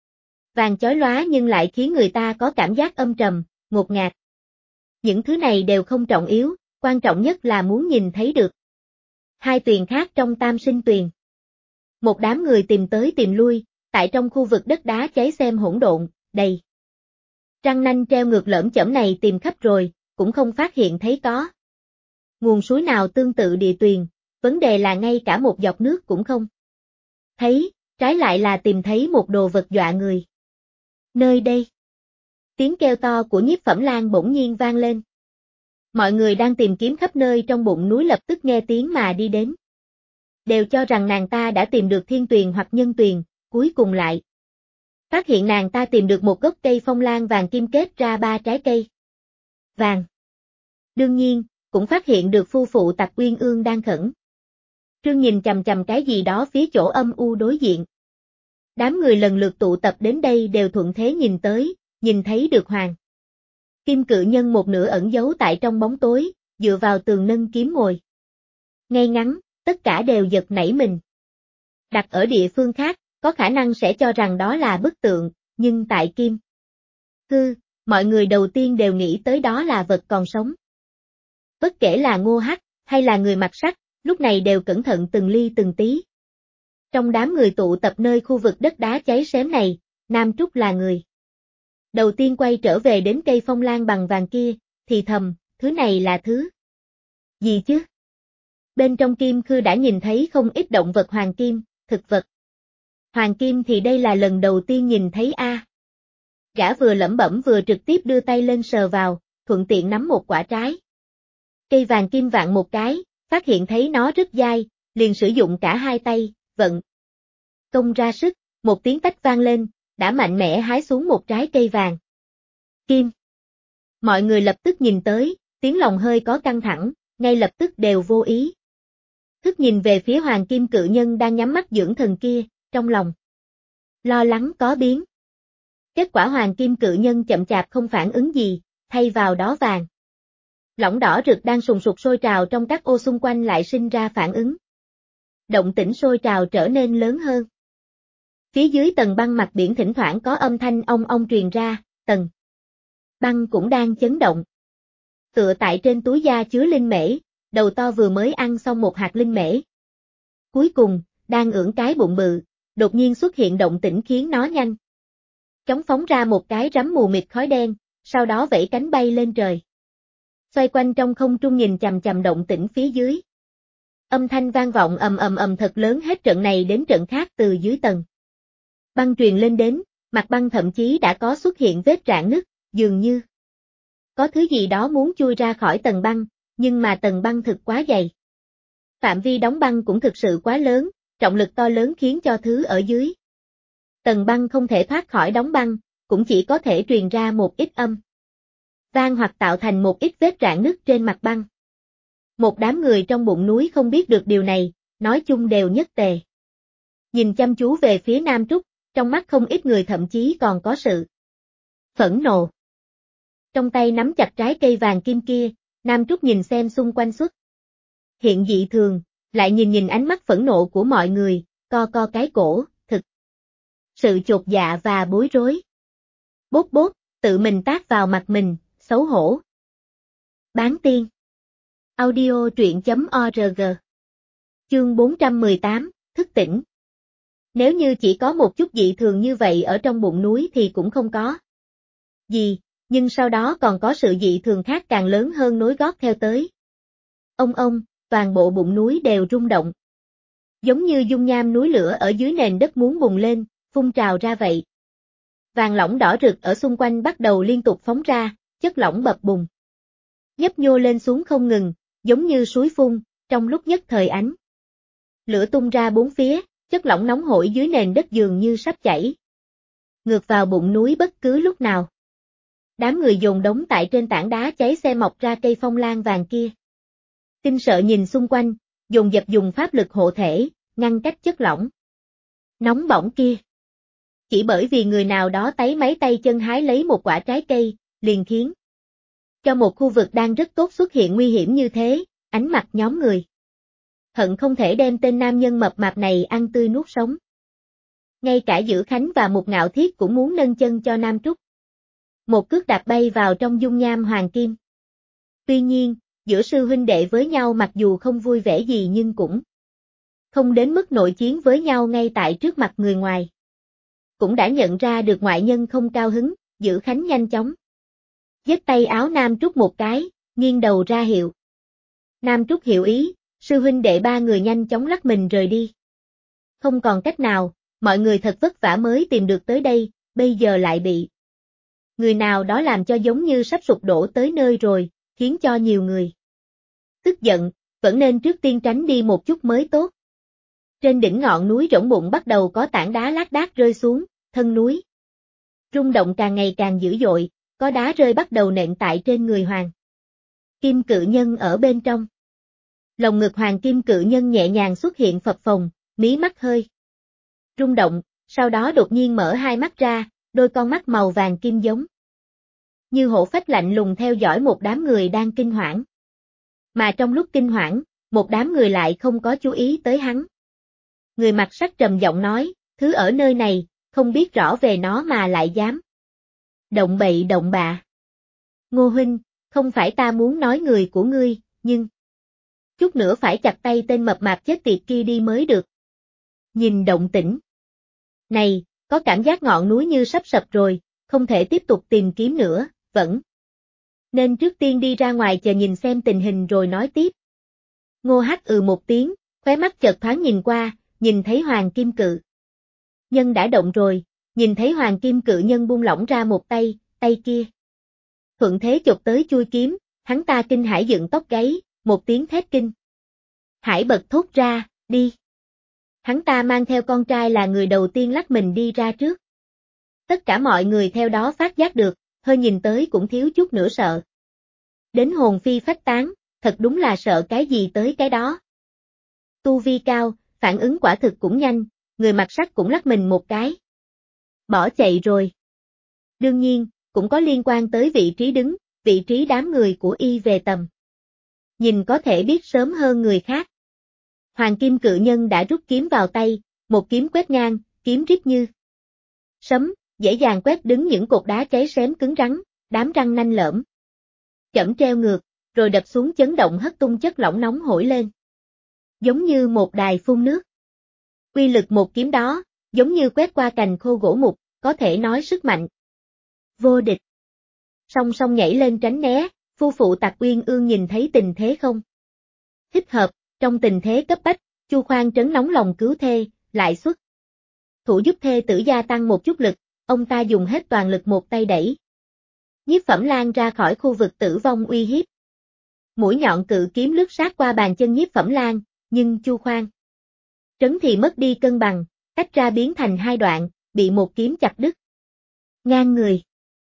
vàng chói lóa nhưng lại khiến người ta có cảm giác âm trầm, ngột ngạt. Những thứ này đều không trọng yếu, quan trọng nhất là muốn nhìn thấy được hai tuyền khác trong Tam Sinh Tuyền. Một đám người tìm tới tìm lui, tại trong khu vực đất đá cháy xem hỗn độn, đầy. Răng nanh treo ngược lởm chởm này tìm khắp rồi, cũng không phát hiện thấy có nguồn suối nào tương tự địa tuyền, vấn đề là ngay cả một giọt nước cũng không thấy, trái lại là tìm thấy một đồ vật dọa người. Nơi đây, tiếng kêu to của Nhiếp Phẩm Lang bỗng nhiên vang lên. Mọi người đang tìm kiếm khắp nơi trong bụng núi lập tức nghe tiếng mà đi đến. Đều cho rằng nàng ta đã tìm được thiên tuyền hoặc nhân tuyền, cuối cùng lại phát hiện nàng ta tìm được một gốc cây phong lan vàng kim kết ra 3 trái cây vàng. Đương nhiên, cũng phát hiện được phu phụ Tặc Uyên Ương đang khẩn trương nhìn chằm chằm cái gì đó phía chỗ âm u đối diện. Đám người lần lượt tụ tập đến đây đều thuận thế nhìn tới, nhìn thấy được Hoàng Kim cự nhân một nửa ẩn giấu tại trong bóng tối, dựa vào tường nâng kiếm ngồi ngay ngắn, tất cả đều giật nảy mình. Đặt ở địa phương khác, có khả năng sẽ cho rằng đó là bức tượng, nhưng tại Kim Hư, mọi người đầu tiên đều nghĩ tới đó là vật còn sống. Bất kể là Ngô Hắc, hay là người mặc sắt, lúc này đều cẩn thận từng ly từng tí. Trong đám người tụ tập nơi khu vực đất đá cháy xém này, Nam Trúc là người đầu tiên quay trở về đến cây phong lan bằng vàng kia, thì thầm, thứ này là thứ gì chứ? Bên trong Kim Khư đã nhìn thấy không ít động vật hoàng kim, thực vật hoàng kim thì đây là lần đầu tiên nhìn thấy a. Gã vừa lẩm bẩm vừa trực tiếp đưa tay lên sờ vào, thuận tiện nắm một quả trái cây vàng kim vạn một cái, phát hiện thấy nó rất dai, liền sử dụng cả hai tay, vận công ra sức, một tiếng tách vang lên, đã mạnh mẽ hái xuống một trái cây vàng kim. Mọi người lập tức nhìn tới, tiếng lòng hơi có căng thẳng, ngay lập tức đều vô ý thức nhìn về phía Hoàng Kim cự nhân đang nhắm mắt dưỡng thần kia, trong lòng lo lắng có biến. Kết quả Hoàng Kim cự nhân chậm chạp không phản ứng gì, thay vào đó vàng lỏng đỏ rực đang sùng sục sôi trào trong các ô xung quanh lại sinh ra phản ứng. Động tĩnh sôi trào trở nên lớn hơn. Phía dưới tầng băng mặt biển thỉnh thoảng có âm thanh ong ong truyền ra, tầng băng cũng đang chấn động. Tựa tại trên túi da chứa linh mễ, đầu to vừa mới ăn xong một hạt linh mễ. Cuối cùng, đang ưỡn cái bụng bự, đột nhiên xuất hiện động tĩnh khiến nó nhanh chóng phóng ra một cái rắm mù mịt khói đen, sau đó vẫy cánh bay lên trời. Xoay quanh trong không trung nhìn chằm chằm động tĩnh phía dưới. Âm thanh vang vọng ầm ầm ầm thật lớn hết trận này đến trận khác từ dưới tầng băng truyền lên đến, mặt băng thậm chí đã có xuất hiện vết rạn nứt, dường như có thứ gì đó muốn chui ra khỏi tầng băng, nhưng mà tầng băng thực quá dày. Phạm vi đóng băng cũng thực sự quá lớn, trọng lực to lớn khiến cho thứ ở dưới tầng băng không thể thoát khỏi đóng băng, cũng chỉ có thể truyền ra một ít âm vang hoặc tạo thành một ít vết rạn nứt trên mặt băng. Một đám người trong bụng núi không biết được điều này, nói chung đều nhất tề nhìn chăm chú về phía Nam Trúc, trong mắt không ít người thậm chí còn có sự phẫn nộ. Trong tay nắm chặt trái cây vàng kim kia, Nam Trúc nhìn xem xung quanh xuất hiện dị thường, lại nhìn nhìn ánh mắt phẫn nộ của mọi người, co co cái cổ, thực sự chột dạ và bối rối. Bốp bốp, tự mình tát vào mặt mình, xấu hổ. Bán tiên. Audio truyện.org. Chương 418, thức tỉnh. Nếu như chỉ có một chút dị thường như vậy ở trong bụng núi thì cũng không có gì, nhưng sau đó còn có sự dị thường khác càng lớn hơn nối gót theo tới. Ông, toàn bộ bụng núi đều rung động. Giống như dung nham núi lửa ở dưới nền đất muốn bùng lên, phun trào ra vậy. Vàng lỏng đỏ rực ở xung quanh bắt đầu liên tục phóng ra, chất lỏng bập bùng nhấp nhô lên xuống không ngừng, giống như suối phun, trong lúc nhất thời ánh lửa tung ra bốn phía, chất lỏng nóng hổi dưới nền đất dường như sắp chảy ngược vào bụng núi bất cứ lúc nào. Đám người dồn đống tại trên tảng đá cháy xe mọc ra cây phong lan vàng kia. Kinh sợ nhìn xung quanh, dồn dập dùng pháp lực hộ thể, ngăn cách chất lỏng nóng bỏng kia. Chỉ bởi vì người nào đó táy máy tay chân hái lấy một quả trái cây, liền khiến cho một khu vực đang rất tốt xuất hiện nguy hiểm như thế, ánh mặt nhóm người hận không thể đem tên nam nhân mập mạp này ăn tươi nuốt sống. Ngay cả Dữ Khánh và Mục Ngạo Thiết cũng muốn nâng chân cho Nam Trúc. Một cước đạp bay vào trong dung nham hoàng kim. Tuy nhiên, giữa sư huynh đệ với nhau mặc dù không vui vẻ gì nhưng cũng không đến mức nội chiến với nhau ngay tại trước mặt người ngoài. Cũng đã nhận ra được ngoại nhân không cao hứng, Giữ Khánh nhanh chóng giết tay áo Nam Trúc một cái, nghiêng đầu ra hiệu. Nam Trúc hiểu ý, sư huynh đệ ba người nhanh chóng lắc mình rời đi. Không còn cách nào, mọi người thật vất vả mới tìm được tới đây, bây giờ lại bị người nào đó làm cho giống như sắp sụp đổ tới nơi rồi, khiến cho nhiều người tức giận, vẫn nên trước tiên tránh đi một chút mới tốt. Trên đỉnh ngọn núi rỗng bụng bắt đầu có tảng đá lác đác rơi xuống, thân núi rung động càng ngày càng dữ dội, có đá rơi bắt đầu nện tại trên người Hoàng Kim Cự Nhân ở bên trong. Lồng ngực Hoàng Kim Cự Nhân nhẹ nhàng xuất hiện phập phồng, mí mắt hơi rung động, sau đó đột nhiên mở hai mắt ra, đôi con mắt màu vàng kim giống như hổ phách lạnh lùng theo dõi một đám người đang kinh hoảng. Mà trong lúc kinh hoảng, một đám người lại không có chú ý tới hắn. Người mặc sắc trầm giọng nói, thứ ở nơi này, không biết rõ về nó mà lại dám động bậy động bạ. Ngô huynh, không phải ta muốn nói người của ngươi, nhưng chút nữa phải chặt tay tên mập mạp chết tiệt kia đi mới được. Nhìn động tĩnh này, có cảm giác ngọn núi như sắp sập rồi, không thể tiếp tục tìm kiếm nữa, vẫn nên trước tiên đi ra ngoài chờ nhìn xem tình hình rồi nói tiếp. Ngô Hắc một tiếng, khóe mắt chợt thoáng nhìn qua, nhìn thấy Hoàng Kim Cự Nhân đã động rồi, nhìn thấy Hoàng Kim Cự Nhân buông lỏng ra một tay, tay kia thuận thế chụp tới chui kiếm, hắn ta kinh hãi dựng tóc gáy, một tiếng thét kinh hãi bật thốt ra, đi. Hắn ta mang theo con trai là người đầu tiên lắc mình đi ra trước. Tất cả mọi người theo đó phát giác được, hơi nhìn tới cũng thiếu chút nữa sợ. Đến hồn phi phách tán, thật đúng là sợ cái gì tới cái đó. Tu vi cao, phản ứng quả thực cũng nhanh, người mặc sắt cũng lắc mình một cái. Bỏ chạy rồi. Đương nhiên, cũng có liên quan tới vị trí đứng, vị trí đám người của y về tầm. Nhìn có thể biết sớm hơn người khác. Hoàng Kim Cự Nhân đã rút kiếm vào tay, một kiếm quét ngang, kiếm rít như sấm, dễ dàng quét đứng những cột đá cháy xém cứng rắn, đám răng nanh lởm. Chẩm treo ngược, rồi đập xuống chấn động hất tung chất lỏng nóng hổi lên. Giống như một đài phun nước. Uy lực một kiếm đó, giống như quét qua cành khô gỗ mục, có thể nói sức mạnh vô địch. Song song nhảy lên tránh né, phu phụ Tạc Uyên Ương nhìn thấy tình thế không thích hợp, trong tình thế cấp bách, Chu Khoan Trấn nóng lòng cứu thê, lại xuất thủ giúp thê tử gia tăng một chút lực, ông ta dùng hết toàn lực một tay đẩy Nhiếp Phẩm Lan ra khỏi khu vực tử vong uy hiếp. Mũi nhọn cự kiếm lướt sát qua bàn chân Nhiếp Phẩm Lan, nhưng Chu Khoan Trấn thì mất đi cân bằng, tách ra biến thành hai đoạn, bị một kiếm chặt đứt. Ngang người.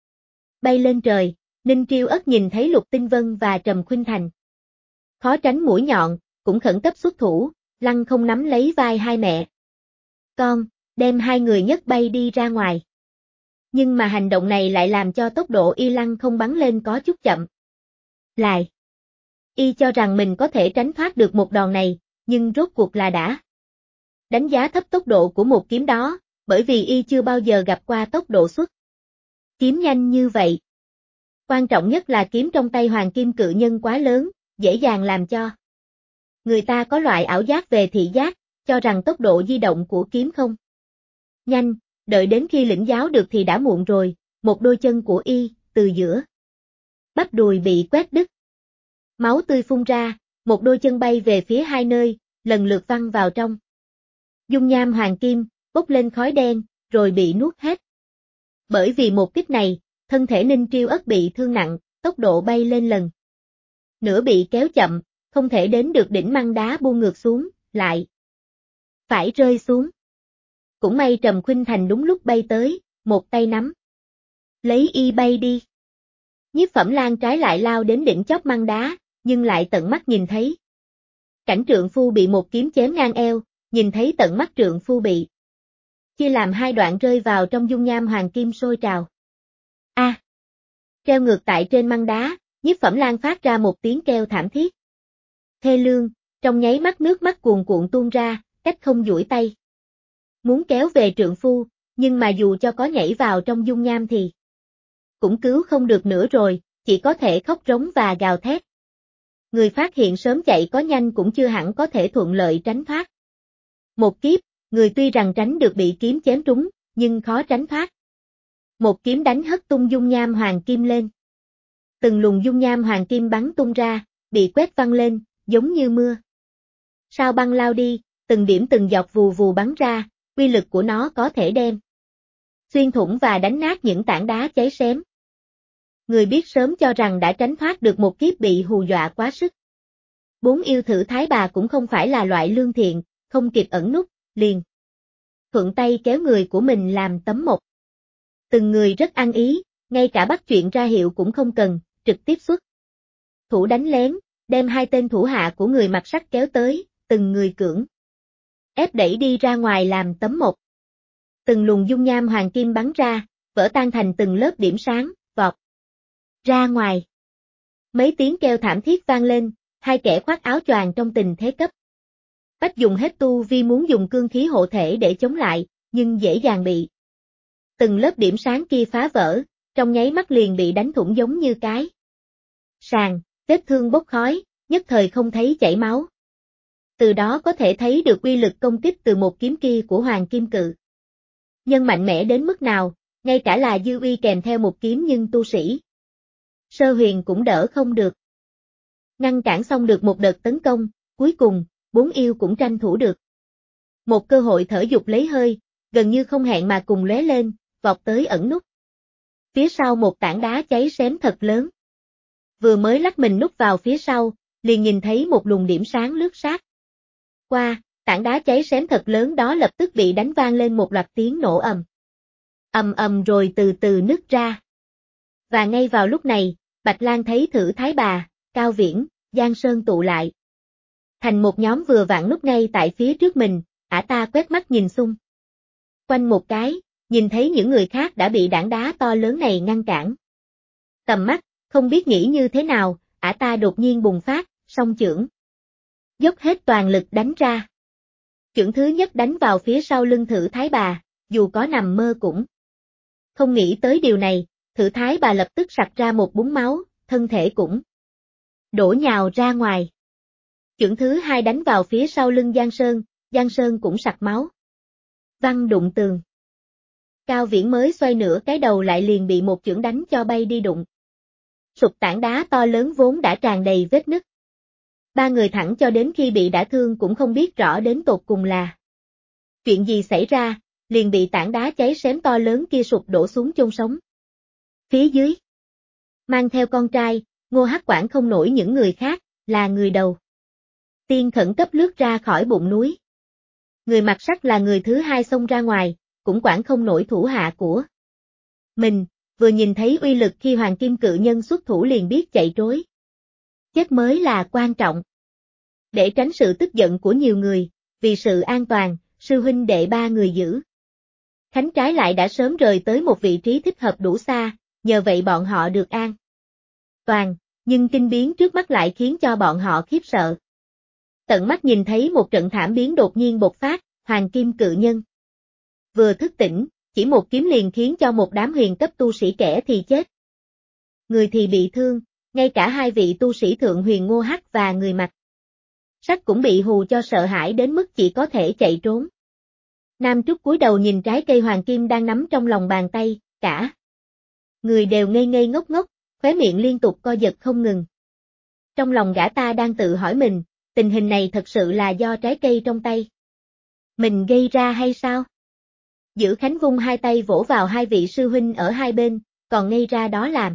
Bay lên trời, Ninh Triêu Ất nhìn thấy Lục Tinh Vân và Trầm Khuynh Thành. Khó tránh mũi nhọn, cũng khẩn cấp xuất thủ, lăng không nắm lấy vai hai mẹ con, đem hai người nhấc bay đi ra ngoài. Nhưng mà hành động này lại làm cho tốc độ y lăng không bắn lên có chút chậm. Lại. Y cho rằng mình có thể tránh thoát được một đòn này, nhưng rốt cuộc là đã đánh giá thấp tốc độ của một kiếm đó, bởi vì y chưa bao giờ gặp qua tốc độ xuất kiếm nhanh như vậy. Quan trọng nhất là kiếm trong tay Hoàng Kim Cự Nhân quá lớn, dễ dàng làm cho người ta có loại ảo giác về thị giác, cho rằng tốc độ di động của kiếm không nhanh, đợi đến khi lĩnh giáo được thì đã muộn rồi, một đôi chân của y, từ giữa bắp đùi bị quét đứt. Máu tươi phun ra, một đôi chân bay về phía hai nơi, lần lượt văng vào trong dung nham hoàng kim, bốc lên khói đen, rồi bị nuốt hết. Bởi vì một kích này, thân thể Ninh Triêu Ất bị thương nặng, tốc độ bay lên lần nữa bị kéo chậm, không thể đến được đỉnh măng đá buông ngược xuống, lại phải rơi xuống. Cũng may Trầm Khuynh Thành đúng lúc bay tới, một tay nắm lấy y bay đi. Nhiếp Phẩm Lan trái lại lao đến đỉnh chóp măng đá, nhưng lại tận mắt nhìn thấy cảnh trượng phu bị một kiếm chém ngang eo, nhìn thấy tận mắt trượng phu bị chia làm hai đoạn rơi vào trong dung nham hoàng kim sôi trào. A! Treo ngược tại trên măng đá, Nhiếp Phẩm Lan phát ra một tiếng kêu thảm thiết. Thê lương, trong nháy mắt nước mắt cuồn cuộn tuôn ra, cách không duỗi tay. Muốn kéo về trượng phu, nhưng mà dù cho có nhảy vào trong dung nham thì cũng cứu không được nữa rồi, chỉ có thể khóc rống và gào thét. Người phát hiện sớm chạy có nhanh cũng chưa hẳn có thể thuận lợi tránh thoát. Một kiếp, người tuy rằng tránh được bị kiếm chém trúng, nhưng khó tránh thoát. Một kiếm đánh hất tung dung nham hoàng kim lên. Từng luồng dung nham hoàng kim bắn tung ra, bị quét văng lên, giống như mưa. Sao băng lao đi, từng điểm từng giọt vù vù bắn ra, uy lực của nó có thể đem xuyên thủng và đánh nát những tảng đá cháy xém. Người biết sớm cho rằng đã tránh thoát được một kiếp bị hù dọa quá sức. Bốn yêu thử thái bà cũng không phải là loại lương thiện, không kịp ẩn núp, liền thuận tay kéo người của mình làm tấm mộc. Từng người rất ăn ý, ngay cả bắt chuyện ra hiệu cũng không cần, trực tiếp xuất thủ đánh lén, đem hai tên thủ hạ của người mặc sắt kéo tới, từng người cưỡng ép đẩy đi ra ngoài làm tấm mộc. Từng luồng dung nham hoàng kim bắn ra, vỡ tan thành từng lớp điểm sáng, vọt ra ngoài. Mấy tiếng kêu thảm thiết vang lên, hai kẻ khoác áo choàng trong tình thế cấp bách dùng hết tu vi muốn dùng cương khí hộ thể để chống lại, nhưng dễ dàng bị từng lớp điểm sáng kia phá vỡ, trong nháy mắt liền bị đánh thủng giống như cái sàn, vết thương bốc khói, nhất thời không thấy chảy máu. Từ đó có thể thấy được uy lực công kích từ một kiếm kia của Hoàng Kim Cự nhân mạnh mẽ đến mức nào, ngay cả là dư uy kèm theo một kiếm nhưng tu sĩ sơ huyền cũng đỡ không được. Ngăn cản xong được một đợt tấn công, cuối cùng, bốn yêu cũng tranh thủ được một cơ hội thở dục lấy hơi, gần như không hẹn mà cùng lóe lên, vọt tới ẩn núp phía sau một tảng đá cháy xém thật lớn. Vừa mới lắc mình núp vào phía sau, liền nhìn thấy một luồng điểm sáng lướt sát qua, tảng đá cháy xém thật lớn đó lập tức bị đánh vang lên một loạt tiếng nổ ầm. Ầm ầm rồi từ từ nứt ra. Và ngay vào lúc này, Bạch Lang thấy Thử Thái Bà, Cao Viễn, Giang Sơn tụ lại thành một nhóm vừa vặn núp ngay tại phía trước mình, ả ta quét mắt nhìn xung quanh một cái, nhìn thấy những người khác đã bị tảng đá to lớn này ngăn cản. Tầm mắt, không biết nghĩ như thế nào, ả ta đột nhiên bùng phát, song chưởng dốc hết toàn lực đánh ra. Chưởng thứ nhất đánh vào phía sau lưng Thử Thái Bà, dù có nằm mơ cũng không nghĩ tới điều này, Thử Thái Bà lập tức sặc ra một búng máu, thân thể cũng đổ nhào ra ngoài. Chưởng thứ hai đánh vào phía sau lưng Giang Sơn cũng sặc máu. Văng đụng tường. Cao Viễn mới xoay nửa cái đầu lại liền bị một chưởng đánh cho bay đi đụng sụp tảng đá to lớn vốn đã tràn đầy vết nứt. Ba người thẳng cho đến khi bị đả thương cũng không biết rõ đến tột cùng là chuyện gì xảy ra, liền bị tảng đá cháy xém to lớn kia sụp đổ xuống chôn sống. Phía dưới, mang theo con trai, Ngô Hắc quản không nổi những người khác, là người đầu tiên khẩn cấp lướt ra khỏi bụng núi. Người mặc sắt là người thứ hai xông ra ngoài, cũng quản không nổi thủ hạ của mình, vừa nhìn thấy uy lực khi Hoàng Kim Cự Nhân xuất thủ liền biết chạy trối. Chết mới là quan trọng. Để tránh sự tức giận của nhiều người, vì sự an toàn, sư huynh đệ ba người giữ Khánh trái lại đã sớm rời tới một vị trí thích hợp đủ xa, nhờ vậy bọn họ được an toàn, nhưng kinh biến trước mắt lại khiến cho bọn họ khiếp sợ. Tận mắt nhìn thấy một trận thảm biến đột nhiên bộc phát, Hoàng Kim Cự Nhân vừa thức tỉnh, chỉ một kiếm liền khiến cho một đám huyền cấp tu sĩ kẻ thì chết, người thì bị thương, ngay cả hai vị tu sĩ thượng huyền Ngô Hắc và người mặc sắt cũng bị hù cho sợ hãi đến mức chỉ có thể chạy trốn. Nam Trúc cúi đầu nhìn trái cây hoàng kim đang nắm trong lòng bàn tay, cả người đều ngây ngây ngốc ngốc, khóe miệng liên tục co giật không ngừng. Trong lòng gã ta đang tự hỏi mình, tình hình này thật sự là do trái cây trong tay mình gây ra hay sao? Giữ Khánh vung hai tay vỗ vào hai vị sư huynh ở hai bên, còn ngây ra đó làm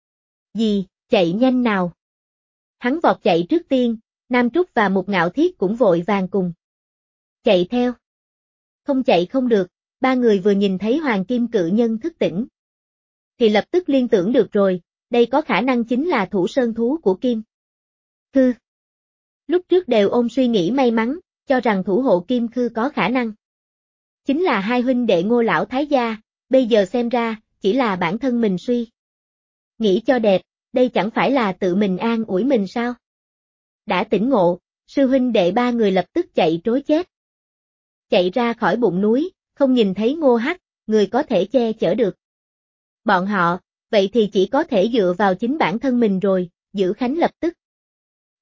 gì, chạy nhanh nào. Hắn vọt chạy trước tiên, Nam Trúc và Mục Ngạo Thiết cũng vội vàng cùng chạy theo. Không chạy không được, ba người vừa nhìn thấy Hoàng Kim Cự Nhân thức tỉnh thì lập tức liên tưởng được rồi, đây có khả năng chính là thủ sơn thú của Kim Khư. Lúc trước đều ôm suy nghĩ may mắn, cho rằng thủ hộ Kim Khư có khả năng chính là hai huynh đệ Ngô lão thái gia, bây giờ xem ra, chỉ là bản thân mình suy nghĩ cho đẹp, đây chẳng phải là tự mình an ủi mình sao? Đã tỉnh ngộ, sư huynh đệ ba người lập tức chạy trối chết. Chạy ra khỏi bụng núi, không nhìn thấy Ngô Hắc, người có thể che chở được bọn họ, vậy thì chỉ có thể dựa vào chính bản thân mình rồi, Giữ Khánh lập tức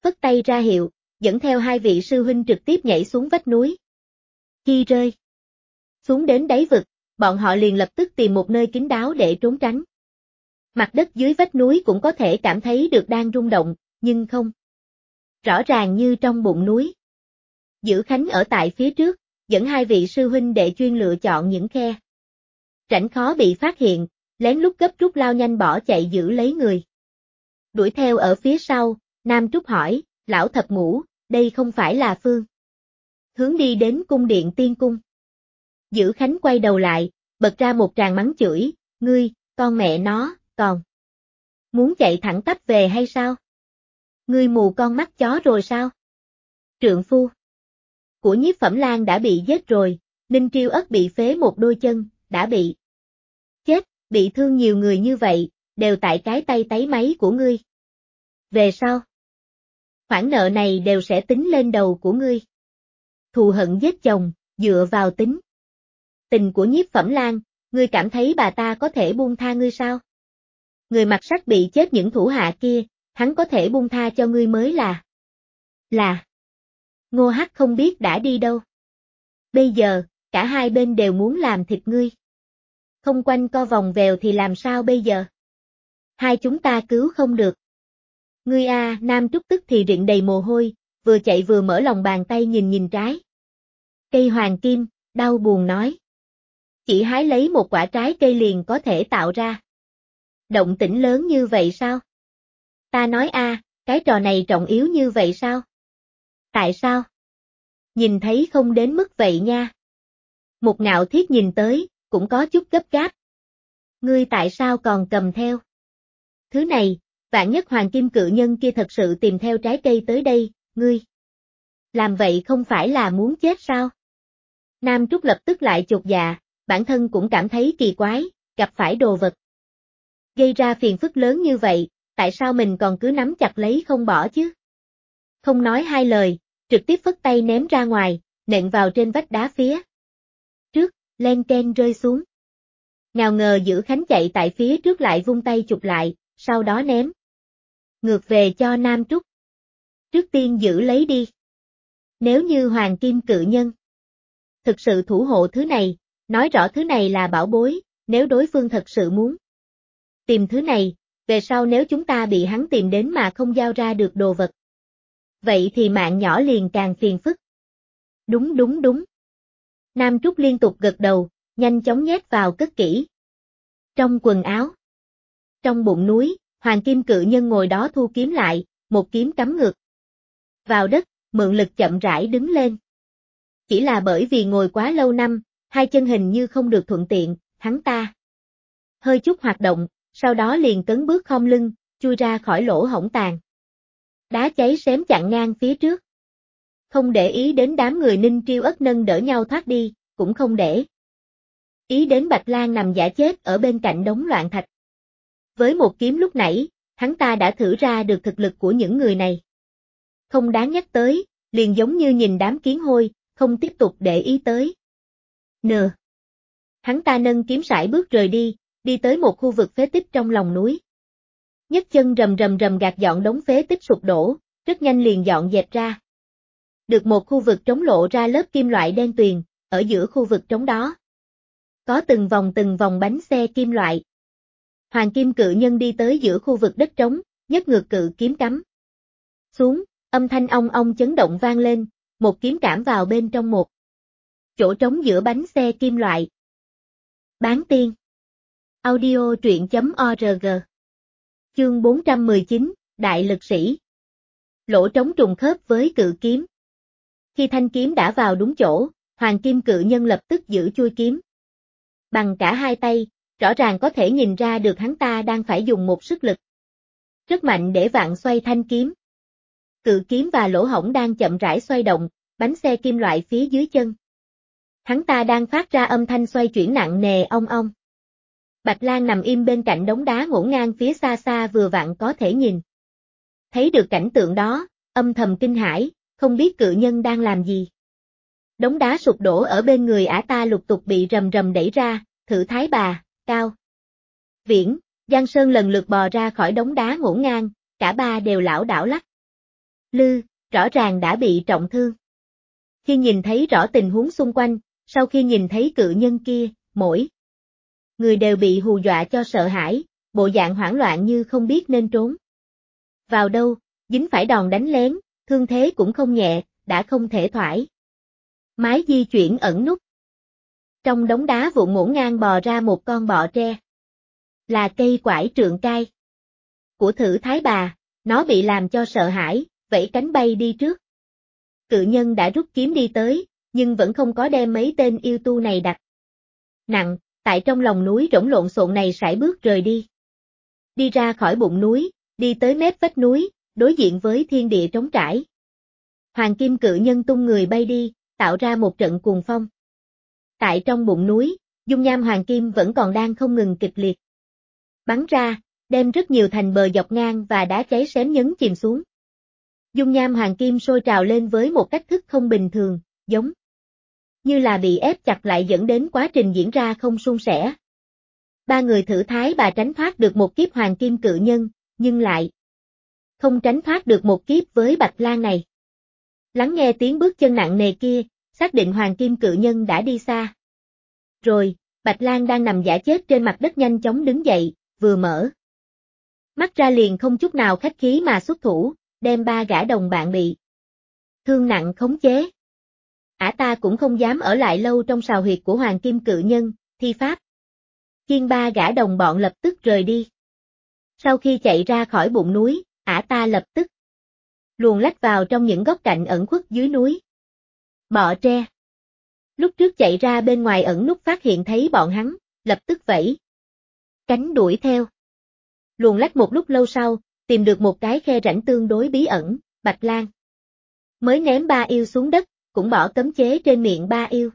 phất tay ra hiệu, dẫn theo hai vị sư huynh trực tiếp nhảy xuống vách núi. Khi rơi xuống đến đáy vực, bọn họ liền lập tức tìm một nơi kín đáo để trốn tránh. Mặt đất dưới vách núi cũng có thể cảm thấy được đang rung động, nhưng không rõ ràng như trong bụng núi. Dữ Khánh ở tại phía trước, dẫn hai vị sư huynh đệ chuyên lựa chọn những khe rãnh khó bị phát hiện, lén lút gấp rút lao nhanh bỏ chạy giữ lấy người. Đuổi theo ở phía sau, Nam Trúc hỏi, lão thập ngũ, đây không phải là phương hướng đi đến cung điện tiên cung. Dữ Khánh quay đầu lại, bật ra một tràng mắng chửi, ngươi, con mẹ nó, còn muốn chạy thẳng tắp về hay sao? Ngươi mù con mắt chó rồi sao? Trượng phu của Nhiếp Phẩm Lang đã bị giết rồi, Ninh Triêu Ất bị phế một đôi chân, đã bị chết, bị thương nhiều người như vậy, đều tại cái tay tấy máy của ngươi. Về sau, khoản nợ này đều sẽ tính lên đầu của ngươi. Thù hận giết chồng, dựa vào tính tình của Nhiếp Phẩm Lang, ngươi cảm thấy bà ta có thể buông tha ngươi sao? Người mặc sắt bị chết những thủ hạ kia, hắn có thể buông tha cho ngươi mới là. Ngô Hắc không biết đã đi đâu. Bây giờ, cả hai bên đều muốn làm thịt ngươi. Không quanh co vòng vèo thì làm sao bây giờ? Hai chúng ta cứu không được. Ngươi a, Nam Trúc tức thì rịn đầy mồ hôi, vừa chạy vừa mở lòng bàn tay nhìn trái. Cây hoàng kim, đau buồn nói. Chỉ hái lấy một quả trái cây liền có thể tạo ra động tĩnh lớn như vậy sao? Ta nói a, cái trò này trọng yếu như vậy sao? Tại sao? Nhìn thấy không đến mức vậy nha. Một Ngạo Thiết nhìn tới, cũng có chút gấp gáp. Ngươi tại sao còn cầm theo? Thứ này, vạn nhất hoàng kim cự nhân kia thật sự tìm theo trái cây tới đây, ngươi làm vậy không phải là muốn chết sao? Nam Trúc lập tức lại chột dạ, bản thân cũng cảm thấy kỳ quái, gặp phải đồ vật gây ra phiền phức lớn như vậy, tại sao mình còn cứ nắm chặt lấy không bỏ chứ? Không nói hai lời, trực tiếp phất tay ném ra ngoài, nện vào trên vách đá phía trước, len keng rơi xuống. Nào ngờ Dữ Khánh chạy tại phía trước lại vung tay chụp lại, sau đó ném ngược về cho Nam Trúc. Trước tiên giữ lấy đi. Nếu như hoàng kim cự nhân thực sự thủ hộ thứ này, nói rõ thứ này là bảo bối, nếu đối phương thật sự muốn tìm thứ này, về sau nếu chúng ta bị hắn tìm đến mà không giao ra được đồ vật, vậy thì mạng nhỏ liền càng phiền phức. Đúng. Nam Trúc liên tục gật đầu, nhanh chóng nhét vào cất kỹ trong quần áo. Trong bụng núi, hoàng kim cự nhân ngồi đó thu kiếm lại, một kiếm cắm ngược vào đất, mượn lực chậm rãi đứng lên. Chỉ là bởi vì ngồi quá lâu năm, hai chân hình như không được thuận tiện, hắn ta hơi chút hoạt động, sau đó liền cấn bước khom lưng, chui ra khỏi lỗ hổng tàn. Đá cháy xém chặn ngang phía trước. Không để ý đến đám người Ninh Triêu Ất nâng đỡ nhau thoát đi, cũng không để ý đến Bạch Lang nằm giả chết ở bên cạnh đống loạn thạch. Với một kiếm lúc nãy, hắn ta đã thử ra được thực lực của những người này. Không đáng nhắc tới, liền giống như nhìn đám kiến hôi, không tiếp tục để ý tới. Hắn ta nâng kiếm sải bước rời đi tới một khu vực phế tích trong lòng núi. Nhấc chân rầm gạt dọn đống phế tích sụp đổ, rất nhanh liền dọn dẹp ra. Được một khu vực trống lộ ra lớp kim loại đen tuyền, ở giữa khu vực trống đó. Có từng vòng bánh xe kim loại. Hoàng kim cự nhân đi tới giữa khu vực đất trống, nhấc ngược cự kiếm cắm xuống, âm thanh ong ong chấn động vang lên, một kiếm cảm vào bên trong một chỗ trống giữa bánh xe kim loại. Bán tiên. Audio truyện.org. Chương 419, Đại lực sĩ. Lỗ trống trùng khớp với cự kiếm. Khi thanh kiếm đã vào đúng chỗ, hoàng kim cự nhân lập tức giữ chuôi kiếm bằng cả hai tay, rõ ràng có thể nhìn ra được hắn ta đang phải dùng một sức lực rất mạnh để vặn xoay thanh kiếm. Cự kiếm và lỗ hổng đang chậm rãi xoay động, bánh xe kim loại phía dưới chân hắn ta đang phát ra âm thanh xoay chuyển nặng nề ong ong. Bạch Lang nằm im bên cạnh đống đá ngổn ngang phía xa xa vừa vặn có thể nhìn thấy được cảnh tượng đó, âm thầm kinh hãi, không biết cự nhân đang làm gì. Đống đá sụp đổ ở bên người ả ta lục tục bị rầm đẩy ra, Thử Thái Bà, Cao Viễn, Giang Sơn lần lượt bò ra khỏi đống đá ngổn ngang, cả ba đều lảo đảo lắc Lư, rõ ràng đã bị trọng thương. Khi nhìn thấy rõ tình huống xung quanh, sau khi nhìn thấy cự nhân kia, mỗi người đều bị hù dọa cho sợ hãi, bộ dạng hoảng loạn như không biết nên trốn vào đâu, dính phải đòn đánh lén, thương thế cũng không nhẹ, đã không thể thoải mái di chuyển ẩn núp. Trong đống đá vụn ngổn ngang bò ra một con bọ tre. Là cây quải trượng cai của Thử Thái Bà, nó bị làm cho sợ hãi, vẫy cánh bay đi trước. Cự nhân đã rút kiếm đi tới, nhưng vẫn không có đem mấy tên yêu tu này đặt nặng, tại trong lòng núi rỗng lộn xộn này sải bước rời đi. Đi ra khỏi bụng núi, đi tới mép vách núi, đối diện với thiên địa trống trải. Hoàng kim cự nhân tung người bay đi, tạo ra một trận cuồng phong. Tại trong bụng núi, dung nham hoàng kim vẫn còn đang không ngừng kịch liệt bắn ra, đem rất nhiều thành bờ dọc ngang và đá cháy xém nhấn chìm xuống. Dung nham hoàng kim sôi trào lên với một cách thức không bình thường, giống như là bị ép chặt lại dẫn đến quá trình diễn ra không suôn sẻ. Ba người Thử Thái Bà tránh thoát được một kiếp hoàng kim cự nhân, nhưng lại không tránh thoát được một kiếp với Bạch Lang này. Lắng nghe tiếng bước chân nặng nề kia, xác định hoàng kim cự nhân đã đi xa. Rồi, Bạch Lang đang nằm giả chết trên mặt đất nhanh chóng đứng dậy, vừa mở mắt ra liền không chút nào khách khí mà xuất thủ, đem ba gã đồng bạn bị thương nặng khống chế. Ta cũng không dám ở lại lâu trong sào huyệt của hoàng kim cự nhân, thi pháp. Khiêng ba gã đồng bọn lập tức rời đi. Sau khi chạy ra khỏi bụng núi, ta lập tức luồn lách vào trong những góc cạnh ẩn khuất dưới núi. Bọ tre. Lúc trước chạy ra bên ngoài ẩn núp phát hiện thấy bọn hắn, lập tức vẫy cánh đuổi theo. Luồn lách một lúc lâu sau, tìm được một cái khe rãnh tương đối bí ẩn, Bạch Lang mới ném ba yêu xuống đất, cũng bỏ cấm chế trên miệng ba yêu.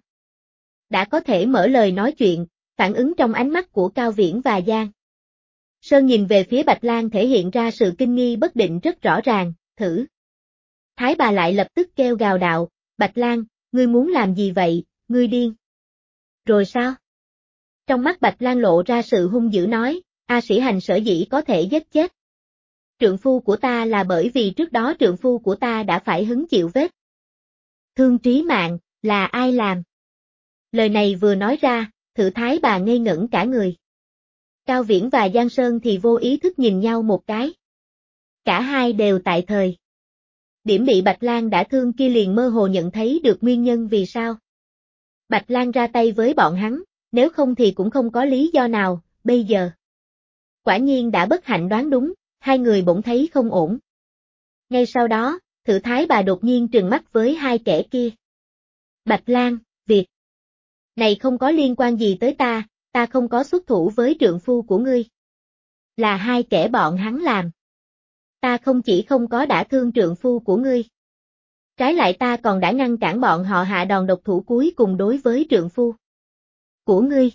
Đã có thể mở lời nói chuyện, phản ứng trong ánh mắt của Cao Viễn và Giang Sơn nhìn về phía Bạch Lang thể hiện ra sự kinh nghi bất định rất rõ ràng, Thử Thái Bà lại lập tức kêu gào đạo, Bạch Lang, ngươi muốn làm gì vậy, ngươi điên rồi sao? Trong mắt Bạch Lang lộ ra sự hung dữ nói, A Sĩ Hành sở dĩ có thể giết chết trượng phu của ta là bởi vì trước đó trượng phu của ta đã phải hứng chịu vết thương trí mạng, là ai làm? Lời này vừa nói ra, Thử Thái Bà ngây ngẩn cả người. Cao Viễn và Giang Sơn thì vô ý thức nhìn nhau một cái. Cả hai đều tại thời điểm bị Bạch Lang đã thương kia liền mơ hồ nhận thấy được nguyên nhân vì sao Bạch Lang ra tay với bọn hắn, nếu không thì cũng không có lý do nào, bây giờ. Quả nhiên đã bất hạnh đoán đúng, hai người bỗng thấy không ổn. Ngay sau đó, Thử Thái Bà đột nhiên trừng mắt với hai kẻ kia. Bạch Lang, việc này không có liên quan gì tới ta không có xuất thủ với trượng phu của ngươi. Là hai kẻ bọn hắn làm. Ta không chỉ không có đả thương trượng phu của ngươi. Trái lại ta còn đã ngăn cản bọn họ hạ đòn độc thủ cuối cùng đối với trượng phu của ngươi.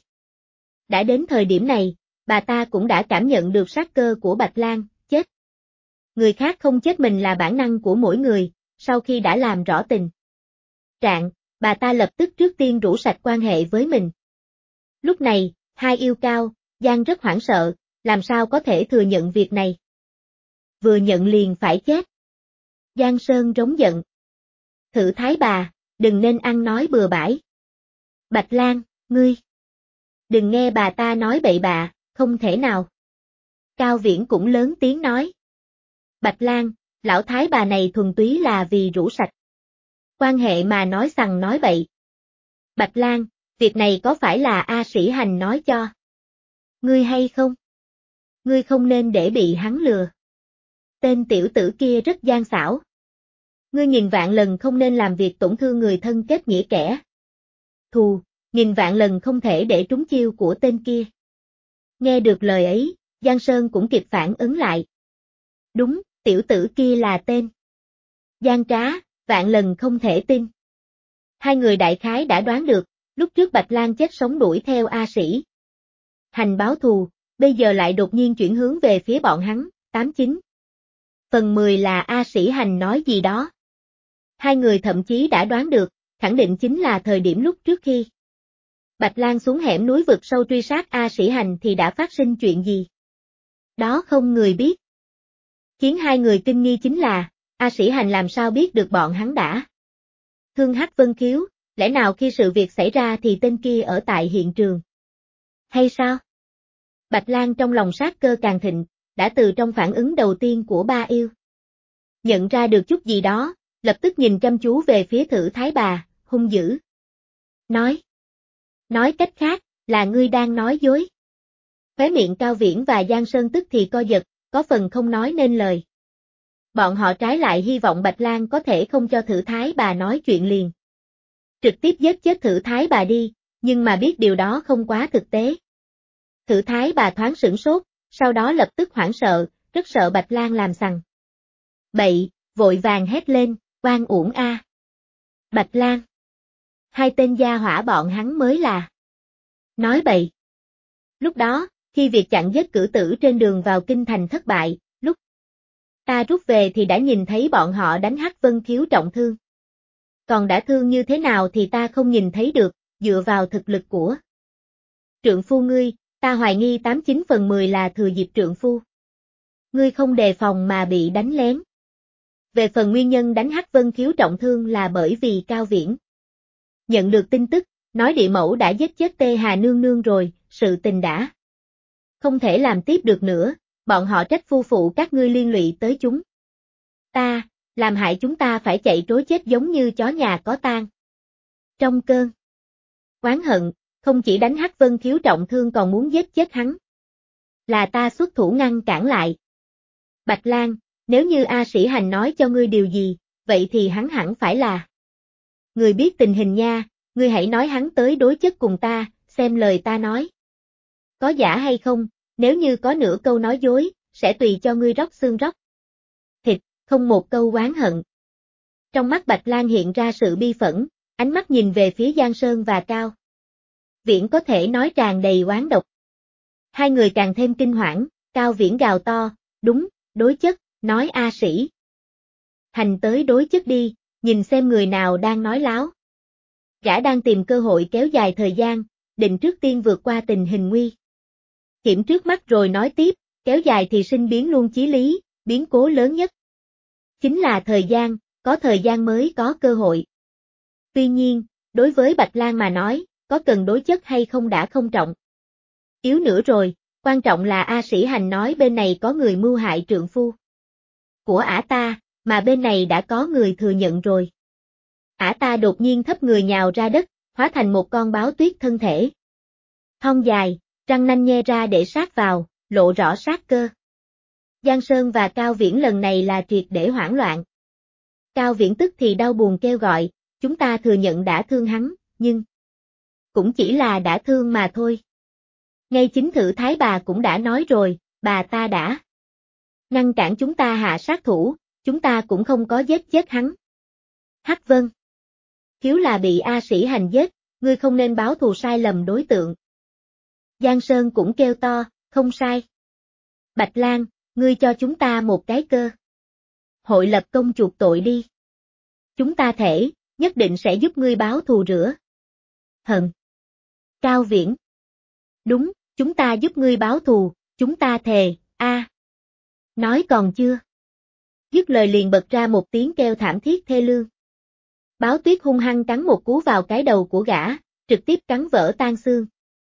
Đã đến thời điểm này, bà ta cũng đã cảm nhận được sát cơ của Bạch Lang, chết. Người khác không chết mình là bản năng của mỗi người, sau khi đã làm rõ tình trạng, bà ta lập tức trước tiên rũ sạch quan hệ với mình. Lúc này, hai yêu Cao, Giang rất hoảng sợ, làm sao có thể thừa nhận việc này. Vừa nhận liền phải chết. Giang Sơn rống giận. Thử Thái Bà, đừng nên ăn nói bừa bãi. Bạch Lang, ngươi. Đừng nghe bà ta nói bậy bạ, không thể nào. Cao Viễn cũng lớn tiếng nói. Bạch Lang, lão Thái Bà này thuần túy là vì rũ sạch quan hệ mà nói sằng nói bậy. Bạch Lang, việc này có phải là A Sĩ Hành nói cho ngươi hay không? Ngươi không nên để bị hắn lừa. Tên tiểu tử kia rất gian xảo. Ngươi nghìn vạn lần không nên làm việc tổn thương người thân kết nghĩa kẻ thù, nghìn vạn lần không thể để trúng chiêu của tên kia. Nghe được lời ấy, Giang Sơn cũng kịp phản ứng lại. Đúng, tiểu tử kia là tên gian trá, vạn lần không thể tin. Hai người đại khái đã đoán được, lúc trước Bạch Lang chết sống đuổi theo A Sĩ Hành báo thù, bây giờ lại đột nhiên chuyển hướng về phía bọn hắn, 89. Phần 10 là A Sĩ Hành nói gì đó. Hai người thậm chí đã đoán được, khẳng định chính là thời điểm lúc trước khi Bạch Lang xuống hẻm núi vực sâu truy sát A Sĩ Hành thì đã phát sinh chuyện gì. Đó không người biết. Khiến hai người kinh nghi chính là, A Sĩ Hành làm sao biết được bọn hắn đã thương Hắc Vân Khiếu, lẽ nào khi sự việc xảy ra thì tên kia ở tại hiện trường? Hay sao? Bạch Lang trong lòng sát cơ càng thịnh, đã từ trong phản ứng đầu tiên của ba yêu. Nhận ra được chút gì đó, lập tức nhìn chăm chú về phía Thử Thái Bà, hung dữ. Nói cách khác, là ngươi đang nói dối. Khóe miệng Cao Viễn và Giang Sơn tức thì co giật, có phần không nói nên lời. Bọn họ trái lại hy vọng Bạch Lang có thể không cho Thử Thái Bà nói chuyện liền. Trực tiếp giết chết Thử Thái Bà đi, nhưng mà biết điều đó không quá thực tế. Thử Thái Bà thoáng sửng sốt, sau đó lập tức hoảng sợ, rất sợ Bạch Lang làm sằng bậy, vội vàng hét lên, oan uổng a. Bạch Lang. Hai tên gia hỏa bọn hắn mới là nói bậy. Lúc đó, khi việc chặn giết cử tử trên đường vào kinh thành thất bại, lúc ta rút về thì đã nhìn thấy bọn họ đánh Hắc Vân Khiếu trọng thương. Còn đã thương như thế nào thì ta không nhìn thấy được, dựa vào thực lực của trượng phu ngươi, ta hoài nghi 89/10 là thừa dịp trượng phu ngươi không đề phòng mà bị đánh lén. Về phần nguyên nhân đánh Hắc Vân Khiếu trọng thương là bởi vì Cao Viễn nhận được tin tức, nói địa mẫu đã giết chết Tê Hà nương nương rồi, sự tình đã không thể làm tiếp được nữa, bọn họ trách phu phụ các ngươi liên lụy tới chúng ta, làm hại chúng ta phải chạy trối chết giống như chó nhà có tang. Trong cơn oán hận, không chỉ đánh Hắc Vân Khiếu trọng thương còn muốn giết chết hắn. Là ta xuất thủ ngăn cản lại. Bạch Lang, nếu như A Sĩ Hành nói cho ngươi điều gì, vậy thì hắn hẳn phải là người biết tình hình nha, ngươi hãy nói hắn tới đối chất cùng ta, xem lời ta nói có giả hay không, nếu như có nửa câu nói dối, sẽ tùy cho ngươi róc xương róc thịt, không một câu oán hận. Trong mắt Bạch Lang hiện ra sự bi phẫn, ánh mắt nhìn về phía Giang Sơn và Cao Viễn có thể nói tràn đầy oán độc. Hai người càng thêm kinh hoảng, Cao Viễn gào to, đúng, đối chất, nói A Sĩ Hành tới đối chất đi, nhìn xem người nào đang nói láo. Gã đang tìm cơ hội kéo dài thời gian, định trước tiên vượt qua tình hình nguy hiểm trước mắt rồi nói tiếp, kéo dài thì sinh biến luôn chí lý, biến cố lớn nhất chính là thời gian, có thời gian mới có cơ hội. Tuy nhiên, đối với Bạch Lang mà nói, có cần đối chất hay không đã không trọng yếu nữa rồi, quan trọng là A Sĩ Hành nói bên này có người mưu hại trượng phu của ả ta, mà bên này đã có người thừa nhận rồi. Ả ta đột nhiên thấp người nhào ra đất, hóa thành một con báo tuyết thân thể thon dài, răng nanh nhe ra để sát vào, lộ rõ sát cơ. Giang Sơn và Cao Viễn lần này là triệt để hoảng loạn. Cao Viễn tức thì đau buồn kêu gọi, chúng ta thừa nhận đã thương hắn, nhưng cũng chỉ là đã thương mà thôi. Ngay chính Thử Thái Bà cũng đã nói rồi, bà ta đã ngăn cản chúng ta hạ sát thủ, chúng ta cũng không có giết chết hắn. Hắc Vân Khiếu là bị A Sĩ Hành giết, ngươi không nên báo thù sai lầm đối tượng. Giang Sơn cũng kêu to, không sai. Bạch Lang, ngươi cho chúng ta một cái cơ hội lập công chuộc tội đi. Chúng ta thể, nhất định sẽ giúp ngươi báo thù rửa hận. Cao Viễn đúng, chúng ta giúp ngươi báo thù, chúng ta thề, a. Nói còn chưa dứt lời liền bật ra một tiếng kêu thảm thiết thê lương. Báo tuyết hung hăng cắn một cú vào cái đầu của gã, trực tiếp cắn vỡ tan xương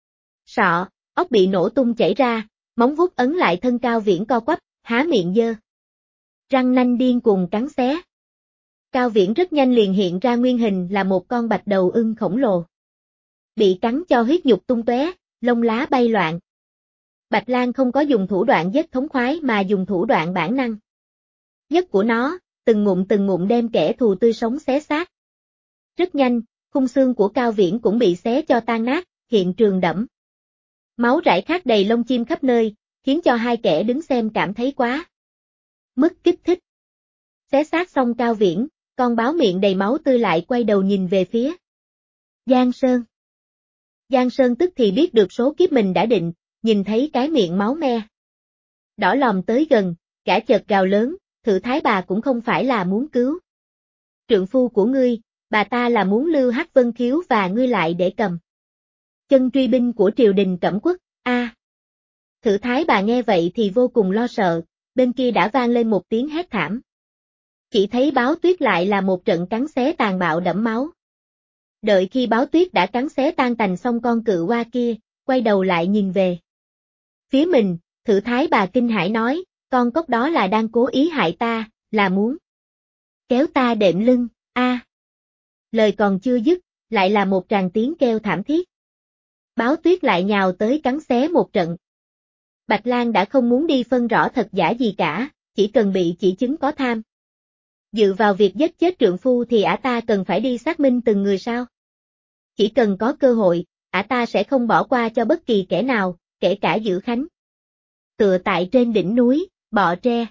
sọ, óc bị nổ tung chảy ra, móng vuốt ấn lại thân Cao Viễn co quắp, há miệng dơ răng nanh điên cuồng cắn xé. Cao Viễn rất nhanh liền hiện ra nguyên hình là một con bạch đầu ưng khổng lồ. Bị cắn cho huyết nhục tung tóe, lông lá bay loạn. Bạch Lang không có dùng thủ đoạn giết thống khoái mà dùng thủ đoạn bản năng nhất của nó, từng ngụm đem kẻ thù tươi sống xé xác. Rất nhanh, khung xương của Cao Viễn cũng bị xé cho tan nát, hiện trường đẫm máu rải khắp đầy lông chim khắp nơi, khiến cho hai kẻ đứng xem cảm thấy quá mức kích thích. Xé xác xong Cao Viễn, con báo miệng đầy máu tươi lại quay đầu nhìn về phía Giang Sơn. Giang Sơn tức thì biết được số kiếp mình đã định, nhìn thấy cái miệng máu me đỏ lòm tới gần, gã chợt gào lớn, Thử Thái Bà cũng không phải là muốn cứu trượng phu của ngươi, bà ta là muốn lưu Hắc Vân Khiếu và ngươi lại để cầm chân truy binh của triều đình Cẩm Quốc. A. Thử Thái Bà nghe vậy thì vô cùng lo sợ, bên kia đã vang lên một tiếng hét thảm. Chỉ thấy Báo Tuyết lại là một trận cắn xé tàn bạo đẫm máu. Đợi khi Báo Tuyết đã cắn xé tan tành xong con cự oa kia, quay đầu lại nhìn về phía mình, Thử Thái bà kinh hãi nói, con cóc đó là đang cố ý hại ta, là muốn kéo ta đệm lưng, a. Lời còn chưa dứt, lại là một tràng tiếng kêu thảm thiết. Báo Tuyết lại nhào tới cắn xé một trận. Bạch Lang đã không muốn đi phân rõ thật giả gì cả, chỉ cần bị chỉ chứng có tham dự vào việc giết chết trượng phu thì ả ta cần phải đi xác minh từng người sao? Chỉ cần có cơ hội, ả ta sẽ không bỏ qua cho bất kỳ kẻ nào, kể cả Dữ Khánh. Tựa tại trên đỉnh núi, bọ tre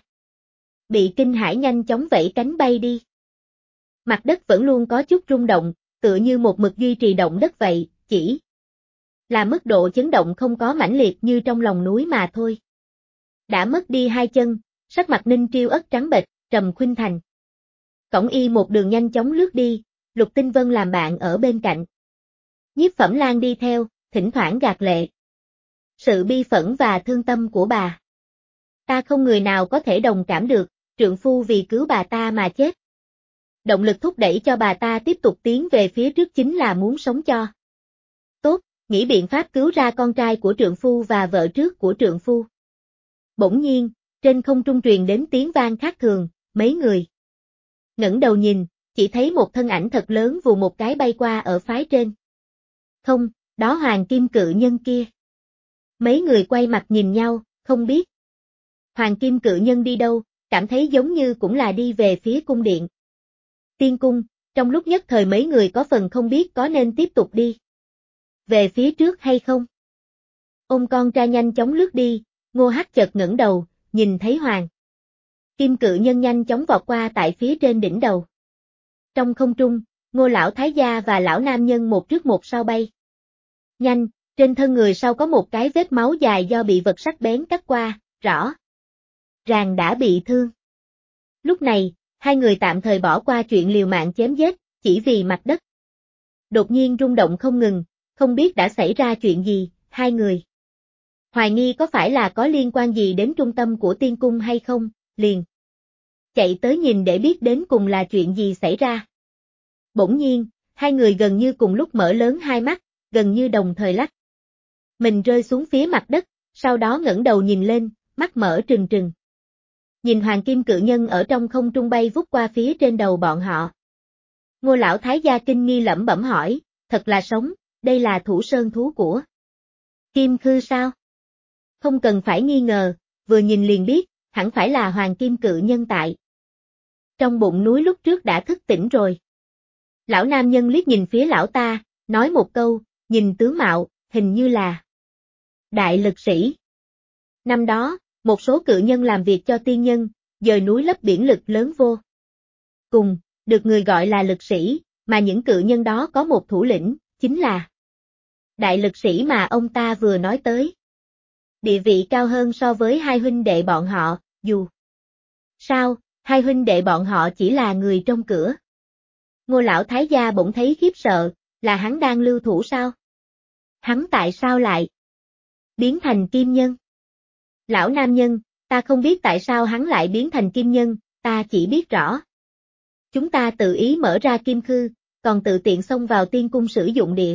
bị kinh hãi nhanh chóng vẫy cánh bay đi. Mặt đất vẫn luôn có chút rung động, tựa như một mực duy trì động đất vậy, chỉ là mức độ chấn động không có mãnh liệt như trong lòng núi mà thôi. Đã mất đi hai chân, sắc mặt Ninh Triêu ất trắng bệch, Trầm Khuynh Thành cõng y một đường nhanh chóng lướt đi, Lục Tinh Vân làm bạn ở bên cạnh. Nhiếp Phẩm Lan đi theo, thỉnh thoảng gạt lệ. Sự bi phẫn và thương tâm của bà. Ta không người nào có thể đồng cảm được, trượng phu vì cứu bà ta mà chết. Động lực thúc đẩy cho bà ta tiếp tục tiến về phía trước chính là muốn sống cho tốt, nghĩ biện pháp cứu ra con trai của trượng phu và vợ trước của trượng phu. Bỗng nhiên, trên không trung truyền đến tiếng vang khác thường, mấy người ngẩng đầu nhìn, chỉ thấy một thân ảnh thật lớn vù một cái bay qua ở phái trên. Không, đó Hoàng Kim Cự Nhân kia. Mấy người quay mặt nhìn nhau, không biết Hoàng Kim Cự Nhân đi đâu, cảm thấy giống như cũng là đi về phía cung điện Tiên Cung, trong lúc nhất thời mấy người có phần không biết có nên tiếp tục đi về phía trước hay không. Ôm con tra nhanh chóng lướt đi, Ngô Hắc chợt ngẩng đầu, nhìn thấy Hoàng Kim Cự Nhân nhanh chóng vọt qua tại phía trên đỉnh đầu. Trong không trung, Ngô lão thái gia và lão nam nhân một trước một sau bay. Nhanh, trên thân người sau có một cái vết máu dài do bị vật sắc bén cắt qua, rõ ràng đã bị thương. Lúc này, hai người tạm thời bỏ qua chuyện liều mạng chém giết, chỉ vì mặt đất đột nhiên rung động không ngừng, không biết đã xảy ra chuyện gì, hai người hoài nghi có phải là có liên quan gì đến trung tâm của Tiên Cung hay không, liền chạy tới nhìn để biết đến cùng là chuyện gì xảy ra. Bỗng nhiên, hai người gần như cùng lúc mở lớn hai mắt, gần như đồng thời lắc mình rơi xuống phía mặt đất, sau đó ngẩng đầu nhìn lên, mắt mở trừng trừng. Nhìn Hoàng Kim Cự Nhân ở trong không trung bay vút qua phía trên đầu bọn họ. Ngô lão thái gia kinh nghi lẩm bẩm hỏi, thật là sống, đây là thủ sơn thú của Kim Khư sao? Không cần phải nghi ngờ, vừa nhìn liền biết, hẳn phải là Hoàng Kim Cự Nhân tại trong bụng núi lúc trước đã thức tỉnh rồi. Lão nam nhân liếc nhìn phía lão ta, nói một câu, nhìn tướng mạo, hình như là đại lực sĩ. Năm đó, một số cự nhân làm việc cho tiên nhân, dời núi lấp biển lực lớn vô cùng, được người gọi là lực sĩ, mà những cự nhân đó có một thủ lĩnh, chính là đại lực sĩ mà ông ta vừa nói tới. Địa vị cao hơn so với hai huynh đệ bọn họ, dù sao, hai huynh đệ bọn họ chỉ là người trong cửa. Ngô lão thái gia bỗng thấy khiếp sợ, là hắn đang lưu thủ sao? Hắn tại sao lại biến thành kim nhân? Lão nam nhân, ta không biết tại sao hắn lại biến thành kim nhân, ta chỉ biết rõ. Chúng ta tự ý mở ra kim khư, còn tự tiện xông vào Tiên Cung sử dụng địa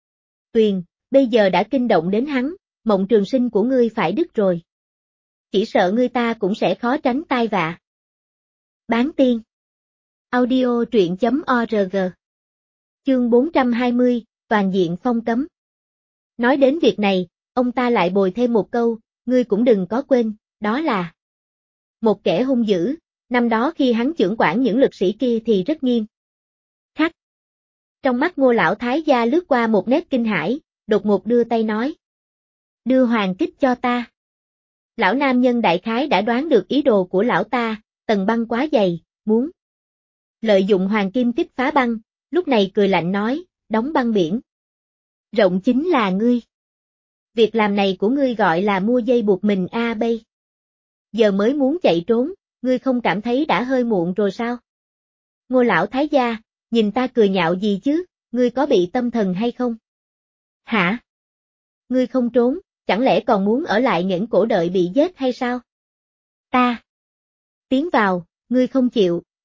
tuyền, bây giờ đã kinh động đến hắn, mộng trường sinh của ngươi phải đứt rồi. Chỉ sợ ngươi ta cũng sẽ khó tránh tai vạ. Bán tiên. Audio truyện.org. Chương 420, toàn diện phong cấm. Nói đến việc này, ông ta lại bồi thêm một câu, ngươi cũng đừng có quên, đó là một kẻ hung dữ, năm đó khi hắn chưởng quản những lực sĩ kia thì rất nghiêm khắc. Trong mắt Ngô lão thái gia lướt qua một nét kinh hãi, đột ngột đưa tay nói. Đưa hoàng kích cho ta. Lão nam nhân đại khái đã đoán được ý đồ của lão ta, tầng băng quá dày, muốn lợi dụng hoàng kim kích phá băng, lúc này cười lạnh nói, đóng băng biển. Rộng chính là ngươi. Việc làm này của ngươi gọi là mua dây buộc mình bây giờ mới muốn chạy trốn, ngươi không cảm thấy đã hơi muộn rồi sao? Ngô lão thái gia, nhìn ta cười nhạo gì chứ, ngươi có bị tâm thần hay không? Hả? Ngươi không trốn, chẳng lẽ còn muốn ở lại nghẽn cổ đợi bị giết hay sao? Ta tiến vào, ngươi không chịu,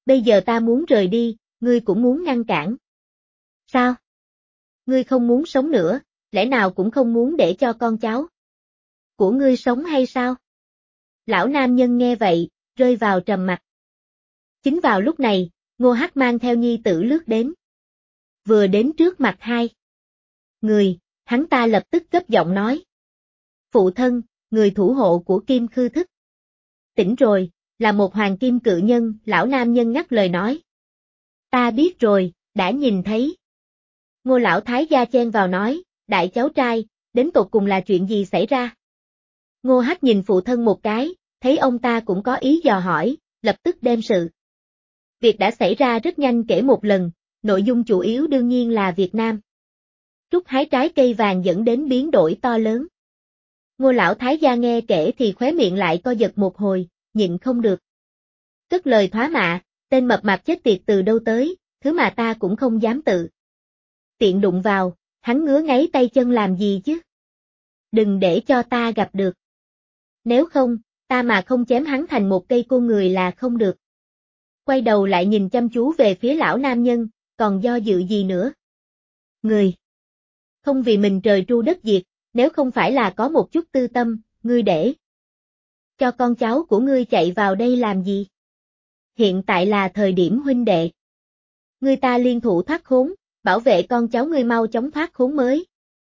Bây giờ ta muốn rời đi, ngươi cũng muốn ngăn cản. Sao? Ngươi không muốn sống nữa, lẽ nào cũng không muốn để cho con cháu của ngươi sống hay sao? Lão nam nhân nghe vậy, rơi vào trầm mặc. Chính vào lúc này, Ngô Hắc mang theo nhi tử lướt đến. Vừa đến trước mặt hai người, hắn ta lập tức gấp giọng nói. Phụ thân, người thủ hộ của Kim Khư Thức. Tỉnh rồi, là một hoàng kim cự nhân, lão nam nhân ngắt lời nói. Ta biết rồi, đã nhìn thấy. Ngô lão thái gia chen vào nói, đại cháu trai, đến tột cùng là chuyện gì xảy ra? Ngô Hắc nhìn phụ thân một cái, thấy ông ta cũng có ý dò hỏi, lập tức đem sự việc đã xảy ra rất nhanh kể một lần, nội dung chủ yếu đương nhiên là Việt Nam trút hái trái cây vàng dẫn đến biến đổi to lớn. Ngô lão thái gia nghe kể thì khóe miệng lại co giật một hồi, nhịn không được. Cất lời thoá mạ, tên mập mạp chết tiệt từ đâu tới, thứ mà ta cũng không dám tự tiện đụng vào, hắn ngứa ngáy tay chân làm gì chứ? Đừng để cho ta gặp được. Nếu không, ta mà không chém hắn thành một cây côn người là không được. Quay đầu lại nhìn chăm chú về phía lão nam nhân, còn do dự gì nữa? Người không vì mình trời tru đất diệt, nếu không phải là có một chút tư tâm, ngươi để cho con cháu của ngươi chạy vào đây làm gì? Hiện tại là thời điểm huynh đệ. Ngươi ta liên thủ thoát khốn, bảo vệ con cháu ngươi mau chóng thoát khốn mới.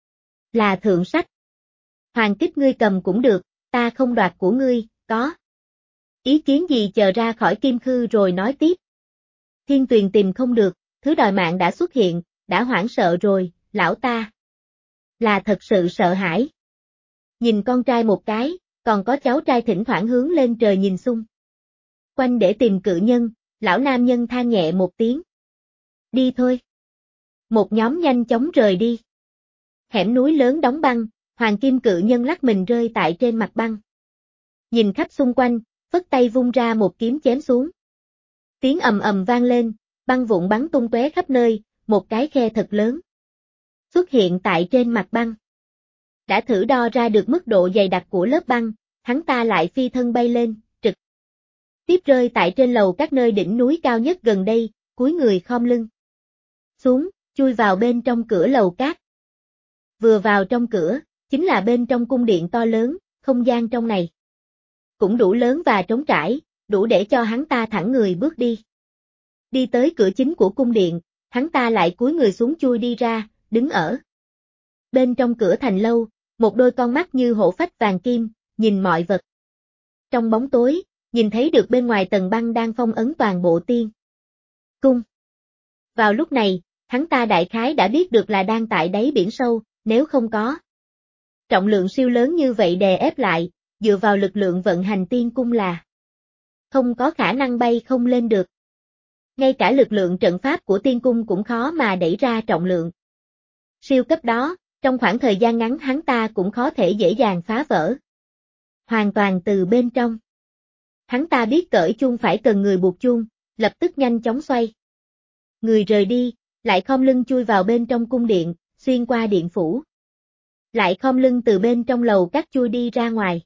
Là thượng sách. Hoàng kích ngươi cầm cũng được, ta không đoạt của ngươi, có. Ý kiến gì chờ ra khỏi Kim Khư rồi nói tiếp. Thiên Tuyền tìm không được, thứ đòi mạng đã xuất hiện, đã hoảng sợ rồi, lão ta. Là thật sự sợ hãi. Nhìn con trai một cái, còn có cháu trai thỉnh thoảng hướng lên trời nhìn xung quanh để tìm cự nhân, lão nam nhân than nhẹ một tiếng. Đi thôi. Một nhóm nhanh chóng rời đi. Hẻm núi lớn đóng băng, hoàng kim cự nhân lắc mình rơi tại trên mặt băng. Nhìn khắp xung quanh, phất tay vung ra một kiếm chém xuống. Tiếng ầm ầm vang lên, băng vụn bắn tung tóe khắp nơi, một cái khe thật lớn xuất hiện tại trên mặt băng. Đã thử đo ra được mức độ dày đặc của lớp băng, hắn ta lại phi thân bay lên, trực tiếp rơi tại trên lầu các nơi đỉnh núi cao nhất gần đây, cúi người khom lưng xuống, chui vào bên trong cửa lầu cát. Vừa vào trong cửa, chính là bên trong cung điện to lớn, không gian trong này cũng đủ lớn và trống trải, đủ để cho hắn ta thẳng người bước đi. Đi tới cửa chính của cung điện, hắn ta lại cúi người xuống chui đi ra, đứng ở bên trong cửa thành lâu, một đôi con mắt như hổ phách vàng kim, nhìn mọi vật. Trong bóng tối, nhìn thấy được bên ngoài tầng băng đang phong ấn toàn bộ tiên cung. Vào lúc này, hắn ta đại khái đã biết được là đang tại đáy biển sâu, nếu không có trọng lượng siêu lớn như vậy đè ép lại, dựa vào lực lượng vận hành tiên cung là không có khả năng bay không lên được. Ngay cả lực lượng trận pháp của tiên cung cũng khó mà đẩy ra trọng lượng siêu cấp đó, trong khoảng thời gian ngắn hắn ta cũng khó thể dễ dàng phá vỡ. Hoàn toàn từ bên trong. Hắn ta biết cởi chuông phải cần người buộc chuông, lập tức nhanh chóng xoay. Người rời đi, lại khom lưng chui vào bên trong cung điện, xuyên qua điện phủ. Lại khom lưng từ bên trong lầu các chui đi ra ngoài.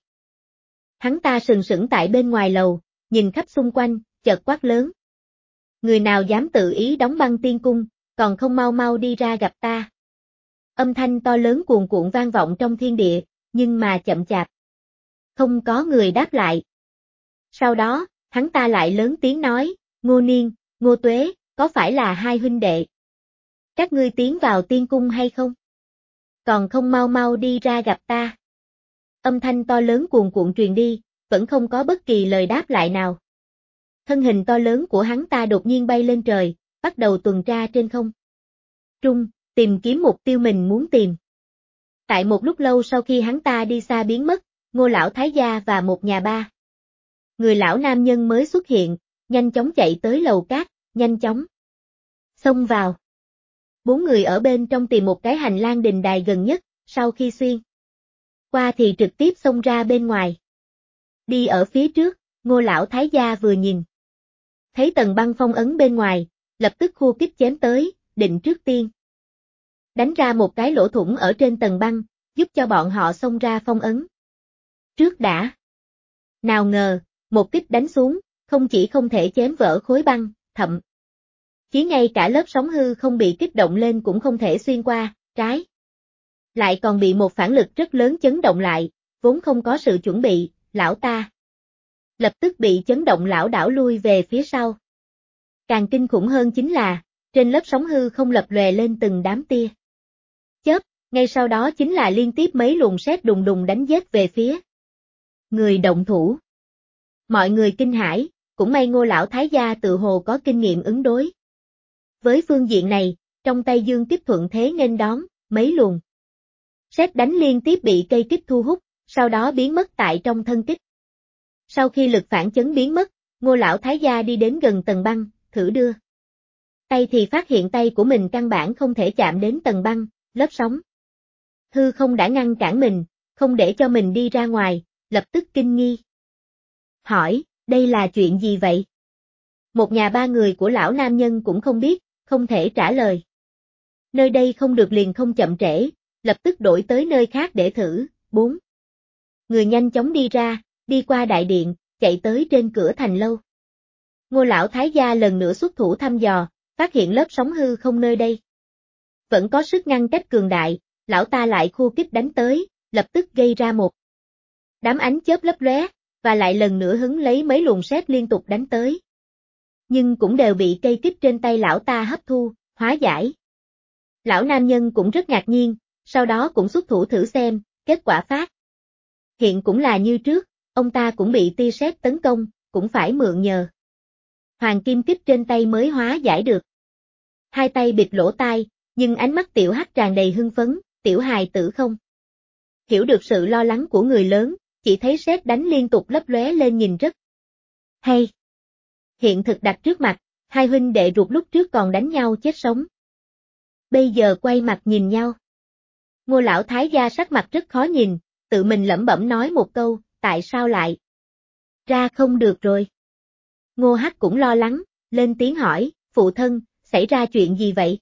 Hắn ta sừng sững tại bên ngoài lầu, nhìn khắp xung quanh, chợt quát lớn. Người nào dám tự ý đóng băng tiên cung, còn không mau mau đi ra gặp ta. Âm thanh to lớn cuồn cuộn vang vọng trong thiên địa, nhưng mà chậm chạp. Không có người đáp lại. Sau đó, hắn ta lại lớn tiếng nói, Ngô Niên, Ngô Tuế, có phải là hai huynh đệ? Các ngươi tiến vào tiên cung hay không? Còn không mau mau đi ra gặp ta. Âm thanh to lớn cuồn cuộn truyền đi, vẫn không có bất kỳ lời đáp lại nào. Thân hình to lớn của hắn ta đột nhiên bay lên trời, bắt đầu tuần tra trên không trung, tìm kiếm mục tiêu mình muốn tìm. Tại một lúc lâu sau khi hắn ta đi xa biến mất, Ngô lão thái gia và một nhà ba người lão nam nhân mới xuất hiện, nhanh chóng chạy tới lầu cát, nhanh chóng xông vào. Bốn người ở bên trong tìm một cái hành lang đình đài gần nhất, sau khi xuyên qua thì trực tiếp xông ra bên ngoài. Đi ở phía trước, Ngô lão thái gia vừa nhìn thấy tầng băng phong ấn bên ngoài, lập tức khu kích chém tới, định trước tiên đánh ra một cái lỗ thủng ở trên tầng băng, giúp cho bọn họ xông ra phong ấn trước đã. Nào ngờ, một kích đánh xuống, không chỉ không thể chém vỡ khối băng, thậm chí ngay cả lớp sóng hư không bị kích động lên cũng không thể xuyên qua, trái lại còn bị một phản lực rất lớn chấn động lại, vốn không có sự chuẩn bị, lão ta lập tức bị chấn động lảo đảo lui về phía sau. Càng kinh khủng hơn chính là, trên lớp sóng hư không lập lòe lên từng đám tia chớp, ngay sau đó chính là liên tiếp mấy luồng sét đùng đùng đánh giết về phía người động thủ. Mọi người kinh hãi, cũng may Ngô lão thái gia tự hồ có kinh nghiệm ứng đối. Với phương diện này, trong tay Dương Kiếp thuận thế nghênh đón, mấy luồng sét đánh liên tiếp bị cây kích thu hút, sau đó biến mất tại trong thân kích. Sau khi lực phản chấn biến mất, Ngô lão thái gia đi đến gần tầng băng, thử đưa tay thì phát hiện tay của mình căn bản không thể chạm đến tầng băng, lớp sóng hư không đã ngăn cản mình, không để cho mình đi ra ngoài, lập tức kinh nghi. Hỏi, đây là chuyện gì vậy? Một nhà ba người của lão nam nhân cũng không biết, không thể trả lời. Nơi đây không được liền không chậm trễ, lập tức đổi tới nơi khác để thử, 4 người nhanh chóng đi ra, đi qua đại điện, chạy tới trên cửa thành lâu. Ngô lão thái gia lần nữa xuất thủ thăm dò, phát hiện lớp sóng hư không nơi đây vẫn có sức ngăn cách cường đại, lão ta lại khu kích đánh tới, lập tức gây ra một đám ánh chớp lấp lóe, và lại lần nữa hứng lấy mấy luồng sét liên tục đánh tới. Nhưng cũng đều bị cây kích trên tay lão ta hấp thu, hóa giải. Lão nam nhân cũng rất ngạc nhiên, sau đó cũng xuất thủ thử xem, kết quả phát hiện cũng là như trước, ông ta cũng bị tia sét tấn công, cũng phải mượn nhờ hoàng kim kích trên tay mới hóa giải được. Hai tay bịt lỗ tai, nhưng ánh mắt tiểu hắc tràn đầy hưng phấn, tiểu hài tử không hiểu được sự lo lắng của người lớn, chỉ thấy sét đánh liên tục lấp lóe lên nhìn rất hay. Hiện thực đặt trước mặt, hai huynh đệ ruột lúc trước còn đánh nhau chết sống. Bây giờ quay mặt nhìn nhau. Ngô lão thái gia sắc mặt rất khó nhìn, tự mình lẩm bẩm nói một câu, tại sao lại ra không được rồi. Ngô Hắc cũng lo lắng, lên tiếng hỏi, phụ thân, xảy ra chuyện gì vậy?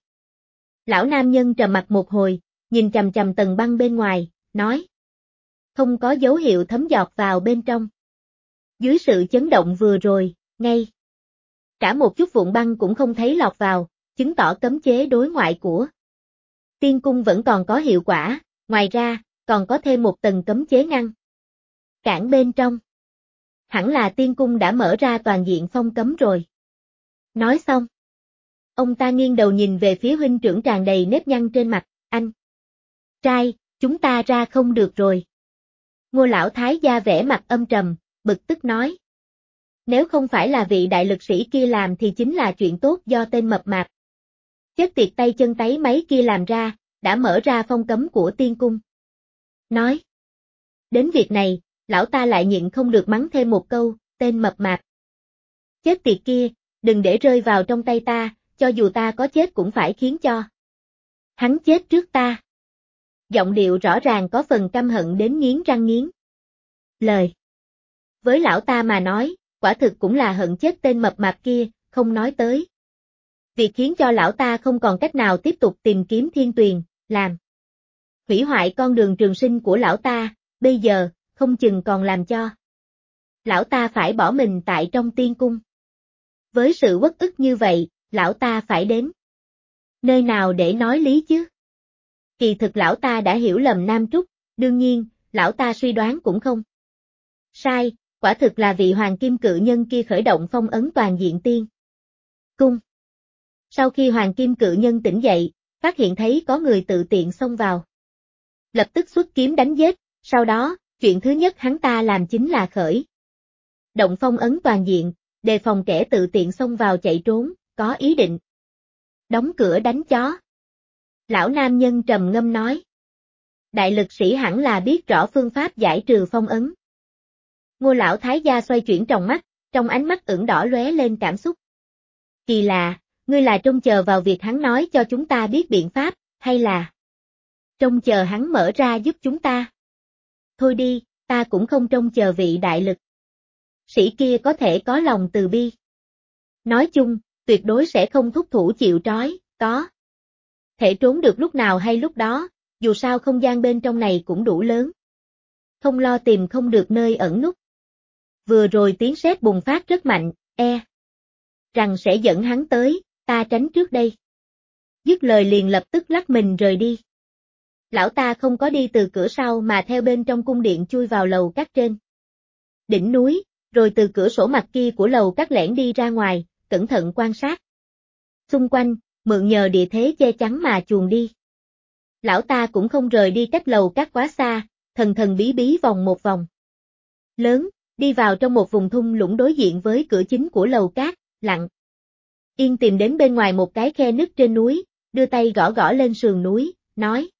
Lão nam nhân trầm mặt một hồi, nhìn chằm chằm tầng băng bên ngoài, nói. Không có dấu hiệu thấm giọt vào bên trong. Dưới sự chấn động vừa rồi, ngay cả một chút vụn băng cũng không thấy lọt vào, chứng tỏ cấm chế đối ngoại của tiên cung vẫn còn có hiệu quả, ngoài ra, còn có thêm một tầng cấm chế ngăn cản bên trong. Hẳn là tiên cung đã mở ra toàn diện phong cấm rồi. Nói xong, ông ta nghiêng đầu nhìn về phía huynh trưởng tràn đầy nếp nhăn trên mặt, anh trai, chúng ta ra không được rồi. Ngô lão thái gia vẻ mặt âm trầm, bực tức nói. Nếu không phải là vị đại lực sĩ kia làm thì chính là chuyện tốt do tên mập mạp chết tiệt tay chân táy máy kia làm ra, đã mở ra phong cấm của tiên cung. Nói đến việc này, lão ta lại nhịn không được mắng thêm một câu, tên mập mạp chết tiệt kia, đừng để rơi vào trong tay ta, cho dù ta có chết cũng phải khiến cho hắn chết trước ta. Giọng điệu rõ ràng có phần căm hận đến nghiến răng nghiến lời. Với lão ta mà nói, quả thực cũng là hận chết tên mập mạp kia, không nói tới việc khiến cho lão ta không còn cách nào tiếp tục tìm kiếm thiên tuyền, làm hủy hoại con đường trường sinh của lão ta, bây giờ, không chừng còn làm cho lão ta phải bỏ mình tại trong tiên cung. Với sự uất ức như vậy, lão ta phải đến nơi nào để nói lý chứ? Kỳ thực lão ta đã hiểu lầm Nam Trúc, đương nhiên, lão ta suy đoán cũng không sai, quả thực là vị hoàng kim cự nhân kia khởi động phong ấn toàn diện tiên cung. Sau khi hoàng kim cự nhân tỉnh dậy, phát hiện thấy có người tự tiện xông vào, lập tức xuất kiếm đánh giết, sau đó, chuyện thứ nhất hắn ta làm chính là khởi động phong ấn toàn diện, đề phòng kẻ tự tiện xông vào chạy trốn, có ý định đóng cửa đánh chó. Lão nam nhân trầm ngâm nói. Đại lực sĩ hẳn là biết rõ phương pháp giải trừ phong ấn. Ngô lão thái gia xoay chuyển tròng mắt, trong ánh mắt ửng đỏ lóe lên cảm xúc. Kỳ lạ, ngươi là trông chờ vào việc hắn nói cho chúng ta biết biện pháp, hay là trông chờ hắn mở ra giúp chúng ta? Thôi đi, ta cũng không trông chờ vị đại lực sĩ kia có thể có lòng từ bi. Nói chung, tuyệt đối sẽ không thúc thủ chịu trói, có thể trốn được lúc nào hay lúc đó, dù sao không gian bên trong này cũng đủ lớn. Không lo tìm không được nơi ẩn núp. Vừa rồi tiếng sét bùng phát rất mạnh, rằng sẽ dẫn hắn tới, ta tránh trước đây. Dứt lời liền lập tức lắc mình rời đi. Lão ta không có đi từ cửa sau mà theo bên trong cung điện chui vào lầu các trên đỉnh núi, rồi từ cửa sổ mặt kia của lầu các lẻn đi ra ngoài, cẩn thận quan sát xung quanh, mượn nhờ địa thế che chắn mà chuồn đi. Lão ta cũng không rời đi cách lầu các quá xa, thần thần bí bí vòng một vòng lớn, đi vào trong một vùng thung lũng đối diện với cửa chính của lầu các, lặng yên tìm đến bên ngoài một cái khe nứt trên núi, đưa tay gõ gõ lên sườn núi, nói: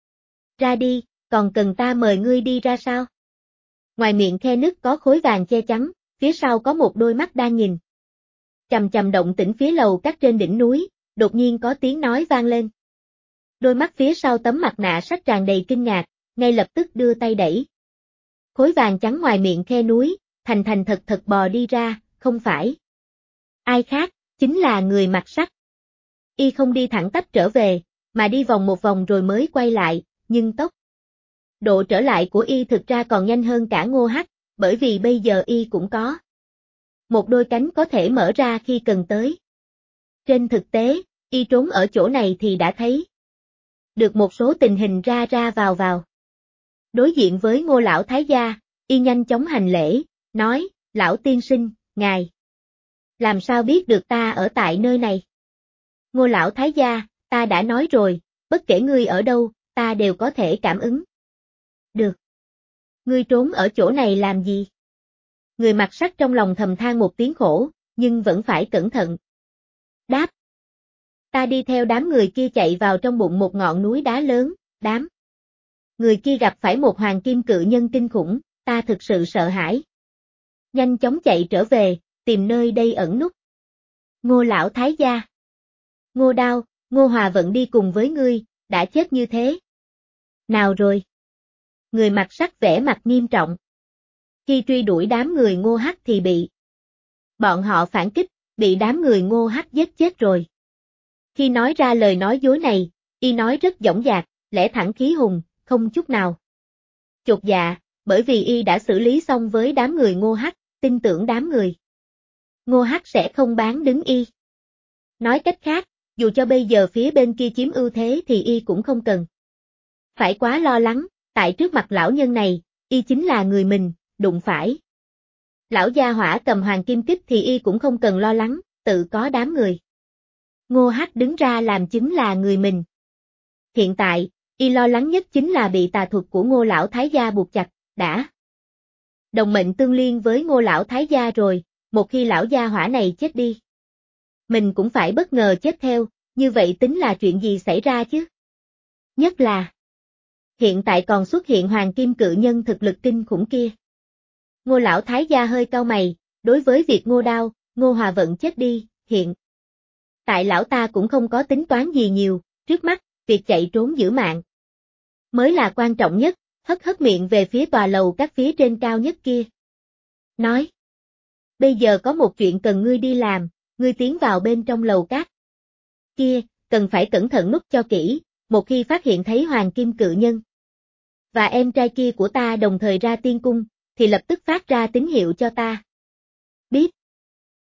ra đi, còn cần ta mời ngươi đi ra sao? Ngoài miệng khe nứt có khối vàng che chắn, phía sau có một đôi mắt đang nhìn chằm chằm động tĩnh phía lầu các trên đỉnh núi, đột nhiên có tiếng nói vang lên. Đôi mắt phía sau tấm mặt nạ sách tràn đầy kinh ngạc, ngay lập tức đưa tay đẩy khối vàng trắng ngoài miệng khe núi, thành thành thật thật bò đi ra, không phải ai khác, chính là người mặc sắt. Y không đi thẳng tắp trở về, mà đi vòng một vòng rồi mới quay lại, nhưng tốc độ trở lại của Y thực ra còn nhanh hơn cả Ngô Hắc, bởi vì bây giờ Y cũng có một đôi cánh có thể mở ra khi cần tới. Trên thực tế, Y trốn ở chỗ này thì đã thấy được một số tình hình ra ra vào vào. Đối diện với Ngô lão thái gia, Y nhanh chóng hành lễ, nói: lão tiên sinh, ngài làm sao biết được ta ở tại nơi này? Ngô lão thái gia, ta đã nói rồi, bất kể ngươi ở đâu, ta đều có thể cảm ứng được. Ngươi trốn ở chỗ này làm gì? Người mặc sắt trong lòng thầm than một tiếng khổ, nhưng vẫn phải cẩn thận. Đáp: ta đi theo đám người kia chạy vào trong bụng một ngọn núi đá lớn, đám người kia gặp phải một hoàng kim cự nhân kinh khủng, ta thực sự sợ hãi. Nhanh chóng chạy trở về, tìm nơi đây ẩn núp. Ngô lão thái gia. Ngô Đao, Ngô Hòa Vận đi cùng với ngươi, đã chết như thế nào rồi? Người mặc sắt vẻ mặt nghiêm trọng. Khi truy đuổi đám người Ngô Hắc thì bị bọn họ phản kích, bị đám người Ngô Hắc giết chết rồi. Khi nói ra lời nói dối này, Y nói rất dõng dạc, lẽ thẳng khí hùng, không chút nào chột dạ, bởi vì Y đã xử lý xong với đám người Ngô Hắc, tin tưởng đám người Ngô Hắc sẽ không bán đứng Y. Nói cách khác, dù cho bây giờ phía bên kia chiếm ưu thế thì Y cũng không cần phải quá lo lắng, tại trước mặt lão nhân này, Y chính là người mình, đụng phải lão gia hỏa cầm hoàng kim kích thì Y cũng không cần lo lắng, tự có đám người Ngô Hắc đứng ra làm chứng là người mình. Hiện tại, Y lo lắng nhất chính là bị tà thuật của Ngô lão thái gia buộc chặt, đã đồng mệnh tương liên với Ngô lão thái gia rồi, một khi lão gia hỏa này chết đi, mình cũng phải bất ngờ chết theo, như vậy tính là chuyện gì xảy ra chứ? Nhất là hiện tại còn xuất hiện hoàng kim cự nhân thực lực kinh khủng kia. Ngô lão thái gia hơi cau mày, đối với việc Ngô Đao, Ngô Hòa Vận chết đi, hiện tại lão ta cũng không có tính toán gì nhiều, trước mắt, việc chạy trốn giữ mạng mới là quan trọng nhất, hất hất miệng về phía tòa lầu các phía trên cao nhất kia. Nói: bây giờ có một chuyện cần ngươi đi làm, ngươi tiến vào bên trong lầu các kia, cần phải cẩn thận nút cho kỹ, một khi phát hiện thấy hoàng kim cự nhân và em trai kia của ta đồng thời ra tiên cung, thì lập tức phát ra tín hiệu cho ta biết.